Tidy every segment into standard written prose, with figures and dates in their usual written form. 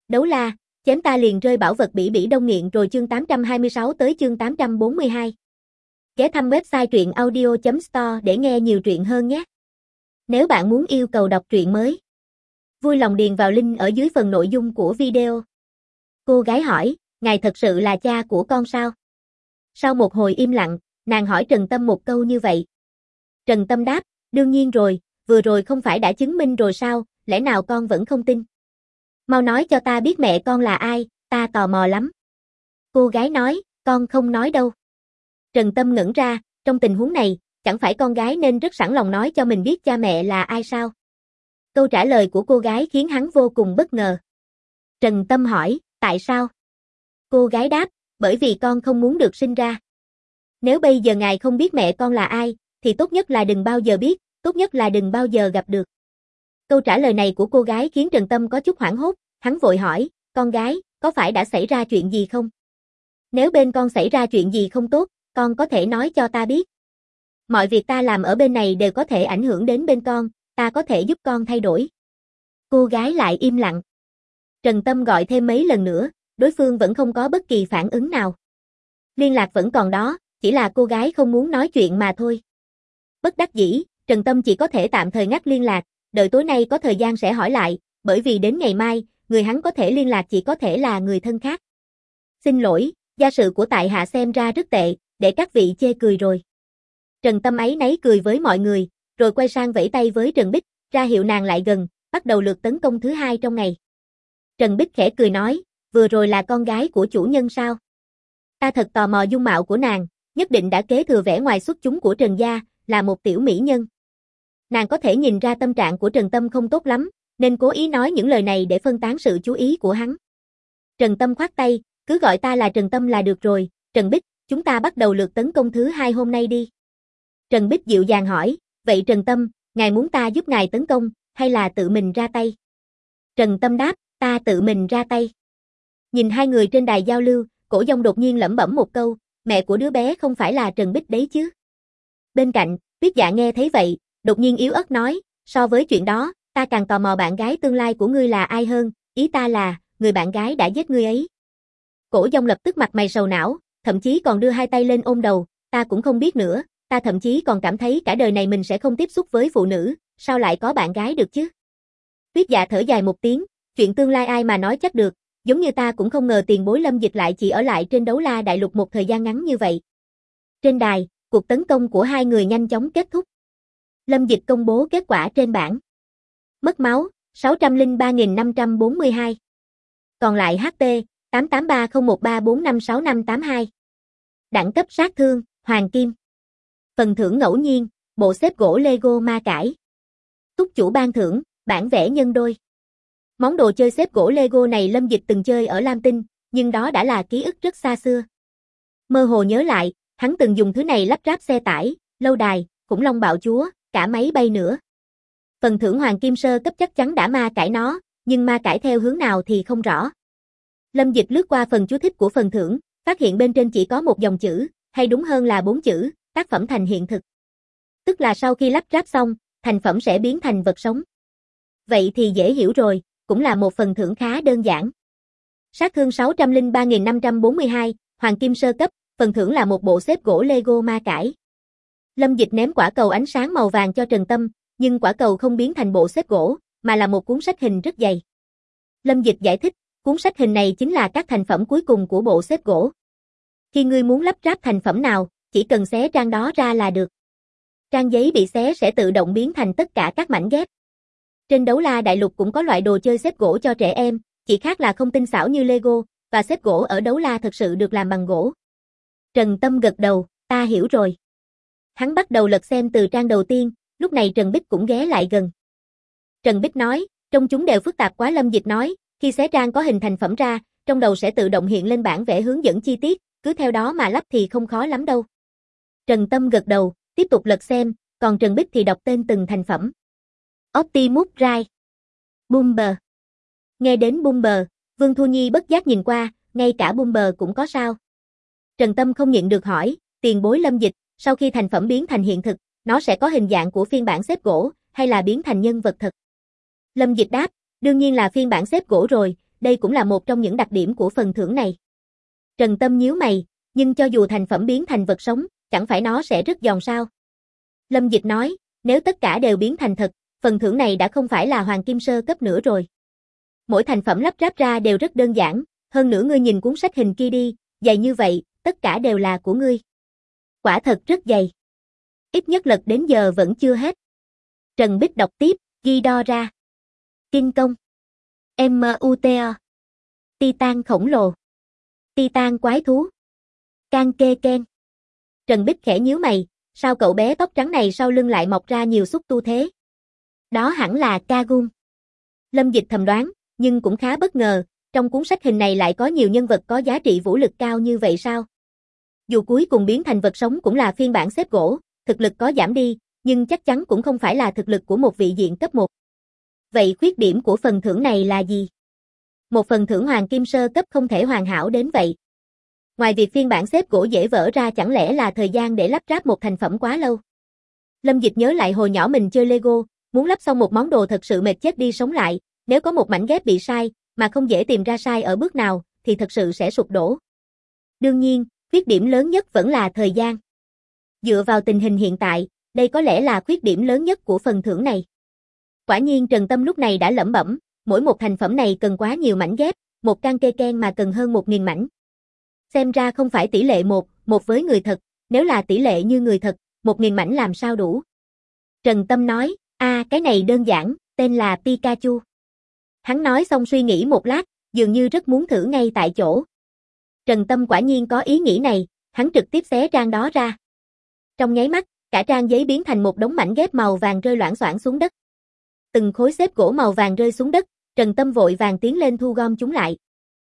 Đấu la, chém ta liền rơi bảo vật bỉ bỉ đông nghiện rồi chương 826 tới chương 842. Ghé thăm website truyện audio.store để nghe nhiều truyện hơn nhé. Nếu bạn muốn yêu cầu đọc truyện mới, vui lòng điền vào link ở dưới phần nội dung của video. Cô gái hỏi, ngài thật sự là cha của con sao? Sau một hồi im lặng, nàng hỏi Trần Tâm một câu như vậy. Trần Tâm đáp, đương nhiên rồi, vừa rồi không phải đã chứng minh rồi sao, lẽ nào con vẫn không tin? Mau nói cho ta biết mẹ con là ai, ta tò mò lắm. Cô gái nói, con không nói đâu. Trần Tâm ngẩn ra, trong tình huống này, chẳng phải con gái nên rất sẵn lòng nói cho mình biết cha mẹ là ai sao? Câu trả lời của cô gái khiến hắn vô cùng bất ngờ. Trần Tâm hỏi, tại sao? Cô gái đáp, bởi vì con không muốn được sinh ra. Nếu bây giờ ngài không biết mẹ con là ai, thì tốt nhất là đừng bao giờ biết, tốt nhất là đừng bao giờ gặp được. Câu trả lời này của cô gái khiến Trần Tâm có chút hoảng hốt, hắn vội hỏi, con gái, có phải đã xảy ra chuyện gì không? Nếu bên con xảy ra chuyện gì không tốt, con có thể nói cho ta biết. Mọi việc ta làm ở bên này đều có thể ảnh hưởng đến bên con, ta có thể giúp con thay đổi. Cô gái lại im lặng. Trần Tâm gọi thêm mấy lần nữa, đối phương vẫn không có bất kỳ phản ứng nào. Liên lạc vẫn còn đó, chỉ là cô gái không muốn nói chuyện mà thôi. Bất đắc dĩ, Trần Tâm chỉ có thể tạm thời ngắt liên lạc, đợi tối nay có thời gian sẽ hỏi lại, bởi vì đến ngày mai, người hắn có thể liên lạc chỉ có thể là người thân khác. Xin lỗi, gia sự của tại hạ xem ra rất tệ, để các vị chê cười rồi. Trần Tâm áy náy cười với mọi người, rồi quay sang vẫy tay với Trần Bích, ra hiệu nàng lại gần, bắt đầu lượt tấn công thứ hai trong ngày. Trần Bích khẽ cười nói, vừa rồi là con gái của chủ nhân sao? Ta thật tò mò dung mạo của nàng, nhất định đã kế thừa vẻ ngoài xuất chúng của Trần gia, là một tiểu mỹ nhân. Nàng có thể nhìn ra tâm trạng của Trần Tâm không tốt lắm, nên cố ý nói những lời này để phân tán sự chú ý của hắn. Trần Tâm khoát tay, cứ gọi ta là Trần Tâm là được rồi, Trần Bích, chúng ta bắt đầu lượt tấn công thứ hai hôm nay đi. Trần Bích dịu dàng hỏi, vậy Trần Tâm, ngài muốn ta giúp ngài tấn công, hay là tự mình ra tay? Trần Tâm đáp, ta tự mình ra tay. Nhìn hai người trên đài giao lưu, Cổ Dông đột nhiên lẩm bẩm một câu, mẹ của đứa bé không phải là Trần Bích đấy chứ? Bên cạnh, Tuyết Dạ nghe thấy vậy, đột nhiên yếu ớt nói, so với chuyện đó, ta càng tò mò bạn gái tương lai của ngươi là ai hơn, ý ta là, người bạn gái đã giết ngươi ấy. Cổ Dông lập tức mặt mày sầu não, thậm chí còn đưa hai tay lên ôm đầu, ta cũng không biết nữa, ta thậm chí còn cảm thấy cả đời này mình sẽ không tiếp xúc với phụ nữ, sao lại có bạn gái được chứ? Tuyết Dạ thở dài một tiếng, chuyện tương lai ai mà nói chắc được, giống như ta cũng không ngờ tiền bối Lâm Dịch lại chỉ ở lại trên Đấu La Đại Lục một thời gian ngắn như vậy. Trên đài, cuộc tấn công của hai người nhanh chóng kết thúc. Lâm Dịch công bố kết quả trên bảng. Mất máu, 603.542. Còn lại HP, 883013456582. Đẳng cấp sát thương, Hoàng Kim. Phần thưởng ngẫu nhiên, bộ xếp gỗ Lego ma cải. Túc chủ ban thưởng, bản vẽ nhân đôi. Món đồ chơi xếp gỗ Lego này Lâm Dịch từng chơi ở Lam Tinh, nhưng đó đã là ký ức rất xa xưa. Mơ hồ nhớ lại, hắn từng dùng thứ này lắp ráp xe tải, lâu đài, khủng long bạo chúa, cả máy bay nữa. Phần thưởng Hoàng Kim sơ cấp chắc chắn đã ma cải nó, nhưng ma cải theo hướng nào thì không rõ. Lâm Dịch lướt qua phần chú thích của phần thưởng, phát hiện bên trên chỉ có một dòng chữ, hay đúng hơn là 4 chữ, tác phẩm thành hiện thực. Tức là sau khi lắp ráp xong, thành phẩm sẽ biến thành vật sống. Vậy thì dễ hiểu rồi, cũng là một phần thưởng khá đơn giản. Sát thương 603.542, Hoàng Kim sơ cấp, phần thưởng là một bộ xếp gỗ Lego ma cải. Lâm Dịch ném quả cầu ánh sáng màu vàng cho Trần Tâm, nhưng quả cầu không biến thành bộ xếp gỗ, mà là một cuốn sách hình rất dày. Lâm Dịch giải thích, cuốn sách hình này chính là các thành phẩm cuối cùng của bộ xếp gỗ. Khi ngươi muốn lắp ráp thành phẩm nào, chỉ cần xé trang đó ra là được. Trang giấy bị xé sẽ tự động biến thành tất cả các mảnh ghép. Trên Đấu La Đại Lục cũng có loại đồ chơi xếp gỗ cho trẻ em, chỉ khác là không tinh xảo như Lego, và xếp gỗ ở Đấu La thực sự được làm bằng gỗ. Trần Tâm gật đầu, ta hiểu rồi. Hắn bắt đầu lật xem từ trang đầu tiên, lúc này Trần Bích cũng ghé lại gần. Trần Bích nói, trong chúng đều phức tạp quá. Lâm Dịch nói, khi xé trang có hình thành phẩm ra, trong đầu sẽ tự động hiện lên bản vẽ hướng dẫn chi tiết, cứ theo đó mà lắp thì không khó lắm đâu. Trần Tâm gật đầu, tiếp tục lật xem, còn Trần Bích thì đọc tên từng thành phẩm. Optimus Prime, Bumper. Nghe đến Bumper, Vương Thu Nhi bất giác nhìn qua, ngay cả Bumper cũng có sao? Trần Tâm không nhịn được hỏi, tiền bối Lâm Dịch, sau khi thành phẩm biến thành hiện thực, nó sẽ có hình dạng của phiên bản xếp gỗ, hay là biến thành nhân vật thật? Lâm Dịch đáp, đương nhiên là phiên bản xếp gỗ rồi, đây cũng là một trong những đặc điểm của phần thưởng này. Trần Tâm nhíu mày, nhưng cho dù thành phẩm biến thành vật sống, chẳng phải nó sẽ rất giòn sao? Lâm Dịch nói, nếu tất cả đều biến thành thật, phần thưởng này đã không phải là hoàng kim sơ cấp nữa rồi. Mỗi thành phẩm lắp ráp ra đều rất đơn giản, hơn nữa ngươi nhìn cuốn sách hình kia đi, dày như vậy, tất cả đều là của ngươi. Quả thật rất dày. Ít nhất lật đến giờ vẫn chưa hết. Trần Bích đọc tiếp, ghi đo ra. Kinh công. MUTO. Titan khổng lồ. Titan quái thú. Can kê ken. Trần Bích khẽ nhíu mày, sao cậu bé tóc trắng này sau lưng lại mọc ra nhiều xúc tu thế? Đó hẳn là Kagun. Lâm Dịch thầm đoán, nhưng cũng khá bất ngờ, trong cuốn sách hình này lại có nhiều nhân vật có giá trị vũ lực cao như vậy sao? Dù cuối cùng biến thành vật sống cũng là phiên bản xếp gỗ, thực lực có giảm đi, nhưng chắc chắn cũng không phải là thực lực của một vị diện cấp 1. Vậy khuyết điểm của phần thưởng này là gì? Một phần thưởng hoàng kim sơ cấp không thể hoàn hảo đến vậy. Ngoài việc phiên bản xếp gỗ dễ vỡ ra, chẳng lẽ là thời gian để lắp ráp một thành phẩm quá lâu? Lâm Dịch nhớ lại hồi nhỏ mình chơi Lego, muốn lắp xong một món đồ thật sự mệt chết đi sống lại, nếu có một mảnh ghép bị sai, mà không dễ tìm ra sai ở bước nào, thì thật sự sẽ sụp đổ. Đương nhiên, khuyết điểm lớn nhất vẫn là thời gian. Dựa vào tình hình hiện tại, đây có lẽ là khuyết điểm lớn nhất của phần thưởng này. Quả nhiên Trần Tâm lúc này đã lẩm bẩm, mỗi một thành phẩm này cần quá nhiều mảnh ghép, một can kê ken mà cần hơn 1.000 mảnh. Xem ra không phải tỷ lệ 1 với người thật, nếu là tỷ lệ như người thật, 1.000 mảnh làm sao đủ. Trần Tâm nói, cái này đơn giản, tên là Pikachu. Hắn nói xong suy nghĩ một lát, dường như rất muốn thử ngay tại chỗ. Trần Tâm quả nhiên có ý nghĩ này, hắn trực tiếp xé trang đó ra. Trong nháy mắt, cả trang giấy biến thành một đống mảnh ghép màu vàng rơi loảng xoảng xuống đất. Từng khối xếp gỗ màu vàng rơi xuống đất, Trần Tâm vội vàng tiến lên thu gom chúng lại.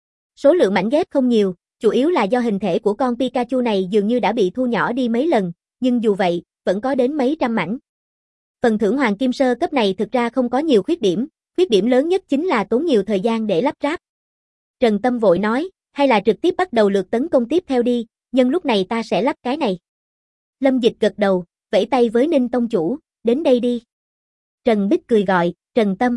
Số lượng mảnh ghép không nhiều, chủ yếu là do hình thể của con Pikachu này dường như đã bị thu nhỏ đi mấy lần, nhưng dù vậy, vẫn có đến mấy trăm mảnh. Phần thưởng hoàng kim sơ cấp này thực ra không có nhiều khuyết điểm lớn nhất chính là tốn nhiều thời gian để lắp ráp. Trần Tâm vội nói, hay là trực tiếp bắt đầu lượt tấn công tiếp theo đi, nhân lúc này ta sẽ lắp cái này. Lâm Dịch gật đầu, vẫy tay với Ninh Tông Chủ, đến đây đi. Trần Bích cười gọi, Trần Tâm.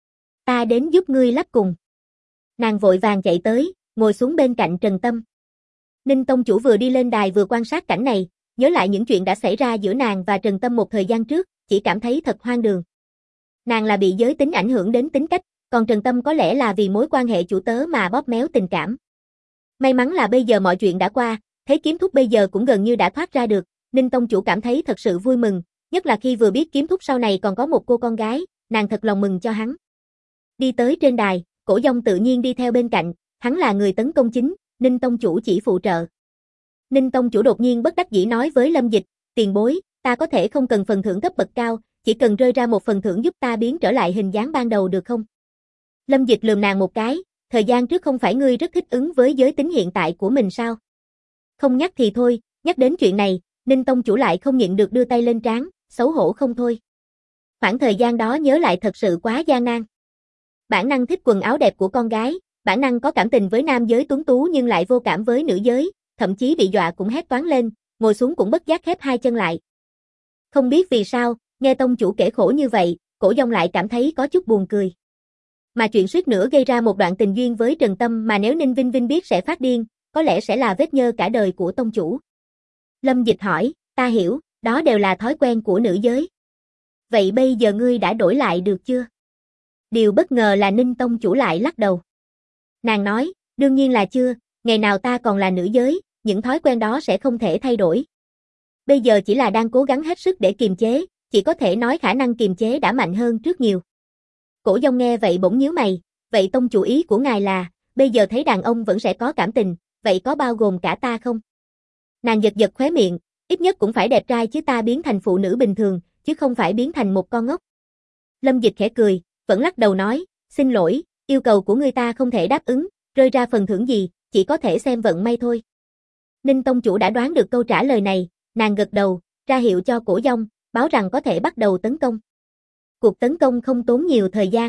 Ta đến giúp ngươi lắp cùng. Nàng vội vàng chạy tới, ngồi xuống bên cạnh Trần Tâm. Ninh Tông Chủ vừa đi lên đài vừa quan sát cảnh này, nhớ lại những chuyện đã xảy ra giữa nàng và Trần Tâm một thời gian trước, chỉ cảm thấy thật hoang đường. Nàng là bị giới tính ảnh hưởng đến tính cách, còn Trần Tâm có lẽ là vì mối quan hệ chủ tớ mà bóp méo tình cảm. May mắn là bây giờ mọi chuyện đã qua, thấy kiếm thúc bây giờ cũng gần như đã thoát ra được, Ninh Tông Chủ cảm thấy thật sự vui mừng, nhất là khi vừa biết kiếm thúc sau này còn có một cô con gái, nàng thật lòng mừng cho hắn. Đi tới trên đài, Cổ Dông tự nhiên đi theo bên cạnh, hắn là người tấn công chính, Ninh Tông Chủ chỉ phụ trợ. Ninh Tông Chủ đột nhiên bất đắc dĩ nói với Lâm Dịch, tiền bối, ta có thể không cần phần thưởng cấp bậc cao, chỉ cần rơi ra một phần thưởng giúp ta biến trở lại hình dáng ban đầu được không? Lâm Dịch lườm nàng một cái, thời gian trước không phải ngươi rất thích ứng với giới tính hiện tại của mình sao? Không nhắc thì thôi, nhắc đến chuyện này, Ninh Tông Chủ lại không nhịn được đưa tay lên trán, xấu hổ không thôi. Khoảng thời gian đó nhớ lại thật sự quá gian nan. Bản năng thích quần áo đẹp của con gái, bản năng có cảm tình với nam giới tuấn tú nhưng lại vô cảm với nữ giới, thậm chí bị dọa cũng hét toáng lên, ngồi xuống cũng bất giác khép hai chân lại. Không biết vì sao, nghe Tông Chủ kể khổ như vậy, Cổ Dông lại cảm thấy có chút buồn cười. Mà chuyện suýt nữa gây ra một đoạn tình duyên với Trần Tâm mà nếu Ninh Vinh Vinh biết sẽ phát điên, có lẽ sẽ là vết nhơ cả đời của Tông Chủ. Lâm Dịch hỏi, ta hiểu, đó đều là thói quen của nữ giới. Vậy bây giờ ngươi đã đổi lại được chưa? Điều bất ngờ là Ninh Tông Chủ lại lắc đầu. Nàng nói, đương nhiên là chưa, ngày nào ta còn là nữ giới, những thói quen đó sẽ không thể thay đổi. Bây giờ chỉ là đang cố gắng hết sức để kiềm chế, chỉ có thể nói khả năng kiềm chế đã mạnh hơn trước nhiều. Cổ Dông nghe vậy bỗng nhíu mày, vậy Tông Chủ ý của ngài là, bây giờ thấy đàn ông vẫn sẽ có cảm tình, vậy có bao gồm cả ta không? Nàng giật giật khóe miệng, ít nhất cũng phải đẹp trai chứ ta biến thành phụ nữ bình thường, chứ không phải biến thành một con ngốc. Lâm Dịch khẽ cười, vẫn lắc đầu nói, xin lỗi, yêu cầu của ngươi ta không thể đáp ứng, rơi ra phần thưởng gì, chỉ có thể xem vận may thôi. Ninh Tông Chủ đã đoán được câu trả lời này, nàng gật đầu, ra hiệu cho Cổ Dông, báo rằng có thể bắt đầu tấn công. Cuộc tấn công không tốn nhiều thời gian.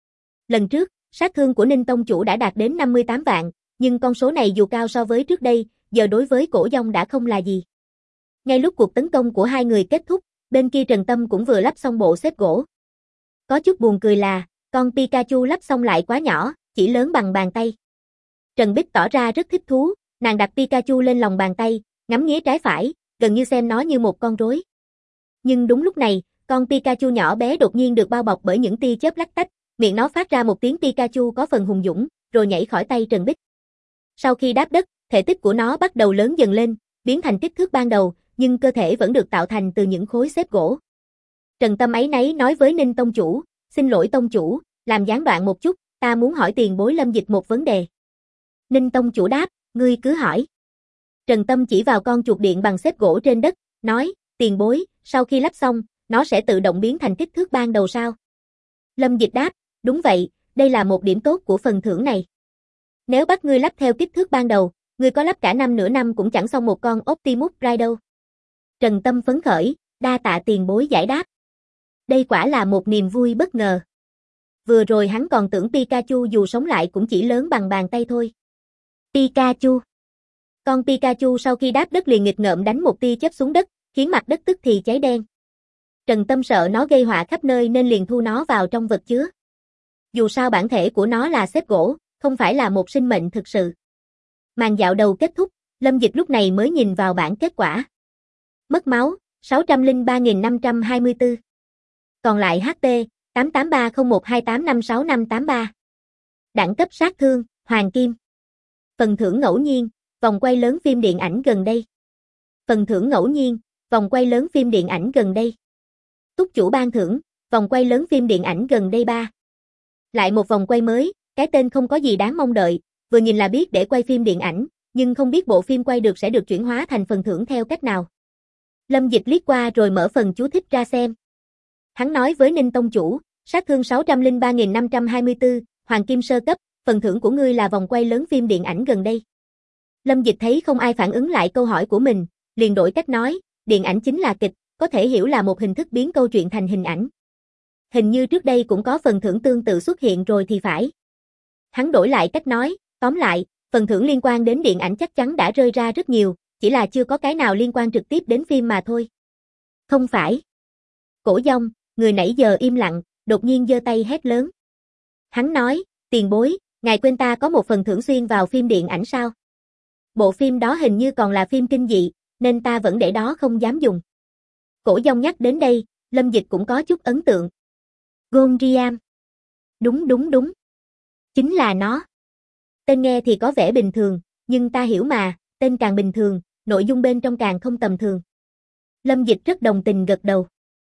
Lần trước, sát thương của Ninh Tông Chủ đã đạt đến 58 vạn, nhưng con số này dù cao so với trước đây, giờ đối với Cổ Dông đã không là gì. Ngay lúc cuộc tấn công của hai người kết thúc, bên kia Trần Tâm cũng vừa lắp xong bộ xếp gỗ. Có chút buồn cười là, con Pikachu lắp xong lại quá nhỏ, chỉ lớn bằng bàn tay. Trần Bích tỏ ra rất thích thú, nàng đặt Pikachu lên lòng bàn tay, ngắm nghía trái phải, gần như xem nó như một con rối. Nhưng đúng lúc này, con Pikachu nhỏ bé đột nhiên được bao bọc bởi những tia chớp lách tách, miệng nó phát ra một tiếng Pikachu có phần hùng dũng, rồi nhảy khỏi tay Trần Bích. Sau khi đáp đất, thể tích của nó bắt đầu lớn dần lên, biến thành kích thước ban đầu, nhưng cơ thể vẫn được tạo thành từ những khối xếp gỗ. Trần Tâm áy náy nói với Ninh tông chủ, xin lỗi tông chủ, làm gián đoạn một chút, ta muốn hỏi tiền bối Lâm Dịch một vấn đề. Ninh tông chủ đáp, ngươi cứ hỏi. Trần Tâm chỉ vào con chuột điện bằng xếp gỗ trên đất, nói, tiền bối, sau khi lắp xong, nó sẽ tự động biến thành kích thước ban đầu sao? Lâm Dịch đáp, đúng vậy, đây là một điểm tốt của phần thưởng này. Nếu bắt ngươi lắp theo kích thước ban đầu, ngươi có lắp cả năm nửa năm cũng chẳng xong một con Optimus Prime đâu. Trần Tâm phấn khởi, đa tạ tiền bối giải đáp. Đây quả là một niềm vui bất ngờ. Vừa rồi hắn còn tưởng Pikachu dù sống lại cũng chỉ lớn bằng bàn tay thôi. Pikachu. Con Pikachu sau khi đáp đất liền nghịch ngợm đánh một tia chớp xuống đất, khiến mặt đất tức thì cháy đen. Trần Tâm sợ nó gây họa khắp nơi nên liền thu nó vào trong vật chứa. Dù sao bản thể của nó là xếp gỗ, không phải là một sinh mệnh thực sự. Màn dạo đầu kết thúc, Lâm Dịch lúc này mới nhìn vào bảng kết quả. Mất máu, 603.524. Còn lại HP, 883012856583. Đẳng cấp sát thương, Hoàng Kim. Phần thưởng ngẫu nhiên, vòng quay lớn phim điện ảnh gần đây. Phần thưởng ngẫu nhiên, vòng quay lớn phim điện ảnh gần đây. Túc chủ ban thưởng, vòng quay lớn phim điện ảnh gần đây 3. Lại một vòng quay mới, cái tên không có gì đáng mong đợi, vừa nhìn là biết để quay phim điện ảnh, nhưng không biết bộ phim quay được sẽ được chuyển hóa thành phần thưởng theo cách nào. Lâm Dịch liếc qua rồi mở phần chú thích ra xem. Hắn nói với Ninh tông chủ, sát thương 603.524, Hoàng Kim sơ cấp, phần thưởng của ngươi là vòng quay lớn phim điện ảnh gần đây. Lâm Dịch thấy không ai phản ứng lại câu hỏi của mình, liền đổi cách nói, điện ảnh chính là kịch, có thể hiểu là một hình thức biến câu chuyện thành hình ảnh. Hình như trước đây cũng có phần thưởng tương tự xuất hiện rồi thì phải. Hắn đổi lại cách nói, tóm lại, phần thưởng liên quan đến điện ảnh chắc chắn đã rơi ra rất nhiều, chỉ là chưa có cái nào liên quan trực tiếp đến phim mà thôi. Không phải. Cổ Dông, người nãy giờ im lặng, đột nhiên giơ tay hét lớn. Hắn nói, tiền bối, ngài quên ta có một phần thưởng xuyên vào phim điện ảnh sao? Bộ phim đó hình như còn là phim kinh dị, nên ta vẫn để đó không dám dùng. Cổ Dông nhắc đến đây, Lâm Dịch cũng có chút ấn tượng. Gondriam. Đúng. Chính là nó. Tên nghe thì có vẻ bình thường, nhưng ta hiểu mà, tên càng bình thường, nội dung bên trong càng không tầm thường. Lâm Dịch rất đồng tình gật đầu.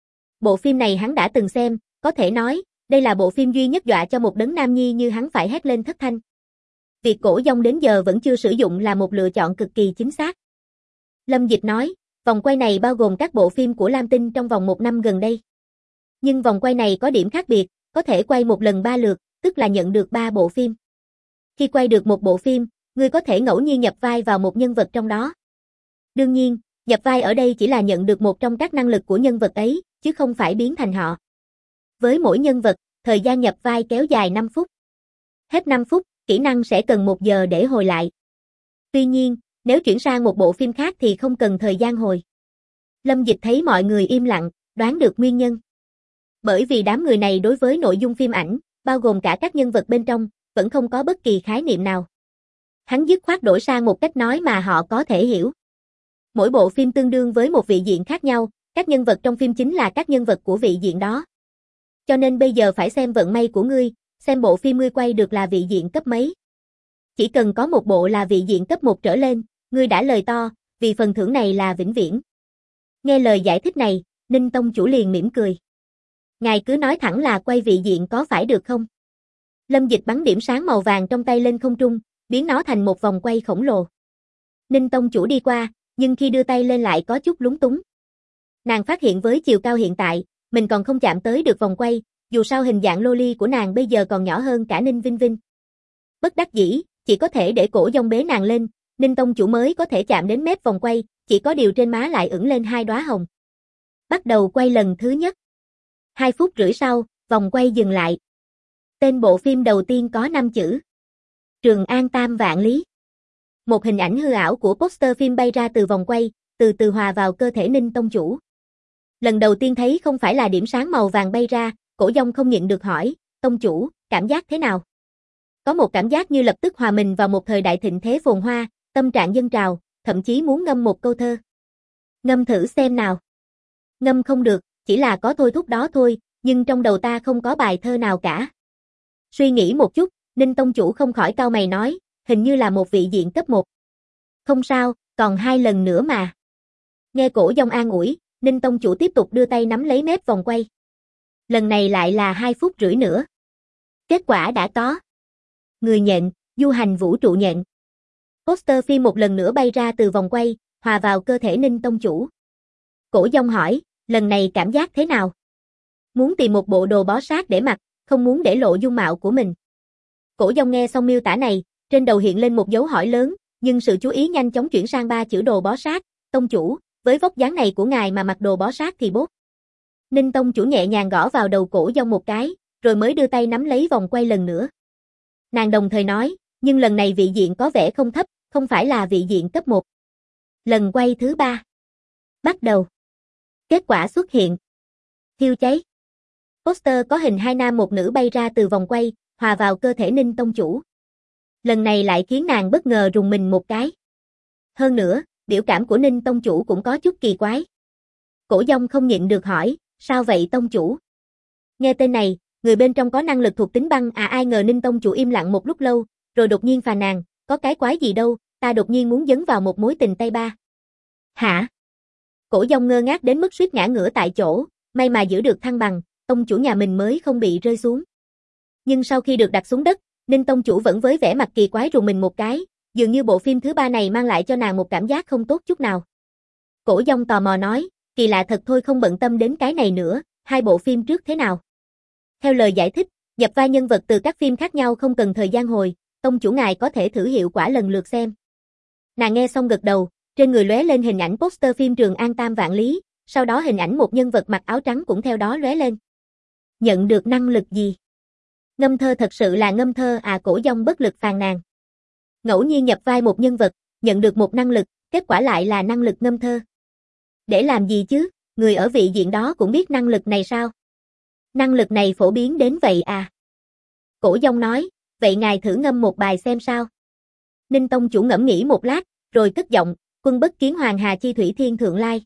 Bộ phim này hắn đã từng xem, có thể nói, đây là bộ phim duy nhất dọa cho một đấng nam nhi như hắn phải hét lên thất thanh. Việc Cổ Dông đến giờ vẫn chưa sử dụng là một lựa chọn cực kỳ chính xác. Lâm Dịch nói, vòng quay này bao gồm các bộ phim của Lam Tinh trong vòng 1 năm gần đây. Nhưng vòng quay này có điểm khác biệt, có thể quay một lần 3 lượt, tức là nhận được 3 bộ phim. Khi quay được một bộ phim, ngươi có thể ngẫu nhiên nhập vai vào một nhân vật trong đó. Đương nhiên, nhập vai ở đây chỉ là nhận được một trong các năng lực của nhân vật ấy, chứ không phải biến thành họ. Với mỗi nhân vật, thời gian nhập vai kéo dài 5 phút. Hết 5 phút, kỹ năng sẽ cần 1 giờ để hồi lại. Tuy nhiên, nếu chuyển sang một bộ phim khác thì không cần thời gian hồi. Lâm Dịch thấy mọi người im lặng, đoán được nguyên nhân. Bởi vì đám người này đối với nội dung phim ảnh, bao gồm cả các nhân vật bên trong, vẫn không có bất kỳ khái niệm nào. Hắn dứt khoát đổi sang một cách nói mà họ có thể hiểu. Mỗi bộ phim tương đương với một vị diện khác nhau, các nhân vật trong phim chính là các nhân vật của vị diện đó. Cho nên bây giờ phải xem vận may của ngươi, xem bộ phim ngươi quay được là vị diện cấp mấy. Chỉ cần có một bộ là vị diện cấp 1 trở lên, ngươi đã lời to, vì phần thưởng này là vĩnh viễn. Nghe lời giải thích này, Ninh tông chủ liền mỉm cười. Ngài cứ nói thẳng là quay vị diện có phải được không? Lâm Dịch bắn điểm sáng màu vàng trong tay lên không trung, biến nó thành một vòng quay khổng lồ. Ninh tông chủ đi qua, nhưng khi đưa tay lên lại có chút lúng túng. Nàng phát hiện với chiều cao hiện tại, mình còn không chạm tới được vòng quay, dù sao hình dạng loli của nàng bây giờ còn nhỏ hơn cả Ninh Vinh Vinh. Bất đắc dĩ, chỉ có thể để Cổ Dông bế nàng lên, Ninh tông chủ mới có thể chạm đến mép vòng quay, chỉ có điều trên má lại ửng lên 2 đóa hồng. Bắt đầu quay lần thứ nhất. 2 phút rưỡi sau, vòng quay dừng lại. Tên bộ phim đầu tiên có 5 chữ. Trường An Tam Vạn Lý. Một hình ảnh hư ảo của poster phim bay ra từ vòng quay, từ từ hòa vào cơ thể Ninh tông chủ. Lần đầu tiên thấy không phải là điểm sáng màu vàng bay ra, Cổ Dông không nhịn được hỏi, tông chủ, cảm giác thế nào? Có một cảm giác như lập tức hòa mình vào một thời đại thịnh thế phồn hoa, tâm trạng dâng trào, thậm chí muốn ngâm một câu thơ. Ngâm thử xem nào. Ngâm không được, chỉ là có thôi thúc đó thôi, nhưng trong đầu ta không có bài thơ nào cả. Suy nghĩ một chút, Ninh tông chủ không khỏi cau mày nói, hình như là một vị diện cấp 1. Không sao, còn 2 lần nữa mà. Nghe Cổ Dông an ủi, Ninh tông chủ tiếp tục đưa tay nắm lấy mép vòng quay. Lần này lại là 2 phút rưỡi nữa. Kết quả đã có. Người nhện, du hành vũ trụ nhện. Poster phim một lần nữa bay ra từ vòng quay, hòa vào cơ thể Ninh tông chủ. Cổ Dông hỏi, lần này cảm giác thế nào? Muốn tìm một bộ đồ bó sát để mặc, không muốn để lộ dung mạo của mình. Cổ Dông nghe xong miêu tả này, trên đầu hiện lên một dấu hỏi lớn, nhưng sự chú ý nhanh chóng chuyển sang 3 chữ đồ bó sát. Tông chủ, với vóc dáng này của ngài mà mặc đồ bó sát thì bốt. Ninh tông chủ nhẹ nhàng gõ vào đầu Cổ Dông một cái, rồi mới đưa tay nắm lấy vòng quay lần nữa. Nàng đồng thời nói, nhưng lần này vị diện có vẻ không thấp, không phải là vị diện cấp 1. Lần quay thứ 3. Bắt đầu. Kết quả xuất hiện. Thiêu cháy. Poster có hình 2 nam 1 nữ bay ra từ vòng quay, hòa vào cơ thể Ninh tông chủ. Lần này lại khiến nàng bất ngờ rùng mình một cái. Hơn nữa, biểu cảm của Ninh tông chủ cũng có chút kỳ quái. Cổ Dông không nhịn được hỏi, sao vậy tông chủ? Nghe tên này, người bên trong có năng lực thuộc tính băng à, ai ngờ Ninh tông chủ im lặng một lúc lâu, rồi đột nhiên phàn nàn, có cái quái gì đâu, ta đột nhiên muốn dấn vào một mối tình tay ba. Hả? Cổ Dông ngơ ngác đến mức suýt ngã ngửa tại chỗ, may mà giữ được thăng bằng, tông chủ nhà mình mới không bị rơi xuống. Nhưng sau khi được đặt xuống đất, Ninh tông chủ vẫn với vẻ mặt kỳ quái rùng mình một cái, dường như bộ phim thứ 3 này mang lại cho nàng một cảm giác không tốt chút nào. Cổ Dông tò mò nói, kỳ lạ thật thôi, không bận tâm đến cái này nữa, 2 bộ phim trước thế nào? Theo lời giải thích, nhập vai nhân vật từ các phim khác nhau không cần thời gian hồi, tông chủ ngài có thể thử hiệu quả lần lượt xem. Nàng nghe xong gật đầu, trên người lóe lên hình ảnh poster phim Trường An Tam Vạn Lý, sau đó hình ảnh một nhân vật mặc áo trắng cũng theo đó lóe lên. Nhận được năng lực gì? Ngâm thơ thật sự là ngâm thơ à, Cổ Dông bất lực phàn nàn. Ngẫu nhiên nhập vai một nhân vật, nhận được một năng lực, kết quả lại là năng lực ngâm thơ. Để làm gì chứ, người ở vị diện đó cũng biết năng lực này sao? Năng lực này phổ biến đến vậy à? Cổ Dông nói, vậy ngài thử ngâm một bài xem sao? Ninh tông chủ ngẫm nghĩ một lát, rồi cất giọng, quân bất kiến hoàng hà chi thủy thiên thượng lai.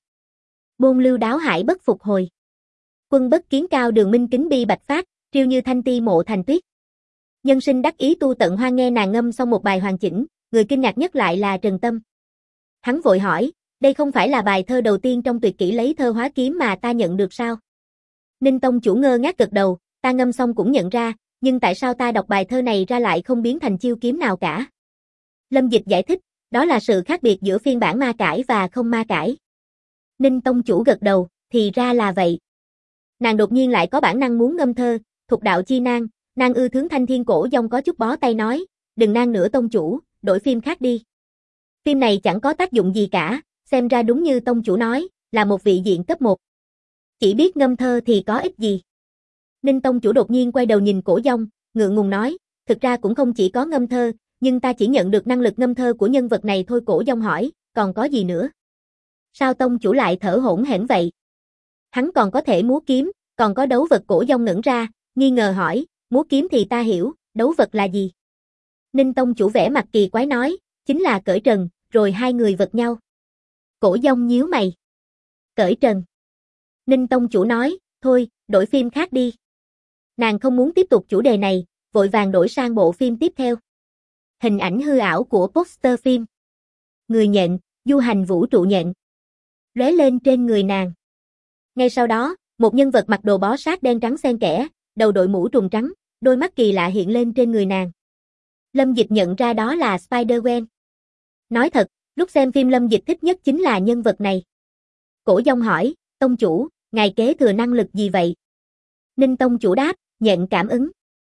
Bôn lưu đáo hải bất phục hồi. Quân bất kiến cao đường minh kính bi bạch phát, triêu như thanh ti mộ thành tuyết. Nhân sinh đắc ý tu tận hoa, nghe nàng ngâm xong một bài hoàn chỉnh, người kinh ngạc nhất lại là Trần Tâm. Hắn vội hỏi, đây không phải là bài thơ đầu tiên trong tuyệt kỹ lấy thơ hóa kiếm mà ta nhận được sao? Ninh tông chủ ngơ ngác gật đầu, ta ngâm xong cũng nhận ra, nhưng tại sao ta đọc bài thơ này ra lại không biến thành chiêu kiếm nào cả? Lâm Dịch giải thích, đó là sự khác biệt giữa phiên bản ma cải và không ma cải. Ninh tông chủ gật đầu, thì ra là vậy. Nàng đột nhiên lại có bản năng muốn ngâm thơ, thuộc đạo chi nan, nàng ưa thướng thanh thiên. Cổ Dông có chút bó tay nói, đừng nan nữa tông chủ, đổi phim khác đi. Phim này chẳng có tác dụng gì cả, xem ra đúng như tông chủ nói, là một vị diện cấp 1. Chỉ biết ngâm thơ thì có ích gì. Ninh tông chủ đột nhiên quay đầu nhìn Cổ Dông, ngượng ngùng nói, thực ra cũng không chỉ có ngâm thơ, nhưng ta chỉ nhận được năng lực ngâm thơ của nhân vật này thôi. Cổ Dông hỏi, còn có gì nữa? Sao tông chủ lại thở hổn hển vậy? Hắn còn có thể múa kiếm, còn có đấu vật. Cổ Dông ngẩn ra, nghi ngờ hỏi, múa kiếm thì ta hiểu, đấu vật là gì? Ninh tông chủ vẻ mặt kỳ quái nói, chính là cởi trần, rồi 2 người vật nhau. Cổ Dông nhíu mày. Cởi trần. Ninh tông chủ nói, thôi, đổi phim khác đi. Nàng không muốn tiếp tục chủ đề này, vội vàng đổi sang bộ phim tiếp theo. Hình ảnh hư ảo của poster phim. Người nhện, du hành vũ trụ nhện. Lóe lên trên người nàng. Ngay sau đó, một nhân vật mặc đồ bó sát đen trắng xen kẽ, đầu đội mũ trùng trắng, đôi mắt kỳ lạ hiện lên trên người nàng. Lâm Dịch nhận ra đó là Spider-Gwen. Nói thật, lúc xem phim Lâm Dịch thích nhất chính là nhân vật này. Cổ Dông hỏi, tông chủ, ngài kế thừa năng lực gì vậy? Ninh tông chủ đáp, nhận cảm ứng.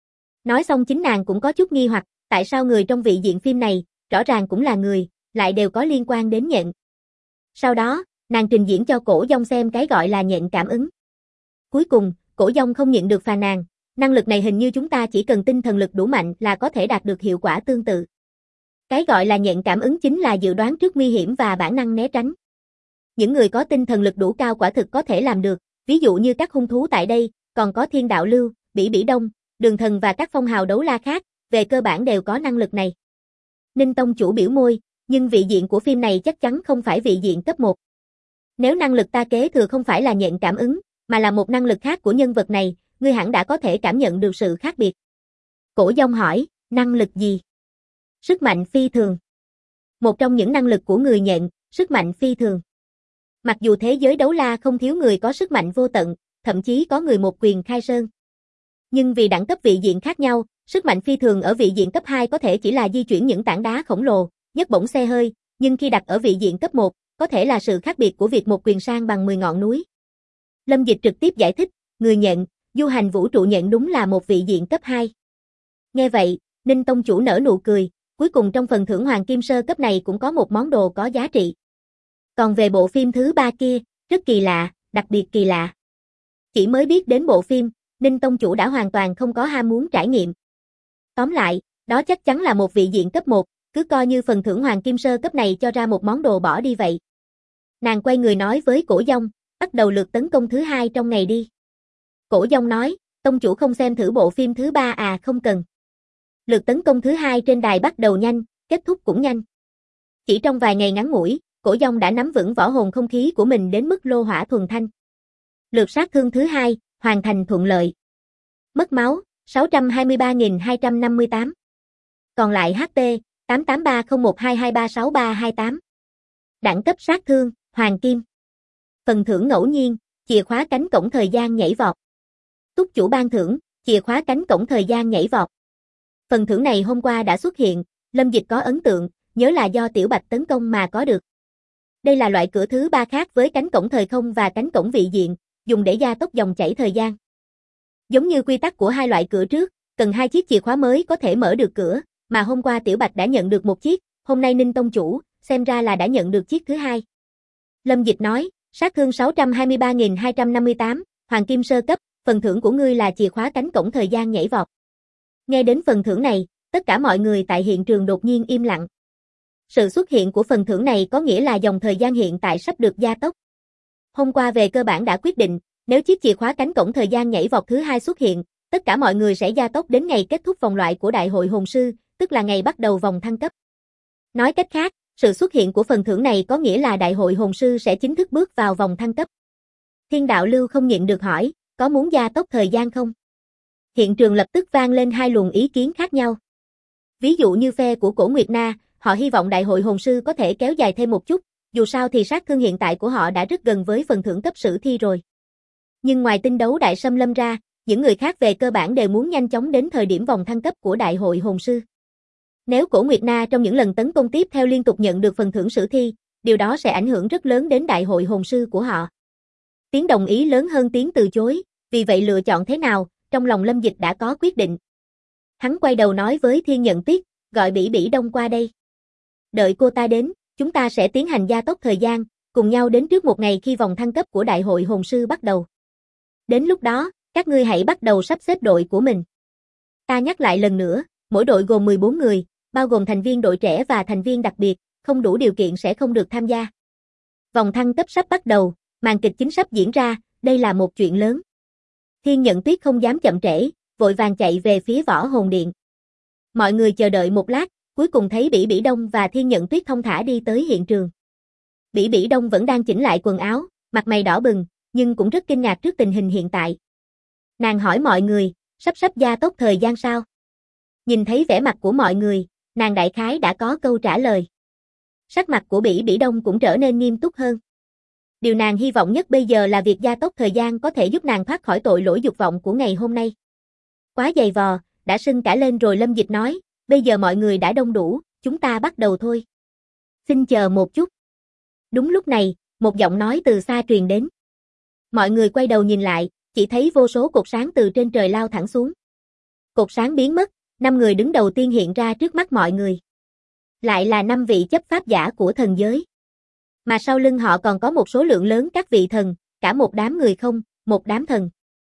Nói xong chính nàng cũng có chút nghi hoặc, tại sao người trong vị diện phim này, rõ ràng cũng là người, lại đều có liên quan đến nhện. Sau đó, nàng trình diễn cho Cổ Dông xem cái gọi là nhện cảm ứng. Cuối cùng, Cổ Dông không nhịn được phàn nàn, năng lực này hình như chúng ta chỉ cần tinh thần lực đủ mạnh là có thể đạt được hiệu quả tương tự. Cái gọi là nhện cảm ứng chính là dự đoán trước nguy hiểm và bản năng né tránh. Những người có tinh thần lực đủ cao quả thực có thể làm được, ví dụ như các hung thú tại đây, còn có Thiên Đạo Lưu, Bỉ Bỉ Đông, Đường Thần và các phong hào đấu la khác, về cơ bản đều có năng lực này. Ninh tông chủ biểu môi, nhưng vị diện của phim này chắc chắn không phải vị diện cấp 1. Nếu năng lực ta kế thừa không phải là nhện cảm ứng, mà là một năng lực khác của nhân vật này, ngươi hẳn đã có thể cảm nhận được sự khác biệt. Cổ Dông hỏi, năng lực gì? Sức mạnh phi thường. Một trong những năng lực của người nhện, sức mạnh phi thường. Mặc dù thế giới đấu la không thiếu người có sức mạnh vô tận, thậm chí có người một quyền khai sơn. Nhưng vì đẳng cấp vị diện khác nhau, sức mạnh phi thường ở vị diện cấp 2 có thể chỉ là di chuyển những tảng đá khổng lồ, nhấc bổng xe hơi, nhưng khi đặt ở vị diện cấp 1, có thể là sự khác biệt của việc một quyền sang bằng 10 ngọn núi. Lâm Dịch trực tiếp giải thích, người nhện, du hành vũ trụ nhện đúng là một vị diện cấp 2. Nghe vậy, Ninh tông chủ nở nụ cười, cuối cùng trong phần thưởng hoàng kim sơ cấp này cũng có một món đồ có giá trị. Còn về bộ phim thứ 3 kia, rất kỳ lạ, đặc biệt kỳ lạ. Chỉ mới biết đến bộ phim, Ninh tông chủ đã hoàn toàn không có ham muốn trải nghiệm. Tóm lại, đó chắc chắn là một vị diện cấp 1, cứ coi như phần thưởng hoàng kim sơ cấp này cho ra một món đồ bỏ đi vậy. Nàng quay người nói với Cổ Dông, bắt đầu lượt tấn công thứ 2 trong ngày đi. Cổ Dông nói, tông chủ không xem thử bộ phim thứ 3 à? Không cần. Lượt tấn công thứ 2 trên đài bắt đầu nhanh, kết thúc cũng nhanh. Chỉ trong vài ngày ngắn ngủi, Cổ Dông đã nắm vững võ hồn không khí của mình đến mức lô hỏa thuần thanh. Lượt sát thương thứ 2, hoàn thành thuận lợi. Mất máu, 623.258. Còn lại HP, 883012236328. Đẳng cấp sát thương, hoàng kim. Phần thưởng ngẫu nhiên, chìa khóa cánh cổng thời gian nhảy vọt. Túc chủ ban thưởng, chìa khóa cánh cổng thời gian nhảy vọt. Phần thưởng này hôm qua đã xuất hiện, Lâm Dịch có ấn tượng, nhớ là do Tiểu Bạch tấn công mà có được. Đây là loại cửa thứ 3 khác với cánh cổng thời không và cánh cổng vị diện, dùng để gia tốc dòng chảy thời gian. Giống như quy tắc của hai loại cửa trước, cần 2 chiếc chìa khóa mới có thể mở được cửa, mà hôm qua Tiểu Bạch đã nhận được 1 chiếc, hôm nay Ninh tông chủ, xem ra là đã nhận được chiếc thứ 2. Lâm Dịch nói, sát thương 623.258, hoàng kim sơ cấp, phần thưởng của ngươi là chìa khóa cánh cổng thời gian nhảy vọt. Nghe đến phần thưởng này, tất cả mọi người tại hiện trường đột nhiên im lặng. Sự xuất hiện của phần thưởng này có nghĩa là dòng thời gian hiện tại sắp được gia tốc. Hôm qua về cơ bản đã quyết định, nếu chiếc chìa khóa cánh cổng thời gian nhảy vọt thứ 2 xuất hiện, tất cả mọi người sẽ gia tốc đến ngày kết thúc vòng loại của Đại hội Hồn Sư, tức là ngày bắt đầu vòng thăng cấp. Nói cách khác, sự xuất hiện của phần thưởng này có nghĩa là Đại hội Hồn Sư sẽ chính thức bước vào vòng thăng cấp. Thiên Đạo Lưu không nhịn được hỏi, có muốn gia tốc thời gian không? Hiện trường lập tức vang lên 2 luồng ý kiến khác nhau. Ví dụ như phe của Cổ Nguyệt Na, họ hy vọng Đại hội Hồn Sư có thể kéo dài thêm một chút, dù sao thì sát thương hiện tại của họ đã rất gần với phần thưởng cấp sử thi rồi. Nhưng ngoài tinh đấu đại xâm lâm ra, những người khác về cơ bản đều muốn nhanh chóng đến thời điểm vòng thăng cấp của Đại hội Hồn Sư. Nếu Cổ Nguyệt Na trong những lần tấn công tiếp theo liên tục nhận được phần thưởng sử thi, điều đó sẽ ảnh hưởng rất lớn đến Đại hội Hồn Sư của họ. Tiếng đồng ý lớn hơn tiếng từ chối, vì vậy lựa chọn thế nào, trong lòng Lâm Dịch đã có quyết định. Hắn quay đầu nói với Thiên Nhận Tuyết, gọi Bỉ Bỉ Đông qua đây. Đợi cô ta đến, chúng ta sẽ tiến hành gia tốc thời gian, cùng nhau đến trước một ngày khi vòng thăng cấp của Đại hội Hồn Sư bắt đầu. Đến lúc đó, các ngươi hãy bắt đầu sắp xếp đội của mình. Ta nhắc lại lần nữa, mỗi đội gồm 14 người, bao gồm thành viên đội trẻ và thành viên đặc biệt, không đủ điều kiện sẽ không được tham gia. Vòng thăng cấp sắp bắt đầu, màn kịch chính sắp diễn ra, đây là một chuyện lớn. Thiên Nhận Tuyết không dám chậm trễ, vội vàng chạy về phía Võ Hồn Điện. Mọi người chờ đợi một lát, cuối cùng thấy Bỉ Bỉ Đông và Thiên Nhận Tuyết thong thả đi tới hiện trường. Bỉ Bỉ Đông vẫn đang chỉnh lại quần áo, mặt mày đỏ bừng, nhưng cũng rất kinh ngạc trước tình hình hiện tại. Nàng hỏi mọi người, sắp gia tốc thời gian sao? Nhìn thấy vẻ mặt của mọi người, nàng đại khái đã có câu trả lời. Sắc mặt của Bỉ Bỉ Đông cũng trở nên nghiêm túc hơn. Điều nàng hy vọng nhất bây giờ là việc gia tốc thời gian có thể giúp nàng thoát khỏi tội lỗi dục vọng của ngày hôm nay. Quá dày vò, đã sưng cả lên rồi. Lâm Dịch nói, bây giờ mọi người đã đông đủ, chúng ta bắt đầu thôi. Xin chờ một chút. Đúng lúc này, một giọng nói từ xa truyền đến. Mọi người quay đầu nhìn lại, chỉ thấy vô số cột sáng từ trên trời lao thẳng xuống. Cột sáng biến mất, 5 người đứng đầu tiên hiện ra trước mắt mọi người. Lại là 5 vị chấp pháp giả của thần giới. Mà sau lưng họ còn có một số lượng lớn các vị thần, cả một đám người không, một đám thần.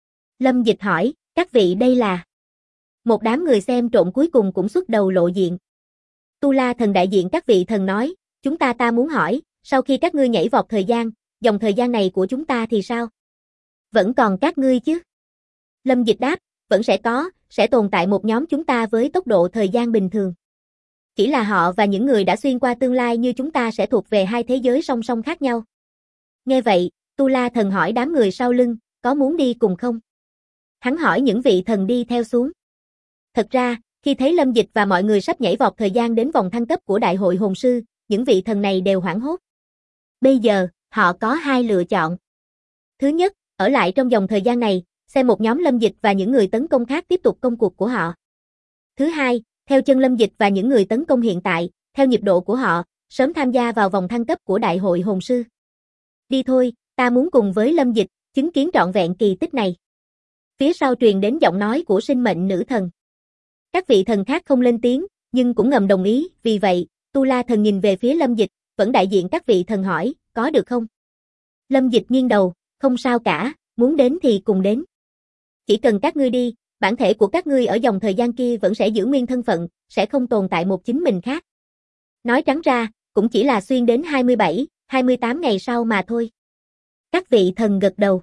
Lâm Dịch hỏi, các vị đây là? Một đám người xem trộn cuối cùng cũng xuất đầu lộ diện. Tu La thần đại diện các vị thần nói, chúng ta muốn hỏi, sau khi các ngươi nhảy vọt thời gian, dòng thời gian này của chúng ta thì sao? Vẫn còn các ngươi chứ? Lâm Dịch đáp, vẫn sẽ có, sẽ tồn tại một nhóm chúng ta với tốc độ thời gian bình thường. Chỉ là họ và những người đã xuyên qua tương lai như chúng ta sẽ thuộc về hai thế giới song song khác nhau. Nghe vậy, Tu La Thần hỏi đám người sau lưng, có muốn đi cùng không? Hắn hỏi những vị thần đi theo xuống. Thật ra, khi thấy Lâm Dịch và mọi người sắp nhảy vọt thời gian đến vòng thăng cấp của Đại hội Hồn Sư, những vị thần này đều hoảng hốt. Bây giờ, họ có hai lựa chọn. Thứ nhất, ở lại trong dòng thời gian này, xem một nhóm Lâm Dịch và những người tấn công khác tiếp tục công cuộc của họ. Thứ hai, theo chân Lâm Dịch và những người tấn công hiện tại, theo nhịp độ của họ, sớm tham gia vào vòng thăng cấp của Đại hội Hồn Sư. Đi thôi, ta muốn cùng với Lâm Dịch, chứng kiến trọn vẹn kỳ tích này. Phía sau truyền đến giọng nói của sinh mệnh nữ thần. Các vị thần khác không lên tiếng, nhưng cũng ngầm đồng ý, vì vậy, Tu La Thần nhìn về phía Lâm Dịch, vẫn đại diện các vị thần hỏi, có được không? Lâm Dịch nghiêng đầu, không sao cả, muốn đến thì cùng đến. Chỉ cần các ngươi đi, bản thể của các ngươi ở dòng thời gian kia vẫn sẽ giữ nguyên thân phận, sẽ không tồn tại một chính mình khác. Nói trắng ra, cũng chỉ là xuyên đến 27, 28 ngày sau mà thôi. Các vị thần gật đầu.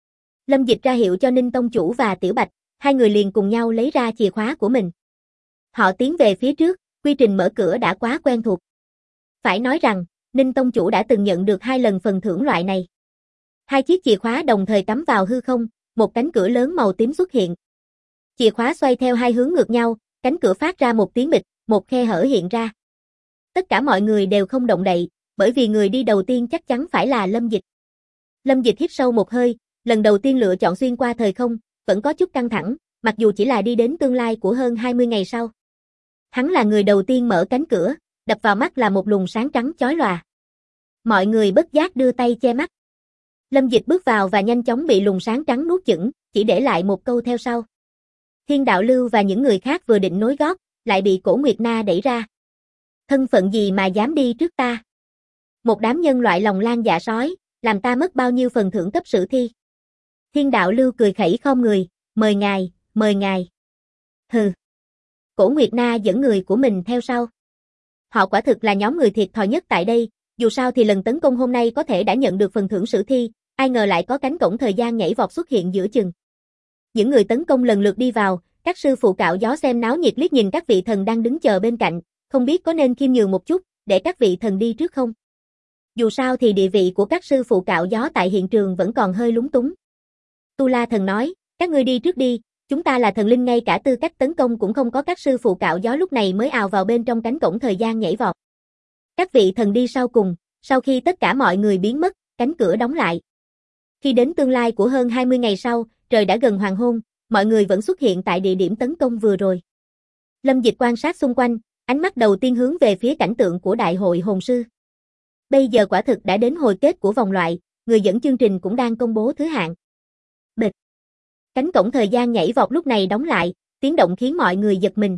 Lâm Dịch ra hiệu cho Ninh Tông Chủ và Tiểu Bạch, hai người liền cùng nhau lấy ra chìa khóa của mình. Họ tiến về phía trước, quy trình mở cửa đã quá quen thuộc. Phải nói rằng, Ninh Tông Chủ đã từng nhận được 2 lần phần thưởng loại này. 2 chiếc chìa khóa đồng thời cắm vào hư không, một cánh cửa lớn màu tím xuất hiện. Chìa khóa xoay theo hai hướng ngược nhau, cánh cửa phát ra một tiếng bịch, một khe hở hiện ra. Tất cả mọi người đều không động đậy, bởi vì người đi đầu tiên chắc chắn phải là Lâm Dịch. Lâm Dịch hít sâu một hơi, lần đầu tiên lựa chọn xuyên qua thời không, vẫn có chút căng thẳng, mặc dù chỉ là đi đến tương lai của hơn 20 ngày sau. Hắn là người đầu tiên mở cánh cửa, đập vào mắt là một luồng sáng trắng chói lòa. Mọi người bất giác đưa tay che mắt. Lâm Dịch bước vào và nhanh chóng bị luồng sáng trắng nuốt chửng, chỉ để lại một câu theo sau. Thiên Đạo Lưu và những người khác vừa định nối gót, lại bị Cổ Nguyệt Na đẩy ra. Thân phận gì mà dám đi trước ta? Một đám nhân loại lòng lang dạ sói, làm ta mất bao nhiêu phần thưởng cấp sử thi. Thiên Đạo Lưu cười khẩy khom người, mời ngài, mời ngài. Hừ. Cổ Nguyệt Na dẫn người của mình theo sau. Họ quả thực là nhóm người thiệt thòi nhất tại đây, dù sao thì lần tấn công hôm nay có thể đã nhận được phần thưởng sử thi, ai ngờ lại có cánh cổng thời gian nhảy vọt xuất hiện giữa chừng. Những người tấn công lần lượt đi vào, các sư phụ cạo gió xem náo nhiệt liếc nhìn các vị thần đang đứng chờ bên cạnh, không biết có nên khiêm nhường một chút, để các vị thần đi trước không? Dù sao thì địa vị của các sư phụ cạo gió tại hiện trường vẫn còn hơi lúng túng. Tu La Thần nói, các ngươi đi trước đi, chúng ta là thần linh ngay cả tư cách tấn công cũng không có, các sư phụ cạo gió lúc này mới ào vào bên trong cánh cổng thời gian nhảy vọt. Các vị thần đi sau cùng, sau khi tất cả mọi người biến mất, cánh cửa đóng lại. Khi đến tương lai của hơn 20 ngày sau, trời đã gần hoàng hôn, mọi người vẫn xuất hiện tại địa điểm tấn công vừa rồi. Lâm Dịch quan sát xung quanh, ánh mắt đầu tiên hướng về phía cảnh tượng của Đại hội Hồn Sư. Bây giờ quả thực đã đến hồi kết của vòng loại, người dẫn chương trình cũng đang công bố thứ hạng. Bịch. Cánh cổng thời gian nhảy vọt lúc này đóng lại, tiếng động khiến mọi người giật mình.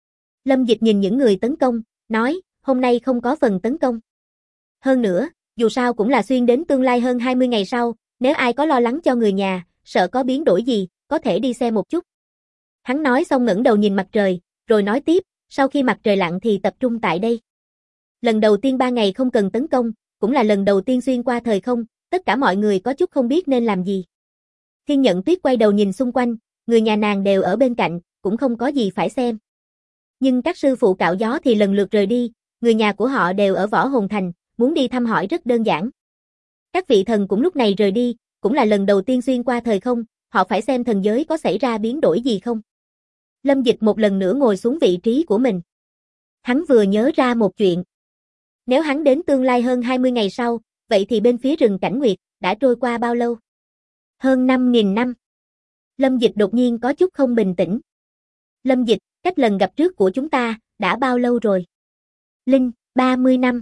Lâm Dịch nhìn những người tấn công, nói, hôm nay không có phần tấn công. Hơn nữa, dù sao cũng là xuyên đến tương lai hơn 20 ngày sau, nếu ai có lo lắng cho người nhà, sợ có biến đổi gì, có thể đi xem một chút. Hắn nói xong ngẩng đầu nhìn mặt trời, rồi nói tiếp, sau khi mặt trời lặn thì tập trung tại đây. Lần đầu tiên 3 ngày không cần tấn công, cũng là lần đầu tiên xuyên qua thời không, tất cả mọi người có chút không biết nên làm gì. Thiên Nhận Tuyết quay đầu nhìn xung quanh, người nhà nàng đều ở bên cạnh, cũng không có gì phải xem. Nhưng các sư phụ cạo gió thì lần lượt rời đi, người nhà của họ đều ở Võ Hồn Thành, muốn đi thăm hỏi rất đơn giản. Các vị thần cũng lúc này rời đi, cũng là lần đầu tiên xuyên qua thời không, họ phải xem thần giới có xảy ra biến đổi gì không. Lâm Dịch một lần nữa ngồi xuống vị trí của mình. Hắn vừa nhớ ra một chuyện. Nếu hắn đến tương lai hơn 20 ngày sau, vậy thì bên phía rừng Cảnh Nguyệt, đã trôi qua bao lâu? Hơn 5.000 năm. Lâm Dịch đột nhiên có chút không bình tĩnh. Lâm Dịch, cách lần gặp trước của chúng ta, đã bao lâu rồi? Linh, 30 năm.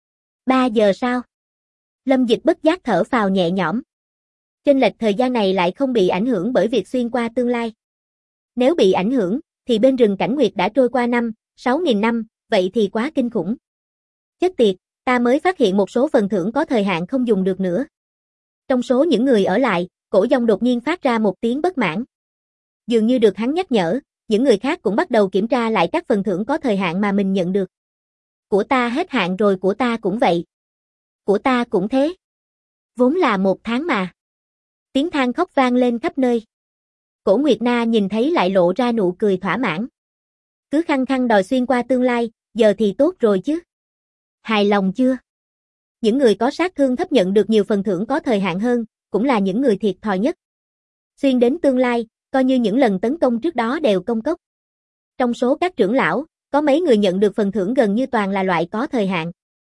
3 giờ sao? Lâm Dịch bất giác thở phào nhẹ nhõm. Chênh lệch thời gian này lại không bị ảnh hưởng bởi việc xuyên qua tương lai. Nếu bị ảnh hưởng, thì bên rừng Cảnh Nguyệt đã trôi qua 6.000 năm, vậy thì quá kinh khủng. Chết tiệt, ta mới phát hiện một số phần thưởng có thời hạn không dùng được nữa. Trong số những người ở lại, Cổ Dông đột nhiên phát ra một tiếng bất mãn. Dường như được hắn nhắc nhở, những người khác cũng bắt đầu kiểm tra lại các phần thưởng có thời hạn mà mình nhận được. Của ta hết hạn rồi, của ta cũng vậy. Của ta cũng thế. Vốn là 1 tháng mà. Tiếng than khóc vang lên khắp nơi. Cổ Nguyệt Na nhìn thấy lại lộ ra nụ cười thỏa mãn. Cứ khăng khăng đòi xuyên qua tương lai, giờ thì tốt rồi chứ. Hài lòng chưa? Những người có sát thương thấp nhận được nhiều phần thưởng có thời hạn hơn, cũng là những người thiệt thòi nhất. Xuyên đến tương lai, coi như những lần tấn công trước đó đều công cốc. Trong số các trưởng lão, có mấy người nhận được phần thưởng gần như toàn là loại có thời hạn.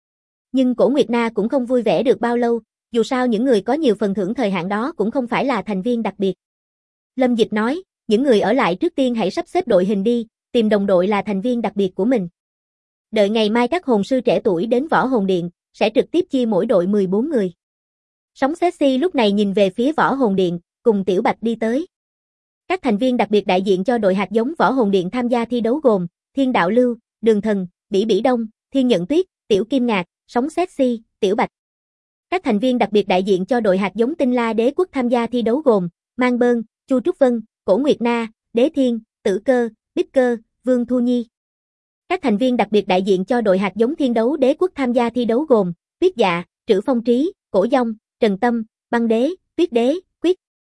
Nhưng Cổ Nguyệt Na cũng không vui vẻ được bao lâu, dù sao những người có nhiều phần thưởng thời hạn đó cũng không phải là thành viên đặc biệt. Lâm Dịch nói, những người ở lại trước tiên hãy sắp xếp đội hình đi, tìm đồng đội là thành viên đặc biệt của mình. Đợi ngày mai các hồn sư trẻ tuổi đến Võ Hồn Điện, sẽ trực tiếp chia mỗi đội 14 người. Sóng Sexy lúc này nhìn về phía Võ Hồn Điện, cùng Tiểu Bạch đi tới. Các thành viên đặc biệt đại diện cho đội hạt giống Võ Hồn Điện tham gia thi đấu gồm Thiên Đạo Lưu, Đường Thần, Bỉ Bỉ Đông, Thiên Nhận Tuyết, Tiểu Kim Ngạc, Sóng Sexy, Tiểu Bạch. Các thành viên đặc biệt đại diện cho đội hạt giống Tinh La Đế Quốc tham gia thi đấu gồm Mang Bơn, Chu Trúc Vân, Cổ Nguyệt Na, Đế Thiên, Tử Cơ, Bích Cơ, Vương Thu Nhi. Các thành viên đặc biệt đại diện cho đội hạt giống Thiên Đấu Đế Quốc tham gia thi đấu gồm Tuyết Dạ, Trữ Phong Trí, Cổ Dông, Trần Tâm, Băng Đế, Tuyết Đế, Quyết.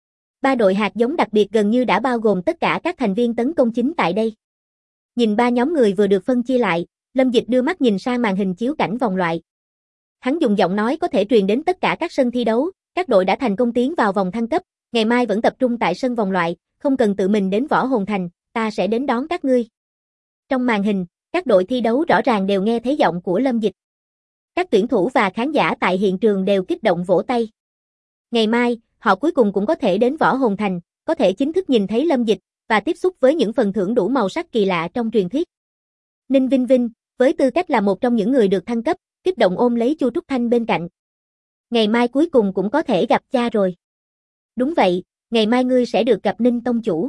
Ba đội hạt giống đặc biệt gần như đã bao gồm tất cả các thành viên tấn công chính tại đây. Nhìn ba nhóm người vừa được phân chia lại, Lâm Dịch đưa mắt nhìn sang màn hình chiếu cảnh vòng loại. Hắn dùng giọng nói có thể truyền đến tất cả các sân thi đấu, các đội đã thành công tiến vào vòng thăng cấp, ngày mai vẫn tập trung tại sân vòng loại, không cần tự mình đến Võ Hồn Thành, ta sẽ đến đón các ngươi. Trong màn hình, các đội thi đấu rõ ràng đều nghe thấy giọng của Lâm Dịch. Các tuyển thủ và khán giả tại hiện trường đều kích động vỗ tay. Ngày mai, họ cuối cùng cũng có thể đến Võ Hồn Thành, có thể chính thức nhìn thấy Lâm Dịch, và tiếp xúc với những phần thưởng đủ màu sắc kỳ lạ trong truyền thuyết. Ninh Vinh Vinh, với tư cách là một trong những người được thăng cấp, kích động ôm lấy Chu Trúc Thanh bên cạnh. Ngày mai cuối cùng cũng có thể gặp cha rồi. Đúng vậy, ngày mai ngươi sẽ được gặp Ninh Tông Chủ.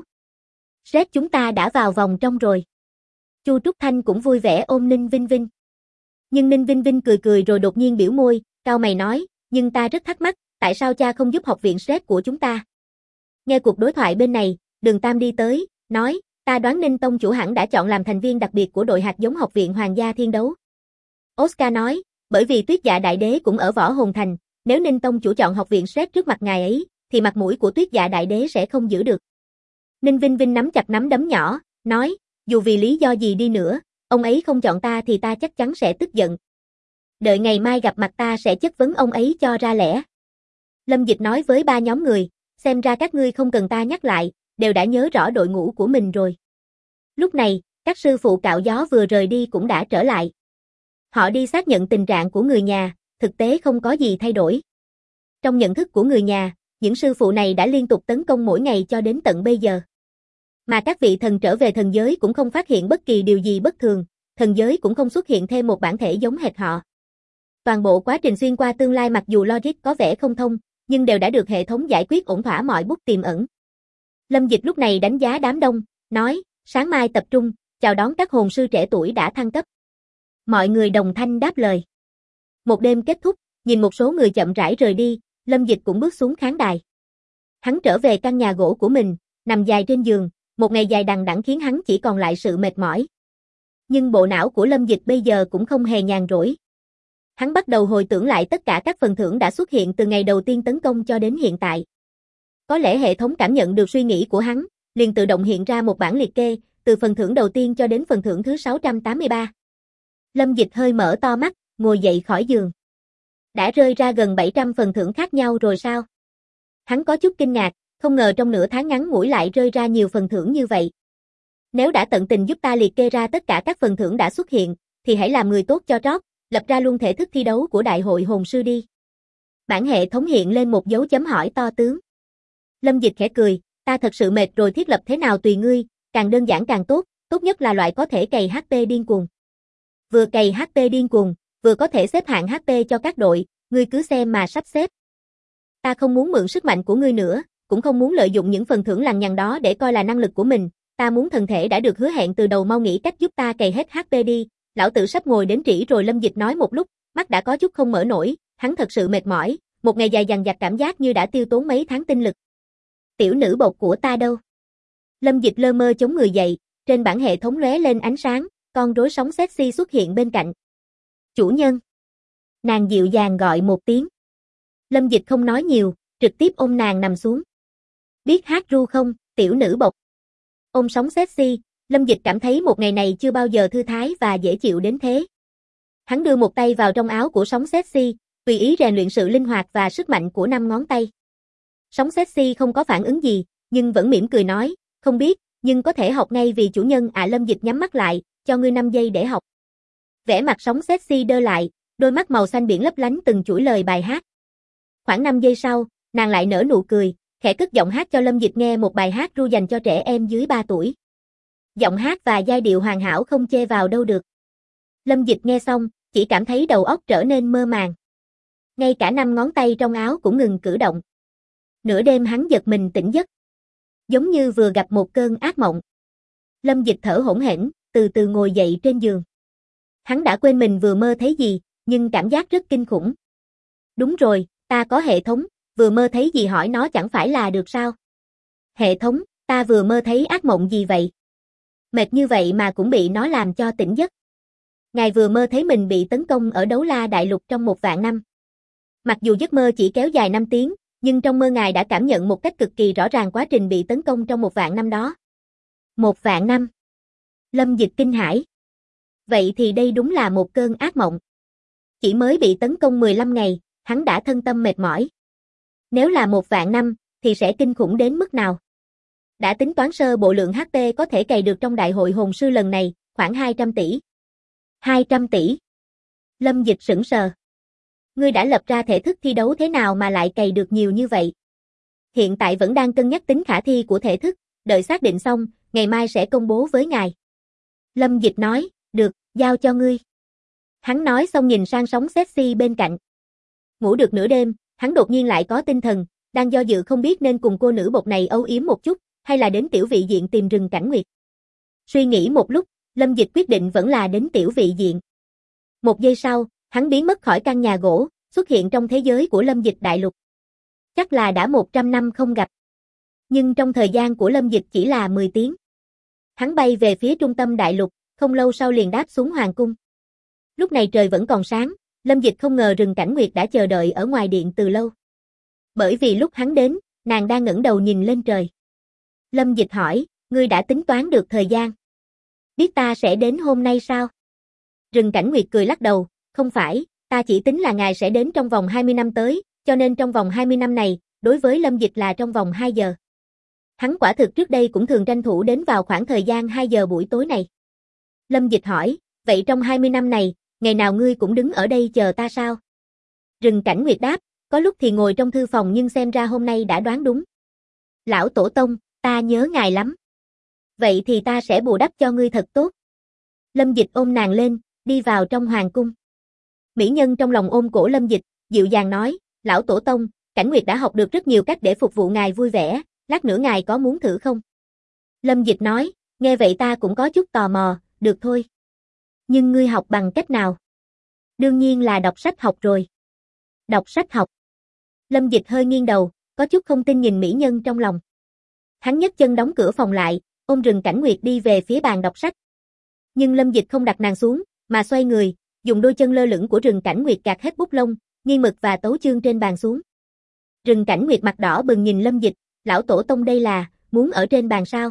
Red chúng ta đã vào vòng trong rồi. Chu Trúc Thanh cũng vui vẻ ôm Ninh Vinh Vinh. Nhưng Ninh Vinh Vinh cười cười rồi đột nhiên biểu môi, cau mày nói, nhưng ta rất thắc mắc, tại sao cha không giúp học viện Red của chúng ta? Nghe cuộc đối thoại bên này, Đường Tam đi tới, nói, ta đoán Ninh Tông Chủ hẳn đã chọn làm thành viên đặc biệt của đội hạt giống học viện Hoàng gia Thiên Đấu. Oscar nói, bởi vì Tuyết Dạ Đại Đế cũng ở Võ Hồn Thành, nếu Ninh Tông Chủ chọn học viện Red trước mặt ngài ấy, thì mặt mũi của Tuyết Dạ Đại Đế sẽ không giữ được. Ninh Vinh Vinh nắm chặt nắm đấm nhỏ, nói, dù vì lý do gì đi nữa, ông ấy không chọn ta thì ta chắc chắn sẽ tức giận. Đợi ngày mai gặp mặt ta sẽ chất vấn ông ấy cho ra lẽ. Lâm Dịch nói với ba nhóm người, xem ra các ngươi không cần ta nhắc lại, đều đã nhớ rõ đội ngũ của mình rồi. Lúc này, các sư phụ cạo gió vừa rời đi cũng đã trở lại. Họ đi xác nhận tình trạng của người nhà, thực tế không có gì thay đổi. Trong nhận thức của người nhà, những sư phụ này đã liên tục tấn công mỗi ngày cho đến tận bây giờ. Mà các vị thần trở về thần giới cũng không phát hiện bất kỳ điều gì bất thường, thần giới cũng không xuất hiện thêm một bản thể giống hệt họ. Toàn bộ quá trình xuyên qua tương lai mặc dù logic có vẻ không thông, nhưng đều đã được hệ thống giải quyết ổn thỏa mọi bút tiềm ẩn. Lâm Dịch lúc này đánh giá đám đông, nói, sáng mai tập trung, chào đón các hồn sư trẻ tuổi đã thăng cấp. Mọi người đồng thanh đáp lời. Một đêm kết thúc, nhìn một số người chậm rãi rời đi, Lâm Dịch cũng bước xuống khán đài. Hắn trở về căn nhà gỗ của mình, nằm dài trên giường, một ngày dài đằng đẵng khiến hắn chỉ còn lại sự mệt mỏi. Nhưng bộ não của Lâm Dịch bây giờ cũng không hề nhàn rỗi. Hắn bắt đầu hồi tưởng lại tất cả các phần thưởng đã xuất hiện từ ngày đầu tiên tấn công cho đến hiện tại. Có lẽ hệ thống cảm nhận được suy nghĩ của hắn, liền tự động hiện ra một bản liệt kê, từ phần thưởng đầu tiên cho đến phần thưởng thứ 683. Lâm Dịch hơi mở to mắt, ngồi dậy khỏi giường. Đã rơi ra gần 700 phần thưởng khác nhau rồi sao? Hắn có chút kinh ngạc, không ngờ trong nửa tháng ngắn ngủi lại rơi ra nhiều phần thưởng như vậy. Nếu đã tận tình giúp ta liệt kê ra tất cả các phần thưởng đã xuất hiện, thì hãy làm người tốt cho trót, lập ra luôn thể thức thi đấu của Đại hội Hồn Sư đi. Bản hệ thống hiện lên một dấu chấm hỏi to tướng. Lâm Dịch khẽ cười, ta thật sự mệt rồi, thiết lập thế nào tùy ngươi, càng đơn giản càng tốt, tốt nhất là loại có thể cày HP điên cuồng. Vừa cày HP điên cuồng, vừa có thể xếp hạng HP cho các đội, ngươi cứ xem mà sắp xếp. Ta không muốn mượn sức mạnh của ngươi nữa, cũng không muốn lợi dụng những phần thưởng lằng nhằng đó để coi là năng lực của mình, ta muốn thần thể đã được hứa hẹn từ đầu mau nghĩ cách giúp ta cày hết HP đi, lão tử sắp ngồi đến trĩ rồi. Lâm Dịch nói một lúc, mắt đã có chút không mở nổi, hắn thật sự mệt mỏi, một ngày dài dằng dặc cảm giác như đã tiêu tốn mấy tháng tinh lực. Tiểu nữ bột của ta đâu? Lâm Dịch lơ mơ chống người dậy, trên bảng hệ thống lóe lên ánh sáng, con rối sóng sexy xuất hiện bên cạnh. Chủ nhân. Nàng dịu dàng gọi một tiếng. Lâm Dịch không nói nhiều, trực tiếp ôm nàng nằm xuống. Biết hát ru không, Tiểu nữ bộc. Ôm sóng sexy, Lâm Dịch cảm thấy một ngày này chưa bao giờ thư thái và dễ chịu đến thế. Hắn đưa một tay vào trong áo của sóng sexy, tùy ý rèn luyện sự linh hoạt và sức mạnh của 5 ngón tay. Sóng sexy không có phản ứng gì, nhưng vẫn mỉm cười nói, không biết, nhưng có thể học ngay vì chủ nhân ạ. Lâm Dịch nhắm mắt lại, cho ngươi 5 giây để học. Vẻ mặt sóng sexy đơ lại, đôi mắt màu xanh biển lấp lánh từng chuỗi lời bài hát. Khoảng 5 giây sau, nàng lại nở nụ cười, khẽ cất giọng hát cho Lâm Dịch nghe một bài hát ru dành cho trẻ em dưới 3 tuổi. Giọng hát và giai điệu hoàn hảo không chê vào đâu được. Lâm Dịch nghe xong, chỉ cảm thấy đầu óc trở nên mơ màng. Ngay cả 5 ngón tay trong áo cũng ngừng cử động. Nửa đêm hắn giật mình tỉnh giấc. Giống như vừa gặp một cơn ác mộng. Lâm Dịch thở hổn hển, từ từ ngồi dậy trên giường. Hắn đã quên mình vừa mơ thấy gì, nhưng cảm giác rất kinh khủng. Đúng rồi, ta có hệ thống, vừa mơ thấy gì hỏi nó chẳng phải là được sao? Hệ thống, ta vừa mơ thấy ác mộng gì vậy? Mệt như vậy mà cũng bị nó làm cho tỉnh giấc. Ngài vừa mơ thấy mình bị tấn công ở Đấu La Đại Lục trong 1.000 năm. Mặc dù giấc mơ chỉ kéo dài 5 tiếng, nhưng trong mơ ngài đã cảm nhận một cách cực kỳ rõ ràng quá trình bị tấn công trong 1.000 năm đó. 1.000 năm. Lâm Dịch kinh hãi. Vậy thì đây đúng là một cơn ác mộng. Chỉ mới bị tấn công 15 ngày, hắn đã thân tâm mệt mỏi. Nếu là 1.000 năm, thì sẽ kinh khủng đến mức nào? Đã tính toán sơ bộ lượng HP có thể cày được trong đại hội hồn sư lần này, khoảng 200 tỷ. 200 tỷ. Lâm Dịch sững sờ. Ngươi đã lập ra thể thức thi đấu thế nào mà lại cày được nhiều như vậy? Hiện tại vẫn đang cân nhắc tính khả thi của thể thức, đợi xác định xong, ngày mai sẽ công bố với ngài. Lâm Dịch nói, được, giao cho ngươi. Hắn nói xong nhìn sang sóng sexy bên cạnh. Ngủ được nửa đêm, hắn đột nhiên lại có tinh thần, đang do dự không biết nên cùng cô nữ bột này âu yếm một chút, hay là đến tiểu vị diện tìm rừng cảnh nguyệt. Suy nghĩ một lúc, Lâm Dịch quyết định vẫn là đến tiểu vị diện. Một giây sau, hắn biến mất khỏi căn nhà gỗ, xuất hiện trong thế giới của Lâm Dịch đại lục. Chắc là đã 100 năm không gặp. Nhưng trong thời gian của Lâm Dịch chỉ là 10 tiếng. Hắn bay về phía trung tâm đại lục, không lâu sau liền đáp xuống hoàng cung. Lúc này trời vẫn còn sáng, Lâm Dịch không ngờ rừng cảnh nguyệt đã chờ đợi ở ngoài điện từ lâu. Bởi vì lúc hắn đến, nàng đang ngẩng đầu nhìn lên trời. Lâm Dịch hỏi, ngươi đã tính toán được thời gian? Biết ta sẽ đến hôm nay sao? Rừng cảnh nguyệt cười lắc đầu, không phải, ta chỉ tính là ngài sẽ đến trong vòng 20 năm tới, cho nên trong vòng 20 năm này, đối với Lâm Dịch là trong vòng 2 giờ. Hắn quả thực trước đây cũng thường tranh thủ đến vào khoảng thời gian 2 giờ buổi tối này. Lâm Dịch hỏi, vậy trong 20 năm này, ngày nào ngươi cũng đứng ở đây chờ ta sao? Rừng cảnh nguyệt đáp, có lúc thì ngồi trong thư phòng nhưng xem ra hôm nay đã đoán đúng. Lão Tổ Tông, ta nhớ ngài lắm. Vậy thì ta sẽ bù đắp cho ngươi thật tốt. Lâm Dịch ôm nàng lên, đi vào trong hoàng cung. Mỹ nhân trong lòng ôm cổ Lâm Dịch, dịu dàng nói, Lão Tổ Tông, Cảnh Nguyệt đã học được rất nhiều cách để phục vụ ngài vui vẻ, lát nữa ngài có muốn thử không? Lâm Dịch nói, nghe vậy ta cũng có chút tò mò, được thôi. Nhưng ngươi học bằng cách nào? Đương nhiên là đọc sách học rồi. Đọc sách học. Lâm Dịch hơi nghiêng đầu, có chút không tin nhìn mỹ nhân trong lòng. Hắn nhấc chân đóng cửa phòng lại, ôm rừng Cảnh Nguyệt đi về phía bàn đọc sách. Nhưng Lâm Dịch không đặt nàng xuống, mà xoay người, dùng đôi chân lơ lửng của rừng Cảnh Nguyệt gạt hết bút lông, nghiêng mực và tấu chương trên bàn xuống. Rừng Cảnh Nguyệt mặt đỏ bừng nhìn Lâm Dịch, Lão Tổ Tông đây là, muốn ở trên bàn sao?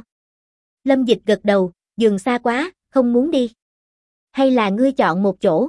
Lâm Dịch gật đầu, giường xa quá, không muốn đi. Hay là ngươi chọn một chỗ?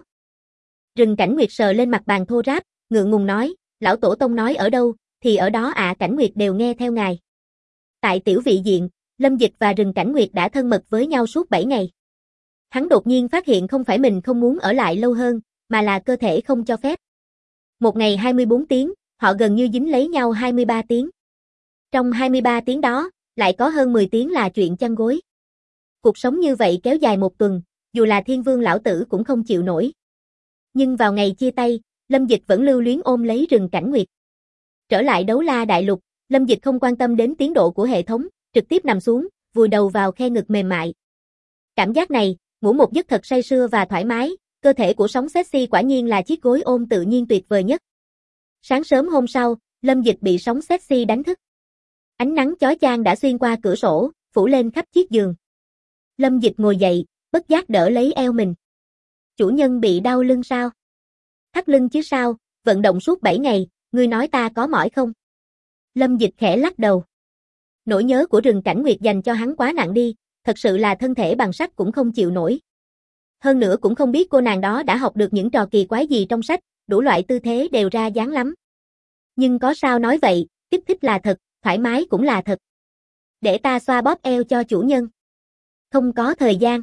Rừng Cảnh Nguyệt sờ lên mặt bàn thô ráp, ngượng ngùng nói, Lão Tổ Tông nói ở đâu, thì ở đó ạ. Cảnh Nguyệt đều nghe theo ngài. Tại tiểu vị diện, Lâm Dịch và rừng Cảnh Nguyệt đã thân mật với nhau suốt 7 ngày. Hắn đột nhiên phát hiện không phải mình không muốn ở lại lâu hơn, mà là cơ thể không cho phép. Một ngày 24 tiếng, họ gần như dính lấy nhau 23 tiếng. Trong 23 tiếng đó, lại có hơn 10 tiếng là chuyện chăn gối. Cuộc sống như vậy kéo dài một tuần, dù là Thiên Vương lão tử cũng không chịu nổi. Nhưng vào ngày chia tay, Lâm Dịch vẫn lưu luyến ôm lấy rừng Cảnh Nguyệt. Trở lại Đấu La Đại Lục, Lâm Dịch không quan tâm đến tiến độ của hệ thống, trực tiếp nằm xuống, vùi đầu vào khe ngực mềm mại. Cảm giác này, ngủ một giấc thật say sưa và thoải mái, cơ thể của sóng sexy quả nhiên là chiếc gối ôm tự nhiên tuyệt vời nhất. Sáng sớm hôm sau, Lâm Dịch bị sóng sexy đánh thức. Ánh nắng chói chang đã xuyên qua cửa sổ, phủ lên khắp chiếc giường. Lâm Dịch ngồi dậy, bất giác đỡ lấy eo mình. Chủ nhân bị đau lưng sao? Thắt lưng chứ sao, vận động suốt 7 ngày, ngươi nói ta có mỏi không? Lâm Dịch khẽ lắc đầu. Nỗi nhớ của Rừng Cảnh Nguyệt dành cho hắn quá nặng đi, thật sự là thân thể bằng sắt cũng không chịu nổi. Hơn nữa cũng không biết cô nàng đó đã học được những trò kỳ quái gì trong sách, đủ loại tư thế đều ra dáng lắm. Nhưng có sao nói vậy, kích thích là thật, thoải mái cũng là thật. Để ta xoa bóp eo cho chủ nhân. Không có thời gian.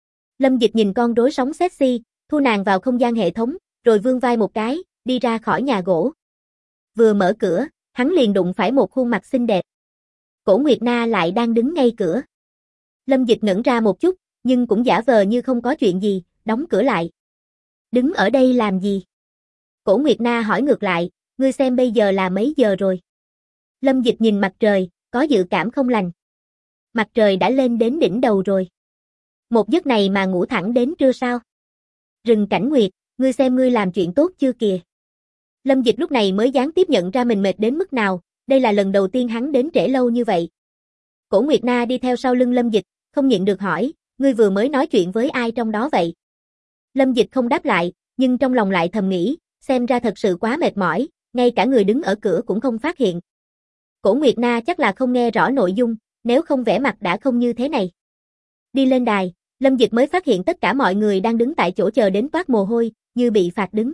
Lâm Dịch nhìn con rối sống sexy, thu nàng vào không gian hệ thống, rồi vươn vai một cái, đi ra khỏi nhà gỗ. Vừa mở cửa, hắn liền đụng phải một khuôn mặt xinh đẹp. Cổ Nguyệt Na lại đang đứng ngay cửa. Lâm Dịch ngẩn ra một chút, nhưng cũng giả vờ như không có chuyện gì, đóng cửa lại. Đứng ở đây làm gì? Cổ Nguyệt Na hỏi ngược lại, ngươi xem bây giờ là mấy giờ rồi? Lâm Dịch nhìn mặt trời, có dự cảm không lành. Mặt trời đã lên đến đỉnh đầu rồi. Một giấc này mà ngủ thẳng đến trưa sao? Rừng Cảnh Nguyệt, ngươi xem ngươi làm chuyện tốt chưa kìa? Lâm Dịch lúc này mới gián tiếp nhận ra mình mệt đến mức nào, đây là lần đầu tiên hắn đến trễ lâu như vậy. Cổ Nguyệt Na đi theo sau lưng Lâm Dịch, không nhịn được hỏi, ngươi vừa mới nói chuyện với ai trong đó vậy? Lâm Dịch không đáp lại, nhưng trong lòng lại thầm nghĩ, xem ra thật sự quá mệt mỏi, ngay cả người đứng ở cửa cũng không phát hiện. Cổ Nguyệt Na chắc là không nghe rõ nội dung, nếu không vẻ mặt đã không như thế này. Đi lên đài, Lâm Dịch mới phát hiện tất cả mọi người đang đứng tại chỗ chờ đến toát mồ hôi, như bị phạt đứng.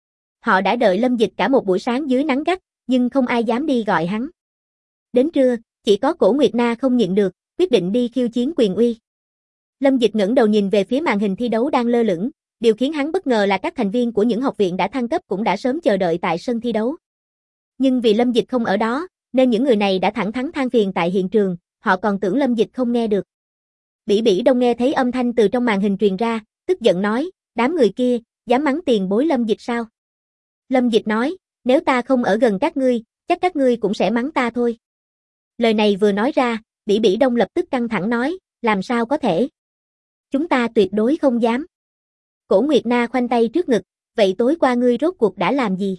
Họ đã đợi Lâm Dịch cả một buổi sáng dưới nắng gắt, nhưng không ai dám đi gọi hắn. Đến trưa, chỉ có Cổ Nguyệt Na không nhịn được, quyết định đi khiêu chiến quyền uy. Lâm Dịch ngẩng đầu nhìn về phía màn hình thi đấu đang lơ lửng, điều khiến hắn bất ngờ là các thành viên của những học viện đã thăng cấp cũng đã sớm chờ đợi tại sân thi đấu. Nhưng vì Lâm Dịch không ở đó, nên những người này đã thẳng thắn than phiền tại hiện trường, họ còn tưởng Lâm Dịch không nghe được. Bỉ Bỉ Đông nghe thấy âm thanh từ trong màn hình truyền ra, tức giận nói, đám người kia, dám mắng tiền bối Lâm Dịch sao? Lâm Dịch nói, nếu ta không ở gần các ngươi, chắc các ngươi cũng sẽ mắng ta thôi. Lời này vừa nói ra, Bỉ Bỉ Đông lập tức căng thẳng nói, làm sao có thể? Chúng ta tuyệt đối không dám. Cổ Nguyệt Na khoanh tay trước ngực, vậy tối qua ngươi rốt cuộc đã làm gì?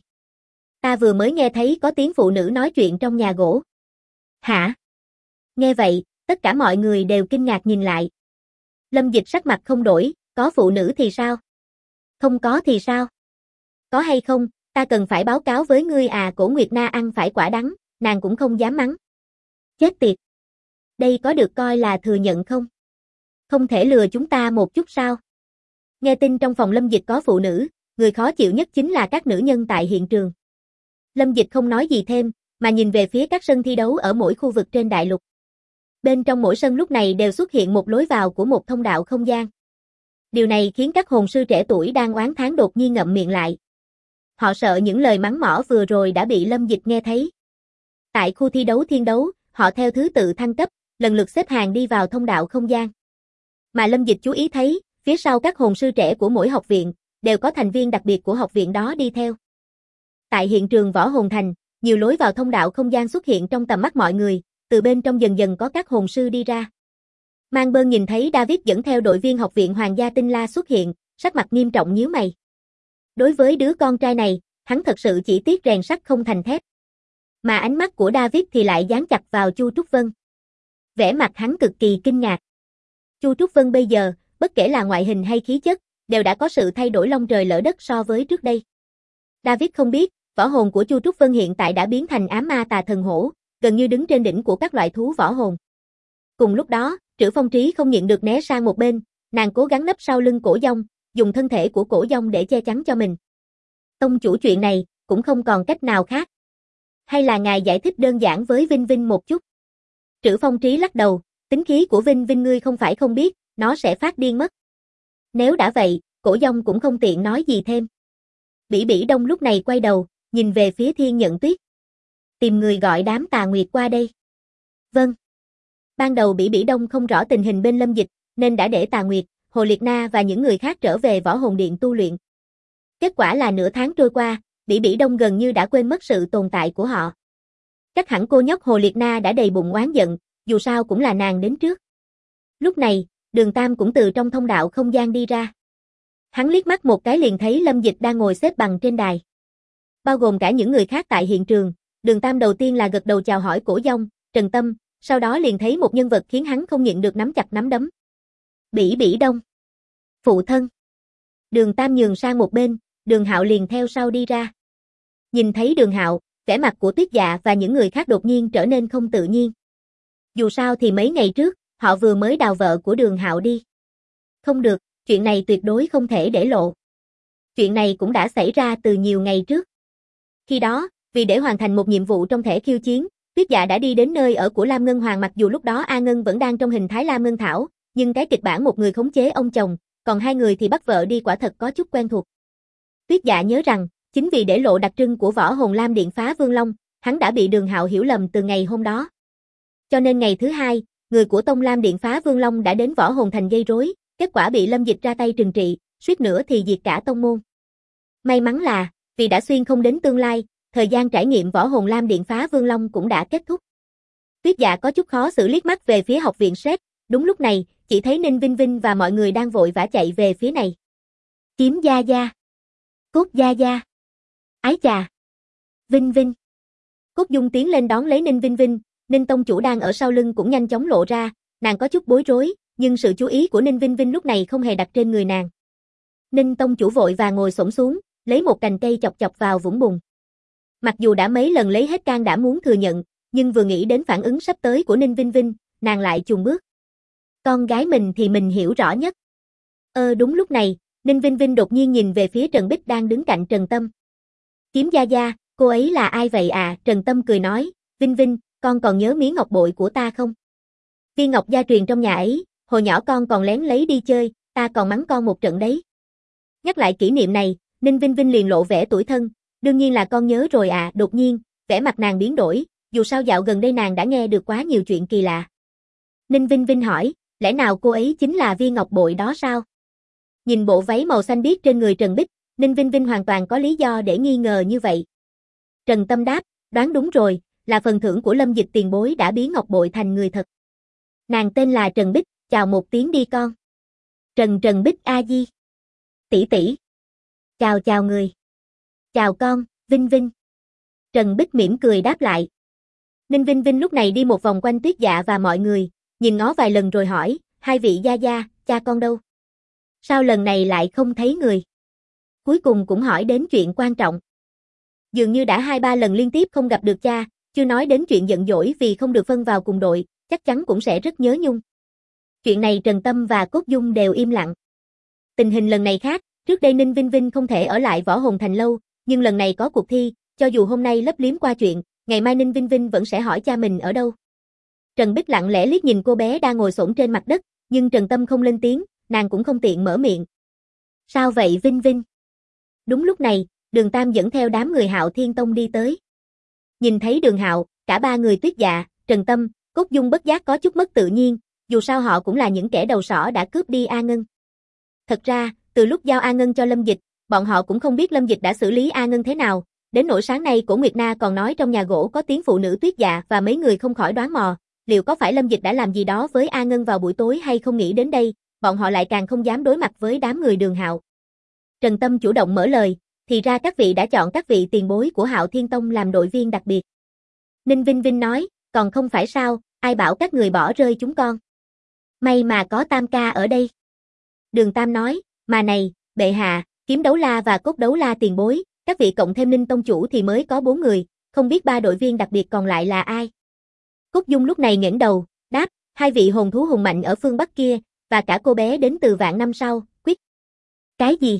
Ta vừa mới nghe thấy có tiếng phụ nữ nói chuyện trong nhà gỗ. Hả? Nghe vậy, tất cả mọi người đều kinh ngạc nhìn lại. Lâm Dịch sắc mặt không đổi, có phụ nữ thì sao? Không có thì sao? Có hay không, ta cần phải báo cáo với ngươi à? Cổ Nguyệt Na ăn phải quả đắng, nàng cũng không dám mắng. Chết tiệt! Đây có được coi là thừa nhận không? Không thể lừa chúng ta một chút sao? Nghe tin trong phòng Lâm Dịch có phụ nữ, người khó chịu nhất chính là các nữ nhân tại hiện trường. Lâm Dịch không nói gì thêm, mà nhìn về phía các sân thi đấu ở mỗi khu vực trên đại lục. Bên trong mỗi sân lúc này đều xuất hiện một lối vào của một thông đạo không gian. Điều này khiến các hồn sư trẻ tuổi đang oán thán đột nhiên ngậm miệng lại. Họ sợ những lời mắng mỏ vừa rồi đã bị Lâm Dịch nghe thấy. Tại khu thi đấu thiên đấu, họ theo thứ tự thăng cấp, lần lượt xếp hàng đi vào thông đạo không gian. Mà Lâm Dịch chú ý thấy, phía sau các hồn sư trẻ của mỗi học viện, đều có thành viên đặc biệt của học viện đó đi theo. Tại hiện trường Võ Hồn Thành, nhiều lối vào thông đạo không gian xuất hiện trong tầm mắt mọi người, từ bên trong dần dần có các hồn sư đi ra. Mang Bơn nhìn thấy David dẫn theo đội viên học viện Hoàng gia Tinh La xuất hiện, sắc mặt nghiêm trọng nhíu mày. Đối với đứa con trai này, hắn thật sự chỉ tiếc rèn sắt không thành thép. Mà ánh mắt của David thì lại dán chặt vào Chu Trúc Vân. Vẻ mặt hắn cực kỳ kinh ngạc. Chu Trúc Vân bây giờ, bất kể là ngoại hình hay khí chất, đều đã có sự thay đổi long trời lỡ đất so với trước đây. David không biết, võ hồn của Chu Trúc Vân hiện tại đã biến thành ám ma tà thần hổ, gần như đứng trên đỉnh của các loại thú võ hồn. Cùng lúc đó, Trữ Phong Trí không nhịn được né sang một bên, nàng cố gắng nấp sau lưng Cổ Dông, dùng thân thể của Cổ Dông để che chắn cho mình. Tông chủ, chuyện này, cũng không còn cách nào khác. Hay là ngài giải thích đơn giản với Vinh Vinh một chút? Trữ Phong Trí lắc đầu, tính khí của Vinh Vinh ngươi không phải không biết, nó sẽ phát điên mất. Nếu đã vậy, Cổ Dông cũng không tiện nói gì thêm. Bỉ Bỉ Đông lúc này quay đầu, nhìn về phía Thiên Nhận Tuyết. Tìm người gọi đám Tà Nguyệt qua đây. Vâng. Ban đầu Bỉ Bỉ Đông không rõ tình hình bên Lâm Dịch, nên đã để Tà Nguyệt, Hồ Liệt Na và những người khác trở về Võ Hồn Điện tu luyện. Kết quả là nửa tháng trôi qua, Bỉ Bỉ Đông gần như đã quên mất sự tồn tại của họ. Chắc hẳn cô nhóc Hồ Liệt Na đã đầy bụng oán giận, dù sao cũng là nàng đến trước. Lúc này, Đường Tam cũng từ trong thông đạo không gian đi ra. Hắn liếc mắt một cái liền thấy Lâm Dịch đang ngồi xếp bằng trên đài. Bao gồm cả những người khác tại hiện trường, Đường Tam đầu tiên là gật đầu chào hỏi Cổ Dông, Trần Tâm, sau đó liền thấy một nhân vật khiến hắn không nhịn được nắm chặt nắm đấm. Bỉ Bỉ Đông. Phụ thân. Đường Tam nhường sang một bên, Đường Hạo liền theo sau đi ra. Nhìn thấy Đường Hạo, vẻ mặt của Tuyết Dạ và những người khác đột nhiên trở nên không tự nhiên. Dù sao thì mấy ngày trước, họ vừa mới đào vợ của Đường Hạo đi. Không được, chuyện này tuyệt đối không thể để lộ. Chuyện này cũng đã xảy ra từ nhiều ngày trước. Khi đó, vì để hoàn thành một nhiệm vụ trong thẻ khiêu chiến, Tuyết Dạ đã đi đến nơi ở của Lam Ngân Hoàng, mặc dù lúc đó A Ngân vẫn đang trong hình thái Lam Ngân Thảo, nhưng cái kịch bản một người khống chế ông chồng, còn hai người thì bắt vợ đi quả thật có chút quen thuộc. Tuyết Dạ nhớ rằng, chính vì để lộ đặc trưng của võ hồn Lam Điện Phá Vương Long, hắn đã bị Đường Hạo hiểu lầm từ ngày hôm đó. Cho nên ngày thứ hai, người của tông Lam Điện Phá Vương Long đã đến Võ Hồn Thành gây rối, kết quả bị Lâm Dịch ra tay trừng trị, suýt nữa thì diệt cả tông môn. May mắn là, vì đã xuyên không đến tương lai, thời gian trải nghiệm Võ Hồn Lam Điện Phá Vương Long cũng đã kết thúc. Tuyết Dạ có chút khó xử liếc mắt về phía học viện Sét, đúng lúc này, chỉ thấy Ninh Vinh Vinh và mọi người đang vội vã chạy về phía này. Kiếm Gia Gia, Cốt Gia Gia, ái chà, Vinh Vinh. Cốt Dung tiến lên đón lấy Ninh Vinh Vinh, Ninh tông chủ đang ở sau lưng cũng nhanh chóng lộ ra, nàng có chút bối rối, nhưng sự chú ý của Ninh Vinh Vinh lúc này không hề đặt trên người nàng. Ninh tông chủ vội và ngồi xổm xuống, lấy một cành cây chọc chọc vào vũng bùn. Mặc dù đã mấy lần lấy hết can đảm muốn thừa nhận, nhưng vừa nghĩ đến phản ứng sắp tới của Ninh Vinh Vinh, nàng lại chùn bước. Con gái mình thì mình hiểu rõ nhất. Đúng lúc này, Ninh Vinh Vinh đột nhiên nhìn về phía Trần Bích đang đứng cạnh Trần Tâm. Kiếm Gia Gia, cô ấy là ai vậy à? Trần Tâm cười nói, Vinh Vinh, con còn nhớ miếng ngọc bội của ta không? Viên ngọc gia truyền trong nhà ấy, hồi nhỏ con còn lén lấy đi chơi, ta còn mắng con một trận đấy. Nhắc lại kỷ niệm này, Ninh Vinh Vinh liền lộ vẻ tủi thân, đương nhiên là con nhớ rồi à. Đột nhiên, vẻ mặt nàng biến đổi, dù sao dạo gần đây nàng đã nghe được quá nhiều chuyện kỳ lạ. Ninh Vinh Vinh hỏi, lẽ nào cô ấy chính là viên ngọc bội đó sao? Nhìn bộ váy màu xanh biếc trên người Trần Bích, Ninh Vinh Vinh hoàn toàn có lý do để nghi ngờ như vậy. Trần Tâm đáp, đoán đúng rồi, là phần thưởng của Lâm Dịch tiền bối đã biến ngọc bội thành người thật. Nàng tên là Trần Bích, chào một tiếng đi con. Trần Bích A Di. Tỷ tỷ. Chào người. Chào con, Vinh Vinh. Trần Bích mỉm cười đáp lại. Ninh Vinh Vinh lúc này đi một vòng quanh Tuyết Dạ và mọi người, nhìn ngó vài lần rồi hỏi, hai vị gia gia, cha con đâu? Sao lần này lại không thấy người? Cuối cùng cũng hỏi đến chuyện quan trọng. Dường như đã 2-3 lần liên tiếp không gặp được cha, chưa nói đến chuyện giận dỗi vì không được phân vào cùng đội, chắc chắn cũng sẽ rất nhớ nhung. Chuyện này Trần Tâm và Cốt Dung đều im lặng. Tình hình lần này khác, trước đây Ninh Vinh Vinh không thể ở lại Võ Hồn Thành lâu, nhưng lần này có cuộc thi, cho dù hôm nay lấp liếm qua chuyện, ngày mai Ninh Vinh Vinh vẫn sẽ hỏi cha mình ở đâu. Trần Bích lặng lẽ liếc nhìn cô bé đang ngồi xổm trên mặt đất, nhưng Trần Tâm không lên tiếng, nàng cũng không tiện mở miệng. Sao vậy Vinh Vinh? Đúng lúc này, Đường Tam dẫn theo đám người Hạo Thiên Tông đi tới. Nhìn thấy Đường Hạo, cả ba người Tuyết Dạ, Trần Tâm, Cốt Dung bất giác có chút mất tự nhiên, dù sao họ cũng là những kẻ đầu sỏ đã cướp đi A Ngân. Thật ra, từ lúc giao A Ngân cho Lâm Dịch, bọn họ cũng không biết Lâm Dịch đã xử lý A Ngân thế nào, đến nỗi sáng nay Cổ Nguyệt Na còn nói trong nhà gỗ có tiếng phụ nữ Tuyết Dạ và mấy người không khỏi đoán mò, liệu có phải Lâm Dịch đã làm gì đó với A Ngân vào buổi tối hay không. Nghĩ đến đây, bọn họ lại càng không dám đối mặt với đám người Đường Hạo. Trần Tâm chủ động mở lời, thì ra các vị đã chọn các vị tiền bối của Hạo Thiên Tông làm đội viên đặc biệt. Ninh Vinh Vinh nói, còn không phải sao, ai bảo các người bỏ rơi chúng con. May mà có Tam ca ở đây. Đường Tam nói, mà này, bệ hạ, Kiếm Đấu La và Cốt Đấu La tiền bối, các vị cộng thêm Ninh tông chủ thì mới có 4 người, không biết 3 đội viên đặc biệt còn lại là ai. Cốt Dung lúc này ngẩng đầu, đáp, 2 vị hồn thú hùng mạnh ở phương Bắc kia, và cả cô bé đến từ vạn năm sau, quyết. Cái gì?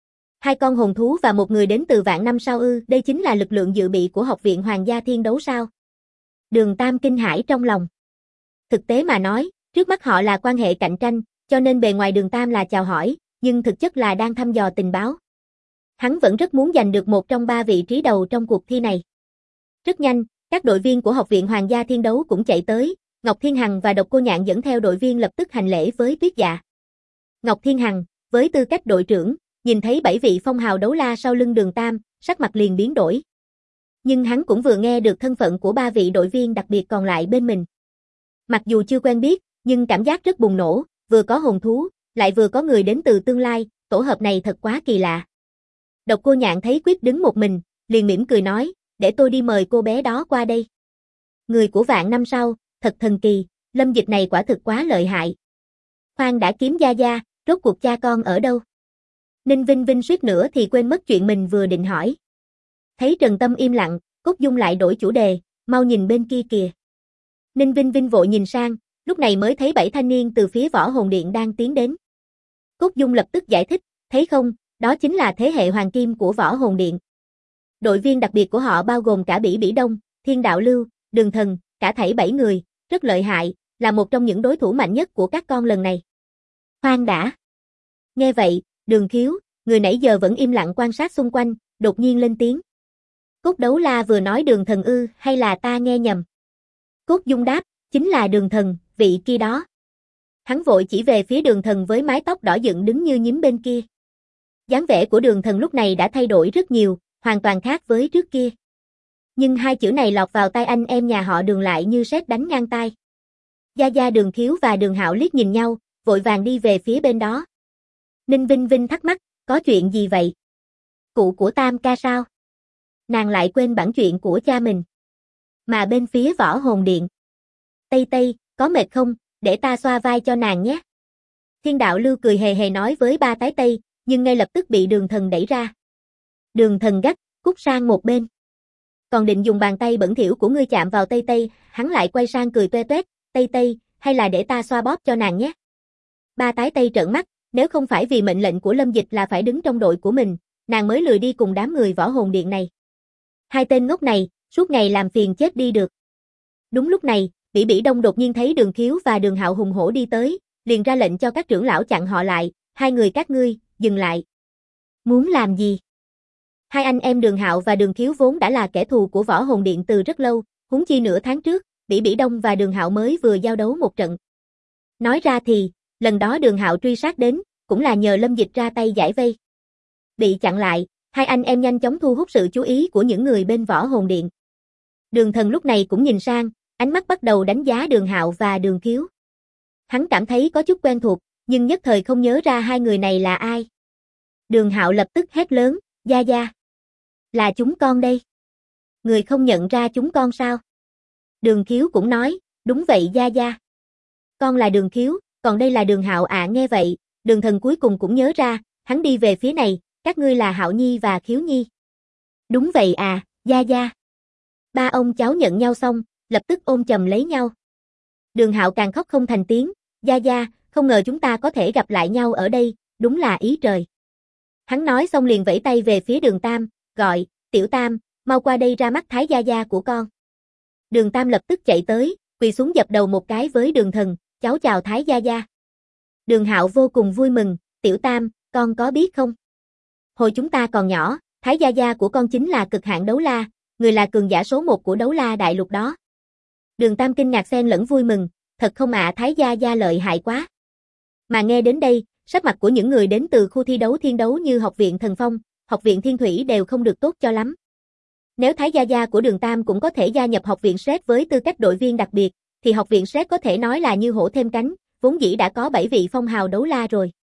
2 con hồn thú và 1 người đến từ vạn năm sau ư? Đây chính là lực lượng dự bị của Học viện Hoàng gia Thiên Đấu sao? Đường Tam kinh hãi trong lòng. Thực tế mà nói, trước mắt họ là quan hệ cạnh tranh, cho nên bề ngoài Đường Tam là chào hỏi, nhưng thực chất là đang thăm dò tình báo. Hắn vẫn rất muốn giành được một trong 3 vị trí đầu trong cuộc thi này. Rất nhanh, các đội viên của Học viện Hoàng gia Thiên Đấu cũng chạy tới, Ngọc Thiên Hằng và Độc Cô Nhạn dẫn theo đội viên lập tức hành lễ với Tuyết Dạ. Ngọc Thiên Hằng, với tư cách đội trưởng, nhìn thấy 7 vị phong hào đấu la sau lưng Đường Tam, sắc mặt liền biến đổi. Nhưng hắn cũng vừa nghe được thân phận của 3 vị đội viên đặc biệt còn lại bên mình. Mặc dù chưa quen biết, nhưng cảm giác rất bùng nổ, vừa có hồn thú, lại vừa có người đến từ tương lai, tổ hợp này thật quá kỳ lạ. Độc Cô Nhạn thấy Quyết đứng một mình, liền mỉm cười nói, để tôi đi mời cô bé đó qua đây. Người của vạn năm sau, thật thần kỳ, Lâm Dịch này quả thực quá lợi hại. Khoan đã, Kiếm Gia Gia, rốt cuộc cha con ở đâu? Ninh Vinh Vinh suýt nữa thì quên mất chuyện mình vừa định hỏi. Thấy Trần Tâm im lặng, Cốt Dung lại đổi chủ đề, mau nhìn bên kia kìa. Ninh Vinh Vinh vội nhìn sang, lúc này mới thấy 7 thanh niên từ phía Võ Hồn Điện đang tiến đến. Cốt Dung lập tức giải thích, thấy không, đó chính là thế hệ hoàng kim của Võ Hồn Điện. Đội viên đặc biệt của họ bao gồm cả Bỉ Bỉ Đông, Thiên Đạo Lưu, Đường Thần, cả thảy 7 người, rất lợi hại, là một trong những đối thủ mạnh nhất của các con lần này. Khoan đã. Nghe vậy, Đường Khiếu, người nãy giờ vẫn im lặng quan sát xung quanh, đột nhiên lên tiếng. Cốt Đấu La vừa nói Đường Thần ư, hay là ta nghe nhầm? Cốt Dung đáp, chính là Đường Thần, vị kia đó. Hắn vội chỉ về phía Đường Thần với mái tóc đỏ dựng đứng như nhím bên kia. Dáng vẻ của Đường Thần lúc này đã thay đổi rất nhiều, hoàn toàn khác với trước kia. Nhưng hai chữ này lọt vào tai anh em nhà họ Đường lại như sét đánh ngang tai. Gia Gia, Đường Khiếu và Đường Hạo liếc nhìn nhau, vội vàng đi về phía bên đó. Ninh Vinh Vinh thắc mắc, có chuyện gì vậy? Cụ của Tam ca sao? Nàng lại quên bản chuyện của cha mình. Mà bên phía Võ Hồn Điện. Tây Tây, có mệt không, để ta xoa vai cho nàng nhé. Thiên Đạo Lưu cười hề hề nói với ba tái Tây, nhưng ngay lập tức bị Đường Thần đẩy ra. Đường Thần gắt, cút sang một bên. Còn định dùng bàn tay bẩn thỉu của ngươi chạm vào Tây Tây, hắn lại quay sang cười toe toét, Tây Tây, hay là để ta xoa bóp cho nàng nhé. Ba tái Tây trợn mắt, nếu không phải vì mệnh lệnh của Lâm Dịch là phải đứng trong đội của mình, nàng mới lười đi cùng đám người Võ Hồn Điện này. Hai tên ngốc này, suốt ngày làm phiền chết đi được. Đúng lúc này, Bỉ Bỉ Đông đột nhiên thấy Đường Khiếu và Đường Hạo hùng hổ đi tới, liền ra lệnh cho các trưởng lão chặn họ lại, hai người các ngươi, dừng lại. Muốn làm gì? Hai anh em Đường Hạo và Đường Khiếu vốn đã là kẻ thù của Võ Hồn Điện từ rất lâu, huống chi nửa tháng trước, Bỉ Bỉ Đông và Đường Hạo mới vừa giao đấu một trận. Nói ra thì, lần đó Đường Hạo truy sát đến, cũng là nhờ Lâm Dịch ra tay giải vây. Bị chặn lại, hai anh em nhanh chóng thu hút sự chú ý của những người bên Võ Hồn Điện. Đường Thần lúc này cũng nhìn sang, ánh mắt bắt đầu đánh giá Đường Hạo và Đường Khiếu. Hắn cảm thấy có chút quen thuộc, nhưng nhất thời không nhớ ra hai người này là ai. Đường Hạo lập tức hét lớn, Gia Gia. Là chúng con đây. Người không nhận ra chúng con sao? Đường Khiếu cũng nói, đúng vậy Gia Gia. Con là Đường Khiếu, còn đây là Đường Hạo ạ. Nghe vậy, Đường Thần cuối cùng cũng nhớ ra, hắn đi về phía này, các ngươi là Hạo Nhi và Khiếu Nhi. Đúng vậy à, Gia Gia. Ba ông cháu nhận nhau xong, lập tức ôm chầm lấy nhau. Đường Hạo càng khóc không thành tiếng, Gia Gia, không ngờ chúng ta có thể gặp lại nhau ở đây, đúng là ý trời. Hắn nói xong liền vẫy tay về phía Đường Tam, gọi, Tiểu Tam, mau qua đây ra mắt Thái Gia Gia của con. Đường Tam lập tức chạy tới, quỳ xuống dập đầu một cái với Đường Thần, cháu chào Thái Gia Gia. Đường Hạo vô cùng vui mừng, Tiểu Tam, con có biết không? Hồi chúng ta còn nhỏ, Thái Gia Gia của con chính là cực hạn đấu la, người là cường giả số 1 của đấu la đại lục đó. Đường Tam kinh ngạc xen lẫn vui mừng, thật không ạ, Thái Gia Gia lợi hại quá. Mà nghe đến đây, sắc mặt của những người đến từ khu thi đấu thiên đấu như Học viện Thần Phong, Học viện Thiên Thủy đều không được tốt cho lắm. Nếu Thái Gia Gia của Đường Tam cũng có thể gia nhập Học viện Sét với tư cách đội viên đặc biệt, thì Học viện Sét có thể nói là như hổ thêm cánh, vốn dĩ đã có 7 vị phong hào đấu la rồi.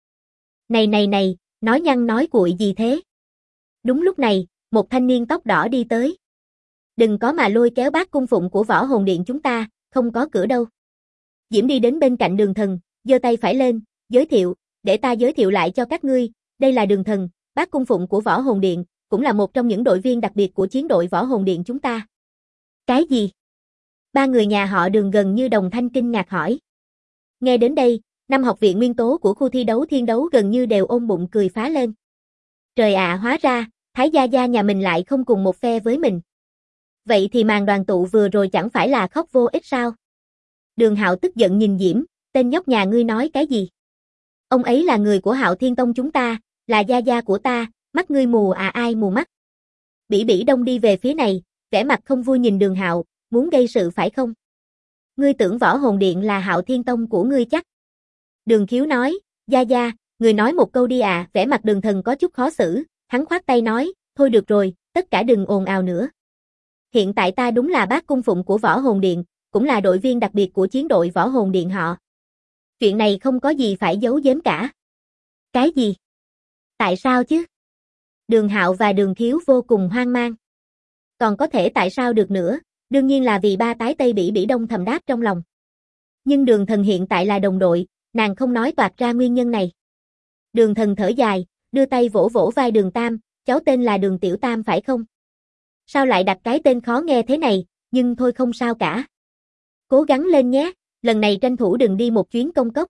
Này, nói nhăng nói cuội gì thế? Đúng lúc này, một thanh niên tóc đỏ đi tới. Đừng có mà lôi kéo bác cung phụng của Võ Hồn Điện chúng ta, không có cửa đâu. Diễm đi đến bên cạnh Đường Thần, giơ tay phải lên, giới thiệu, để ta giới thiệu lại cho các ngươi, đây là Đường Thần, bác cung phụng của Võ Hồn Điện, cũng là một trong những đội viên đặc biệt của chiến đội Võ Hồn Điện chúng ta. Cái gì? Ba người nhà họ Đường gần như đồng thanh kinh ngạc hỏi. Nghe đến đây, 5 học viện nguyên tố của khu thi đấu thiên đấu gần như đều ôm bụng cười phá lên. Trời ạ, hóa ra, Thái Gia Gia nhà mình lại không cùng một phe với mình. Vậy thì màn đoàn tụ vừa rồi chẳng phải là khóc vô ích sao? Đường Hạo tức giận nhìn Diễm, tên nhóc nhà ngươi nói cái gì? Ông ấy là người của Hạo Thiên Tông chúng ta, là Gia Gia của ta, mắt ngươi mù à, ai mù mắt? Bỉ Bỉ Đông đi về phía này, vẻ mặt không vui nhìn Đường Hạo, muốn gây sự phải không? Ngươi tưởng Võ Hồn Điện là Hạo Thiên Tông của ngươi chắc? Đường Khiếu nói, Gia Gia, người nói một câu đi à, vẻ mặt Đường Thần có chút khó xử, hắn khoát tay nói, thôi được rồi, tất cả đừng ồn ào nữa. Hiện tại ta đúng là bác cung phụng của Võ Hồn Điện, cũng là đội viên đặc biệt của chiến đội Võ Hồn Điện họ. Chuyện này không có gì phải giấu giếm cả. Cái gì? Tại sao chứ? Đường Hạo và Đường Khiếu vô cùng hoang mang. Còn có thể tại sao được nữa, đương nhiên là vì ba tái Tây Bỉ Bỉ Đông thầm đáp trong lòng. Nhưng Đường Thần hiện tại là đồng đội, nàng không nói toạc ra nguyên nhân này. Đường Thần thở dài, đưa tay vỗ vỗ vai Đường Tam, cháu tên là Đường Tiểu Tam phải không? Sao lại đặt cái tên khó nghe thế này, nhưng thôi không sao cả. Cố gắng lên nhé, lần này tranh thủ đừng đi một chuyến công cốc.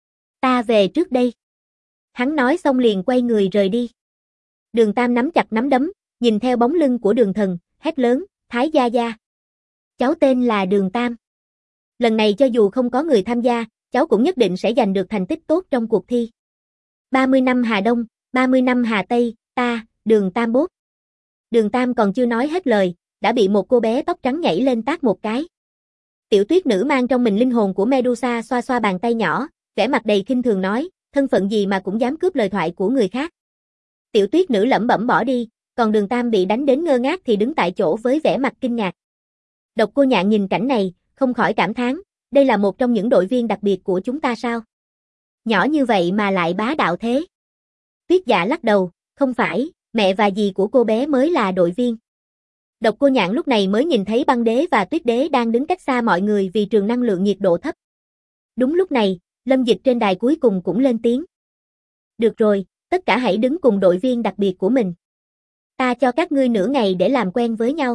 Ta về trước đây. Hắn nói xong liền quay người rời đi. Đường Tam nắm chặt nắm đấm, nhìn theo bóng lưng của Đường Thần, hét lớn, Thái gia gia. Cháu tên là Đường Tam. Lần này cho dù không có người tham gia, cháu cũng nhất định sẽ giành được thành tích tốt trong cuộc thi. 30 năm Hà Đông, 30 năm Hà Tây, ta, Đường Tam Bốt. Đường Tam còn chưa nói hết lời, đã bị một cô bé tóc trắng nhảy lên tát một cái. Tiểu tuyết nữ mang trong mình linh hồn của Medusa xoa xoa bàn tay nhỏ, vẻ mặt đầy khinh thường nói, thân phận gì mà cũng dám cướp lời thoại của người khác. Tiểu tuyết nữ lẩm bẩm bỏ đi, còn Đường Tam bị đánh đến ngơ ngác thì đứng tại chỗ với vẻ mặt kinh ngạc. Độc Cô Nhạn nhìn cảnh này, không khỏi cảm thán, đây là một trong những đội viên đặc biệt của chúng ta sao? Nhỏ như vậy mà lại bá đạo thế. Tuyết Dạ lắc đầu, không phải, mẹ và dì của cô bé mới là đội viên. Độc Cô Nhạn lúc này mới nhìn thấy Băng Đế và Tuyết Đế đang đứng cách xa mọi người vì trường năng lượng nhiệt độ thấp. Đúng lúc này, Lâm Dịch trên đài cuối cùng cũng lên tiếng. Được rồi, tất cả hãy đứng cùng đội viên đặc biệt của mình. Ta cho các ngươi nửa ngày để làm quen với nhau.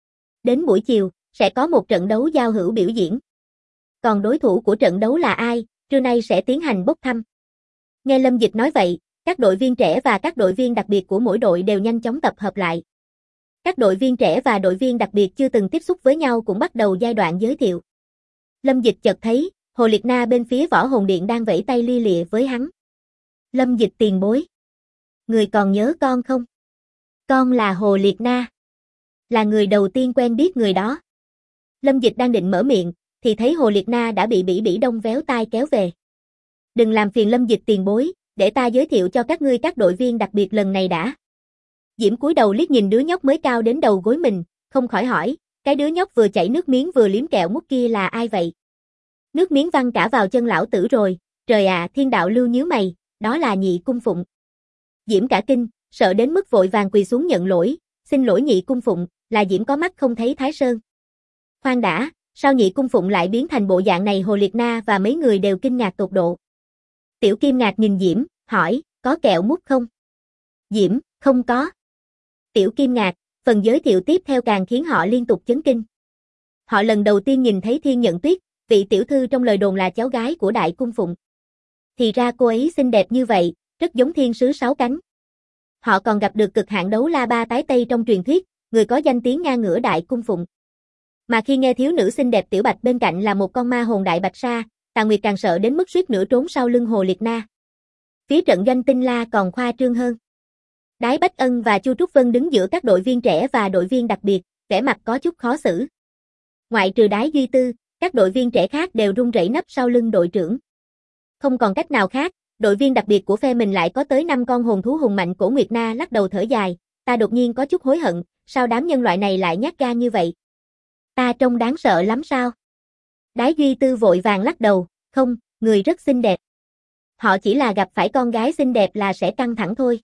Đến buổi chiều, sẽ có một trận đấu giao hữu biểu diễn. Còn đối thủ của trận đấu là ai, trưa nay sẽ tiến hành bốc thăm. Nghe Lâm Dịch nói vậy, các đội viên trẻ và các đội viên đặc biệt của mỗi đội đều nhanh chóng tập hợp lại. Các đội viên trẻ và đội viên đặc biệt chưa từng tiếp xúc với nhau cũng bắt đầu giai đoạn giới thiệu. Lâm Dịch chợt thấy, Hồ Liệt Na bên phía Võ Hồn Điện đang vẫy tay lia lịa với hắn. Lâm Dịch tiền bối. Người còn nhớ con không? Con là Hồ Liệt Na. Là người đầu tiên quen biết người đó. Lâm Dịch đang định mở miệng, thì thấy Hồ Liệt Na đã bị Bỉ Bỉ Đông véo tai kéo về. Đừng làm phiền Lâm Dịch tiền bối, để ta giới thiệu cho các ngươi các đội viên đặc biệt lần này đã. Diễm cúi đầu liếc nhìn đứa nhóc mới cao đến đầu gối mình, không khỏi hỏi, cái đứa nhóc vừa chảy nước miếng vừa liếm kẹo mút kia là ai vậy? Nước miếng văng cả vào chân lão tử rồi, trời ạ, Thiên Đạo Lưu nhíu mày, đó là Nhị Cung Phụng. Diễm cả kinh, sợ đến mức vội vàng quỳ xuống nhận lỗi, xin lỗi Nhị Cung Phụng, là Diễm có mắt không thấy Thái Sơn. Khoan đã, sao Nhị Cung Phụng lại biến thành bộ dạng này? Hồ Liệt Na và mấy người đều kinh ngạc tột độ. Tiểu Kim Ngạc nhìn Diễm, hỏi, có kẹo mút không? Diễm, không có. Tiểu Kim Ngạc, phần giới thiệu tiếp theo càng khiến họ liên tục chấn kinh. Họ lần đầu tiên nhìn thấy Thiên Nhận Tuyết, vị tiểu thư trong lời đồn là cháu gái của Đại Cung Phụng. Thì ra cô ấy xinh đẹp như vậy, rất giống thiên sứ sáu cánh. Họ còn gặp được cực hạn đấu la ba tái Tây trong truyền thuyết, người có danh tiếng ngang ngửa Đại Cung Phụng. Mà khi nghe thiếu nữ xinh đẹp Tiểu Bạch bên cạnh là một con ma hồn Đại Bạch Sa, Tà Nguyệt càng sợ đến mức suýt nữa trốn sau lưng Hồ Liệt Na. Phía trận doanh Tinh La còn khoa trương hơn. Đái Bách Ân và Chu Trúc Vân đứng giữa các đội viên trẻ và đội viên đặc biệt, vẻ mặt có chút khó xử. Ngoại trừ Đái Duy Tư, các đội viên trẻ khác đều run rẩy nấp sau lưng đội trưởng. Không còn cách nào khác, đội viên đặc biệt của phe mình lại có tới 5 con hồn thú hùng mạnh. Cổ Nguyệt Na lắc đầu thở dài, ta đột nhiên có chút hối hận, sao đám nhân loại này lại nhát gan như vậy? Ta trông đáng sợ lắm sao? Đái Duy Tư vội vàng lắc đầu, không, người rất xinh đẹp. Họ chỉ là gặp phải con gái xinh đẹp là sẽ căng thẳng thôi.